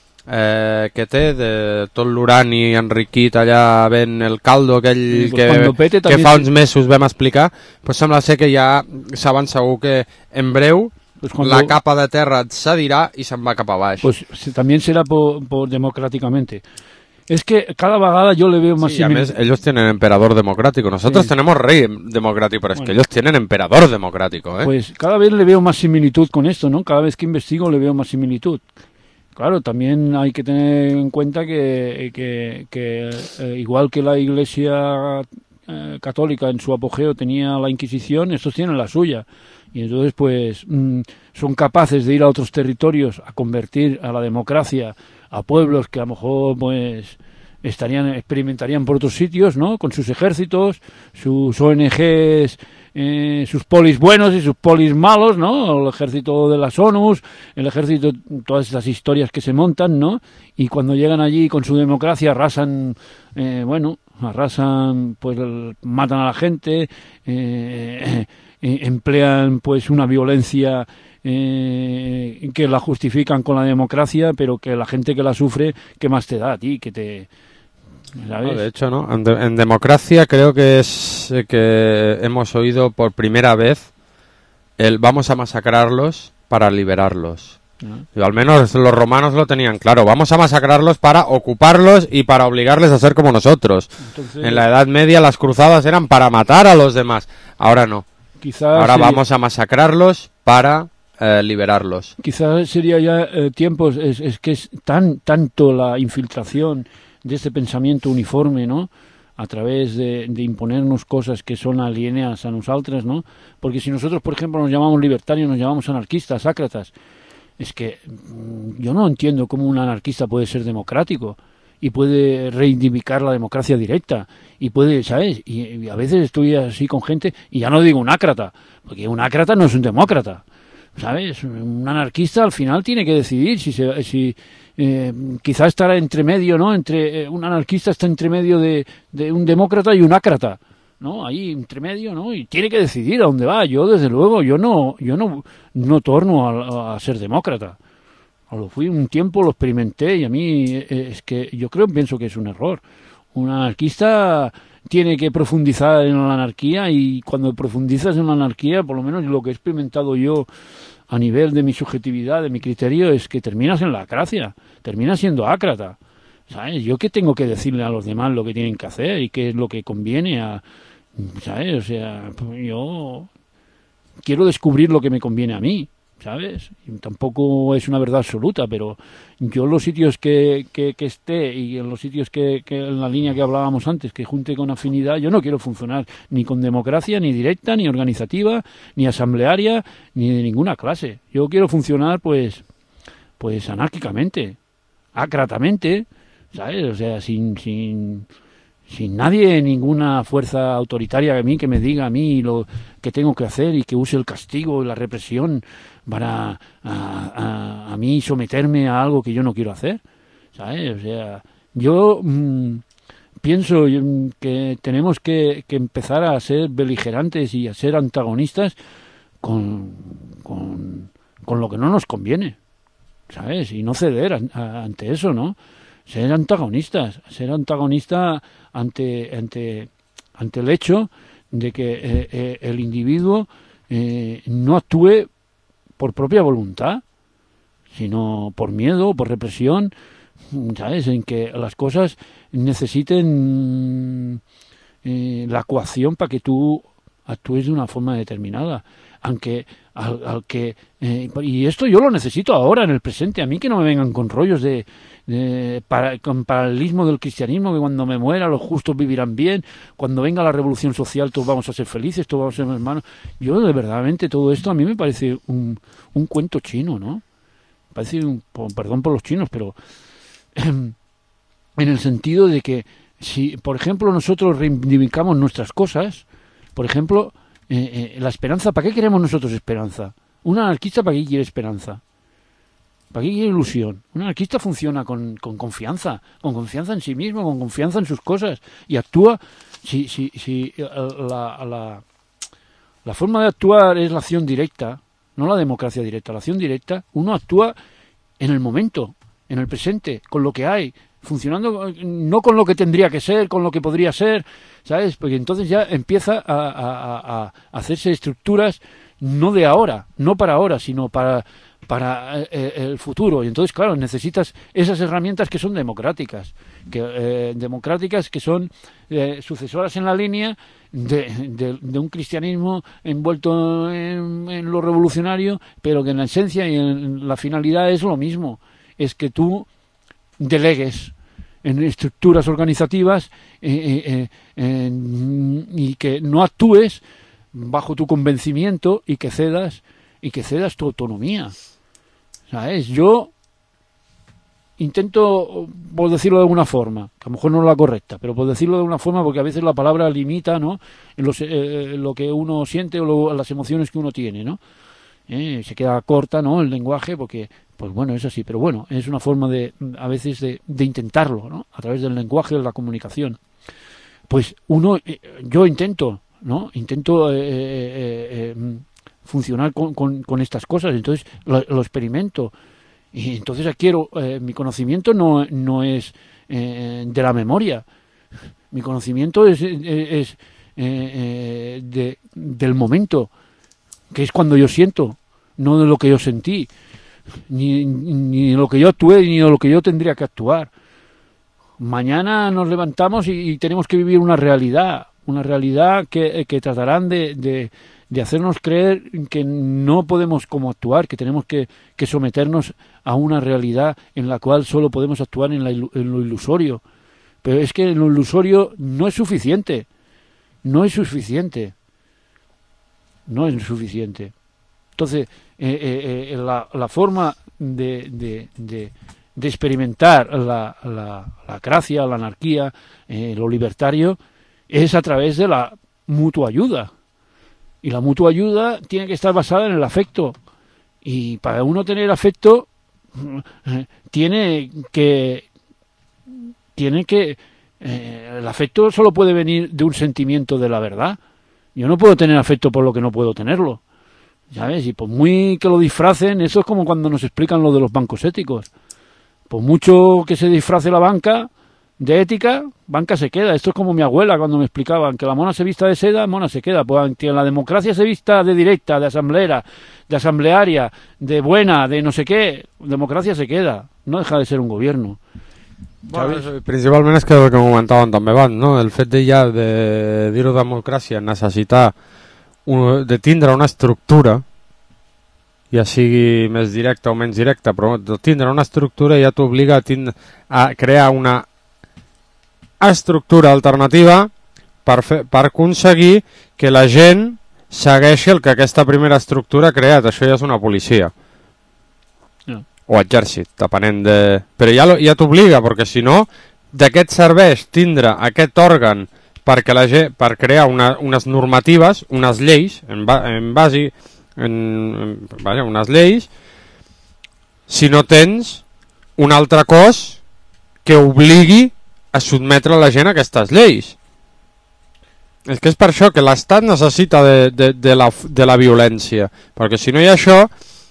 eh, que té de tot l'urani enriquit allà ben el caldo aquell sí, pues que, que fa uns mesos vam explicar, pues sembla ser que ja saben segur que en breu pues cuando... la capa de terra cedirà i se'n va cap a baix. Pues también será por, por democráticamente. Es que cada vegada yo le veo más... Sí, a més, ellos tienen emperador democrático. Nosotros sí. tenemos rey democrático, pero es bueno. que ellos tienen emperador democrático, ¿eh? Pues cada vez le veo más similitud con esto, ¿no? Cada vez que investigo le veo más similitud. Claro, también hay que tener en cuenta que, que, que eh, igual que la Iglesia eh, católica en su apogeo tenía la Inquisición, estos tienen la suya. Y entonces, pues, mmm, son capaces de ir a otros territorios a convertir a la democracia a pueblos que a lo mejor, pues, estarían experimentarían por otros sitios, ¿no? Con sus ejércitos, sus O N Ges, eh, sus polis buenos y sus polis malos, ¿no? El ejército de las ONUs, el ejército, todas esas historias que se montan, ¿no? Y cuando llegan allí con su democracia arrasan, eh, bueno, arrasan, pues el, matan a la gente, eh, eh, emplean pues una violencia eh, que la justifican con la democracia, pero que la gente que la sufre, ¿qué más te da a ti? Que te... No, de hecho, ¿no? En, de, en democracia creo que es eh, que hemos oído por primera vez el vamos a masacrarlos para liberarlos. Uh-huh. Al menos los romanos lo tenían claro. Vamos a masacrarlos para ocuparlos y para obligarles a ser como nosotros. Entonces, en la Edad Media las cruzadas eran para matar a los demás. Ahora no. Quizás Ahora sería... vamos a masacrarlos para eh, liberarlos. Quizás sería ya eh, tiempos, es, es que es tan tanto la infiltración de este pensamiento uniforme, ¿no? A través de, de imponernos cosas que son alienas a nosotros, ¿no? Porque si nosotros, por ejemplo, nos llamamos libertarios, nos llamamos anarquistas, ácratas, es que mmm, yo no entiendo cómo un anarquista puede ser democrático y puede reivindicar la democracia directa y puede, ¿sabes? Y, y a veces estoy así con gente y ya no digo un ácrata, porque un ácrata no es un demócrata, ¿sabes? Un anarquista al final tiene que decidir si se... si Eh, quizá estará entre medio, ¿no? Entre eh, un anarquista está entre medio de, de un demócrata y un ácrata, ¿no? Ahí entre medio, ¿no? Y tiene que decidir a dónde va. Yo desde luego, yo no, yo no, no torno a, a ser demócrata. Lo fui un tiempo, lo experimenté y a mí eh, es que yo creo, pienso que es un error. Un anarquista tiene que profundizar en la anarquía y cuando profundizas en la anarquía, por lo menos lo que he experimentado yo a nivel de mi subjetividad, de mi criterio, es que terminas en la acracia, terminas siendo ácrata, ¿sabes? Yo qué tengo que decirle a los demás lo que tienen que hacer y qué es lo que conviene a, ¿sabes? O sea, yo quiero descubrir lo que me conviene a mí, ¿sabes? Y tampoco es una verdad absoluta, pero yo en los sitios que, que, que esté y en los sitios que, que en la línea que hablábamos antes, que junte con afinidad, yo no quiero funcionar ni con democracia, ni directa, ni organizativa, ni asamblearia, ni de ninguna clase. Yo quiero funcionar, pues, pues anárquicamente, ácratamente, ¿sabes? O sea, sin, sin, sin nadie, ninguna fuerza autoritaria a mí que me diga a mí lo que tengo que hacer y que use el castigo y la represión para a, a, a mí someterme a algo que yo no quiero hacer, ¿sabes? O sea, yo mmm, pienso que tenemos que, que empezar a ser beligerantes y a ser antagonistas con, con, con lo que no nos conviene, ¿sabes? Y no ceder a, a, ante eso, ¿no? Ser antagonistas, ser antagonista ante, ante, ante el hecho de que eh, eh, el individuo eh, no actúe por propia voluntad, sino por miedo, por represión, ¿sabes? En que las cosas necesiten eh, la coacción para que tú actúes de una forma determinada. Aunque al, al que eh, y esto yo lo necesito ahora en el presente, a mí que no me vengan con rollos de, de para, con paralelismo del cristianismo, que cuando me muera los justos vivirán bien, cuando venga la revolución social todos vamos a ser felices, todos vamos a ser hermanos. Yo de verdaderamente todo esto a mí me parece un, un cuento chino, ¿no? Me parece un, perdón por los chinos, pero en el sentido de que si por ejemplo nosotros reivindicamos nuestras cosas, por ejemplo Eh, eh, la esperanza, ¿para qué queremos nosotros esperanza? Un anarquista, ¿para qué quiere esperanza? ¿Para qué quiere ilusión? Un anarquista funciona con, con confianza, con confianza en sí mismo, con confianza en sus cosas, y actúa, si, si, si la, la, la forma de actuar es la acción directa, no la democracia directa, la acción directa, uno actúa en el momento, en el presente, con lo que hay, funcionando no con lo que tendría que ser, con lo que podría ser, ¿sabes? Porque entonces ya empieza a, a, a hacerse estructuras no de ahora, no para ahora, sino para, para eh, el futuro. Y entonces, claro, necesitas esas herramientas que son democráticas, que eh, democráticas que son eh, sucesoras en la línea de, de, de un cristianismo envuelto en, en lo revolucionario, pero que en la esencia y en la finalidad es lo mismo, es que tú delegues en estructuras organizativas eh, eh, eh, y que no actúes bajo tu convencimiento y que cedas y que cedas tu autonomía, ¿sabes? Yo intento, por decirlo de alguna forma, que a lo mejor no es la correcta, pero por decirlo de alguna forma, porque a veces la palabra limita, ¿no?, en los, eh, lo que uno siente o lo, las emociones que uno tiene, ¿no? Eh, se queda corta, ¿no?, el lenguaje, porque pues bueno, es así, pero bueno, es una forma de, a veces, de, de intentarlo, ¿no?, a través del lenguaje, de la comunicación. Pues uno, eh, yo intento, ¿no?, intento eh, eh, eh, funcionar con, con, con estas cosas, entonces lo, lo experimento, y entonces adquiero, eh, mi conocimiento no, no es eh, de la memoria, mi conocimiento es, es, es eh, eh, de, del momento, que es cuando yo siento, no de lo que yo sentí, Ni, ni de lo que yo actué ni de lo que yo tendría que actuar. Mañana nos levantamos y, y tenemos que vivir una realidad, una realidad que, que tratarán de, de, de hacernos creer que no podemos como actuar, que tenemos que, que someternos a una realidad en la cual solo podemos actuar en, la, en lo ilusorio. Pero es que en lo ilusorio no es suficiente, no es suficiente, no es suficiente. Entonces, eh, eh, eh, la, la forma de, de, de, de experimentar la, la, la gracia, la anarquía, eh, lo libertario, es a través de la mutua ayuda. Y la mutua ayuda tiene que estar basada en el afecto. Y para uno tener afecto, eh, tiene que... Tiene que eh, el afecto solo puede venir de un sentimiento de la verdad. Yo no puedo tener afecto por lo que no puedo tenerlo. ¿Sabes? Y por muy que lo disfracen, eso es como cuando nos explican lo de los bancos éticos. Por mucho que se disfrace la banca de ética, banca se queda. Esto es como mi abuela cuando me explicaban que la mona se vista de seda, mona se queda. Pues aunque la democracia se vista de directa, de asamblea, de asamblearia, de buena, de no sé qué, democracia se queda. No deja de ser un gobierno. Bueno, principalment és que el que comentàvem també abans, no? El fet de ja de dir-ho democràcia, necessitar un, de tindre una estructura, ja sigui més directa o menys directa, però de tindre una estructura ja t'obliga a, tindre, a crear una estructura alternativa per, fer, per aconseguir que la gent segueixi el que aquesta primera estructura ha creat. Això ja és una policia. No. O exèrcit, depenent de... Però ja, ja t'obliga, perquè si no, de què et serveix tindre aquest òrgan perquè la gent, per crear una, unes normatives, unes lleis, en, ba, en base, en, en, vaja, unes lleis, si no tens un altre cos que obligui a sotmetre la gent a aquestes lleis. És que és per això que l'Estat necessita de, de, de, la, de la violència, perquè si no hi ha això,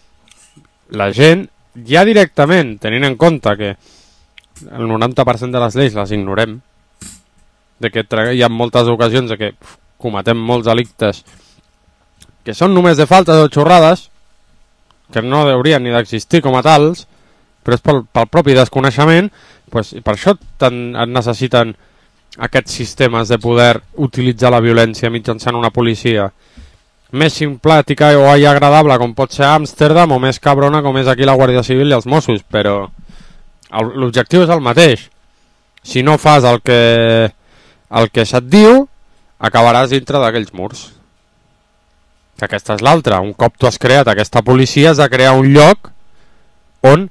la gent ja directament, tenint en compte que el noranta per cent de les lleis les ignorem, de que hi ha moltes ocasions de que uf, cometem molts delictes que són només de faltes o xorrades, que no haurien ni d'existir com a tals, però és pel, pel propi desconeixement, pues, per això tan, necessiten aquests sistemes de poder utilitzar la violència mitjançant una policia més simpàtica o agradable com pot ser Amsterdam o més cabrona com és aquí la Guàrdia Civil i els Mossos, però l'objectiu és el mateix. Si no fas el que, el que se't diu, acabaràs dintre d'aquells murs. Que aquesta és l'altra. Un cop tu has creat aquesta policia, has de crear un lloc on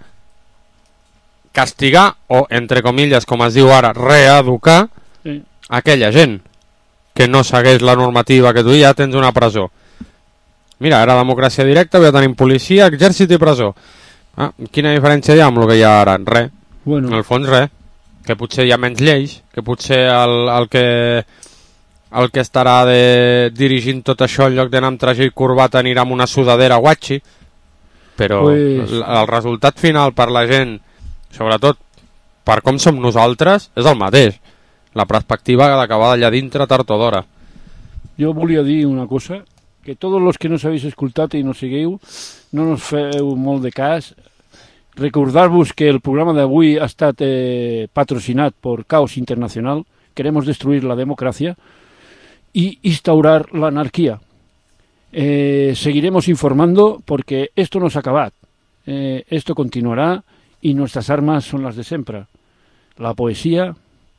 castigar o, entre comilles, com es diu ara, reeducar sí. aquella gent que no segueix la normativa, que tu ja tens una presó. Mira, ara democràcia directa, ja tenim policia, exèrcit i presó. Ah, quina diferència hi ha amb el que hi ha ara? Res. Bueno. En el fons, res. Que potser hi ha menys lleis, que potser el, el que el que estarà de, dirigint tot això en lloc d'anar amb traje i corbata anirà amb una sudadera guatxi, però pues... el, el resultat final per la gent, sobretot per com som nosaltres, és el mateix. La perspectiva d'acabar d'allà dintre tard o d'hora. Jo volia dir una cosa, que tots els que no s'habéis escoltat i no seguiu, no nos feu molt de cas. Recordar-vos que el programa d'avui ha estat eh, patrocinat per Caos Internacional. Queremos destruir la democracia y instaurar la anarquía. Eh, seguiremos informando porque esto no s'ha acabat. Eh, esto continuará y nuestras armas son las de siempre. La poesía,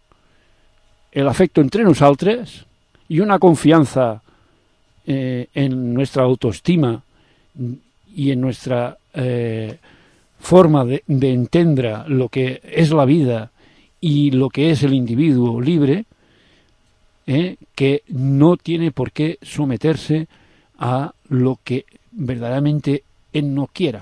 el afecto entre nosaltres y una confianza eh, en nuestra autoestima y en nuestra eh, forma de, de entender lo que es la vida y lo que es el individuo libre, eh, que no tiene por qué someterse a lo que verdaderamente él no quiera.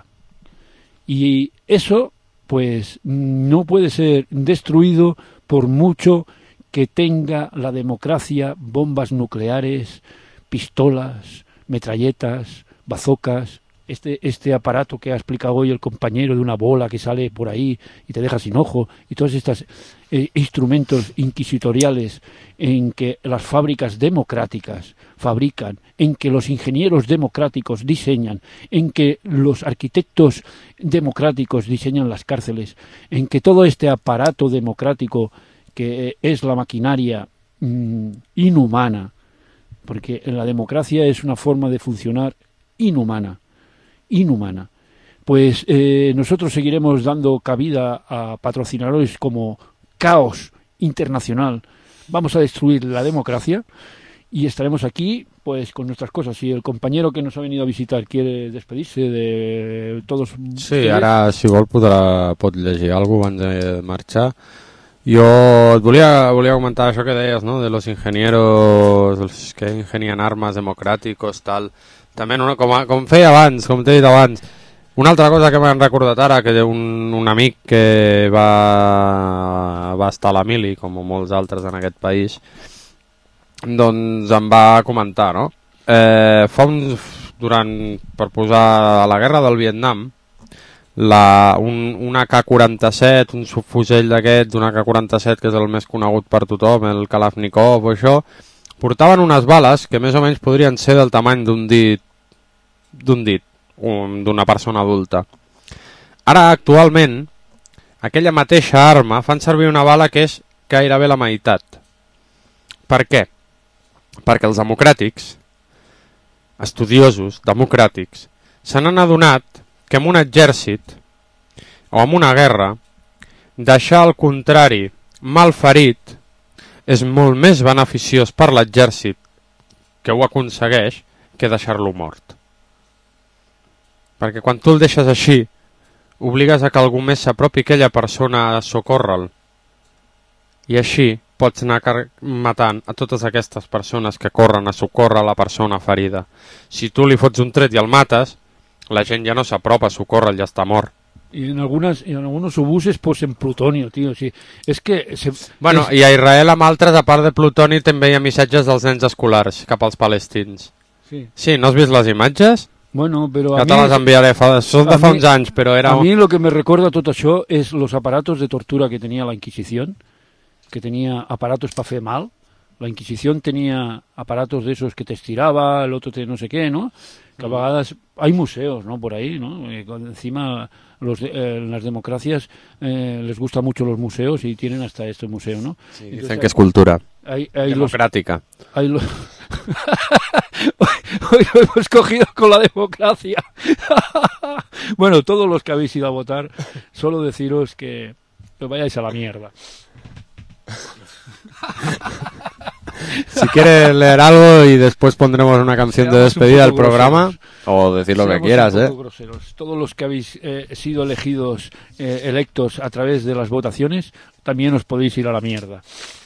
Y eso, pues, no puede ser destruido por mucho que tenga la democracia bombas nucleares, pistolas, metralletas, bazocas, este, este aparato que ha explicado hoy el compañero de una bola que sale por ahí y te deja sin ojo, y todos estos eh, instrumentos inquisitoriales en que las fábricas democráticas fabrican, en que los ingenieros democráticos diseñan, en que los arquitectos democráticos diseñan las cárceles, en que todo este aparato democrático que es la maquinaria mmm, inhumana, porque la democracia es una forma de funcionar inhumana, inhumana. Pues eh, nosotros seguiremos dando cabida a patrocinadores como Caos Internacional. Vamos a destruir la democracia y estaremos aquí pues con nuestras cosas. Si el compañero que nos ha venido a visitar quiere despedirse de todos... Sí, ara si vol podrà, pot llegir alguna cosa abans de marxar. Jo et volia, volia comentar això que deies, no? De los ingenieros, los que ingenien armes democràticos, tal. També, no, com, com feia abans, com t'he dit abans, una altra cosa que m'han recordat ara, que un, un amic que va, va estar a la mili, com molts altres en aquest país, doncs em va comentar, no? Eh, fa uns, durant, per posar a la guerra del Vietnam, la, un, un A K quaranta-set, un subfusell d'aquest, un A K quaranta-set, que és el més conegut per tothom, el Kalashnikov o això, portaven unes bales que més o menys podrien ser del tamany d'un dit, d'un dit, d'una persona adulta. Ara, actualment, aquella mateixa arma fan servir una bala que és gairebé la meitat. Per què? Perquè els democràtics, estudiosos democràtics, se n'han adonat que en un exèrcit o en una guerra deixar el contrari malferit és molt més beneficiós per l'exèrcit que ho aconsegueix que deixar-lo mort. Perquè quan tu el deixes així, obligues a que algú més s'apropi aquella persona a socórrer-lo. I així pots anar matant a totes aquestes persones que corren a socórrer la persona ferida. Si tu li fots un tret i el mates, la gent ja no s'apropa a socórrer, ja està mort. Y en algunas y en algunos obuses posen plutonio, tío. Sí. Es que... Se, bueno, es... i a Israel amb altres, a part de plutoni, també hi ha missatges dels nens escolars cap als palestins. Sí. Sí, no has vist les imatges? Bueno, pero ja te les enviaré, fa, són de fa uns anys, però era... A mí lo que me recuerda todo això es los aparatos de tortura que tenía la Inquisición, que tenía aparatos para hacer mal. La Inquisición tenía aparatos de esos que te estiraba, el otro te no sé qué, ¿no? Que a vegades hay museos, ¿no? Por ahí, ¿no? Eh, encima los de, eh, en las democracias eh, les gustan mucho los museos y tienen hasta este museo, ¿no? Sí, dicen Entonces, que es cultura hay, hay democrática. Los, hay los... hoy, hoy lo hemos cogido con la democracia. Bueno, todos los que habéis ido a votar, solo deciros que, que vayáis a la mierda. Si quieres leer algo y después pondremos una canción Seamos de despedida del programa, o decir lo Seamos que quieras, ¿eh? Groseros. Todos los que habéis eh, sido elegidos, eh, electos a través de las votaciones, también os podéis ir a la mierda.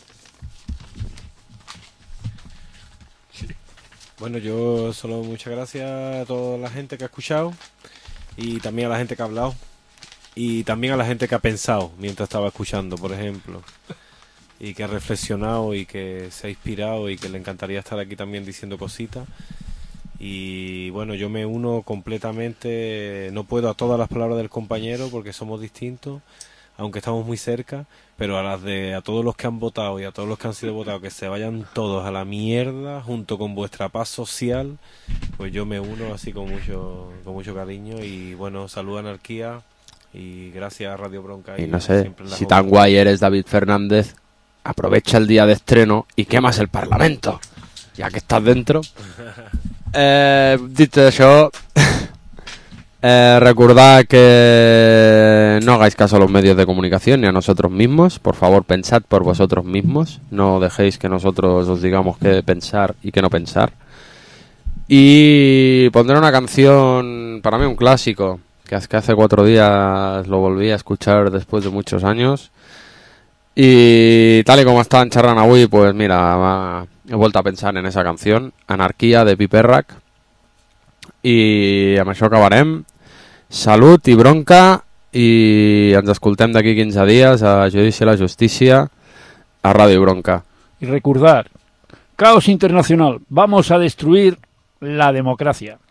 Bueno, yo solo muchas gracias a toda la gente que ha escuchado y también a la gente que ha hablado y también a la gente que ha pensado mientras estaba escuchando, por ejemplo. Y que ha reflexionado y que se ha inspirado y que le encantaría estar aquí también diciendo cositas. Y bueno, yo me uno completamente, no puedo a todas las palabras del compañero porque somos distintos, aunque estamos muy cerca, pero a las de a todos los que han votado y a todos los que han sido votados, que se vayan todos a la mierda junto con vuestra paz social, pues yo me uno así con mucho, con mucho cariño. Y bueno, salud Anarquía y gracias a Radio Bronca. Y, y no sé, si tan guay eres David Fernández, aprovecha el día de estreno y quemas el Parlamento, ya que estás dentro. Eh, dicho eso, eh, recordad que no hagáis caso a los medios de comunicación ni a nosotros mismos. Por favor, pensad por vosotros mismos. No dejéis que nosotros os digamos qué pensar y qué no pensar. Y pondré una canción, para mí un clásico, que hace cuatro días lo volví a escuchar después de muchos años. Y tal y como estaban charrant avui, pues mira, he vuelto a pensar en esa canción, Anarquia, de Piperrac. I amb això acabarem. Salut i bronca, i ens escoltem d'aquí quinze dies a Judici a la Justícia, a Radio Bronca. Y recordar, caos internacional, vamos a destruir la democracia.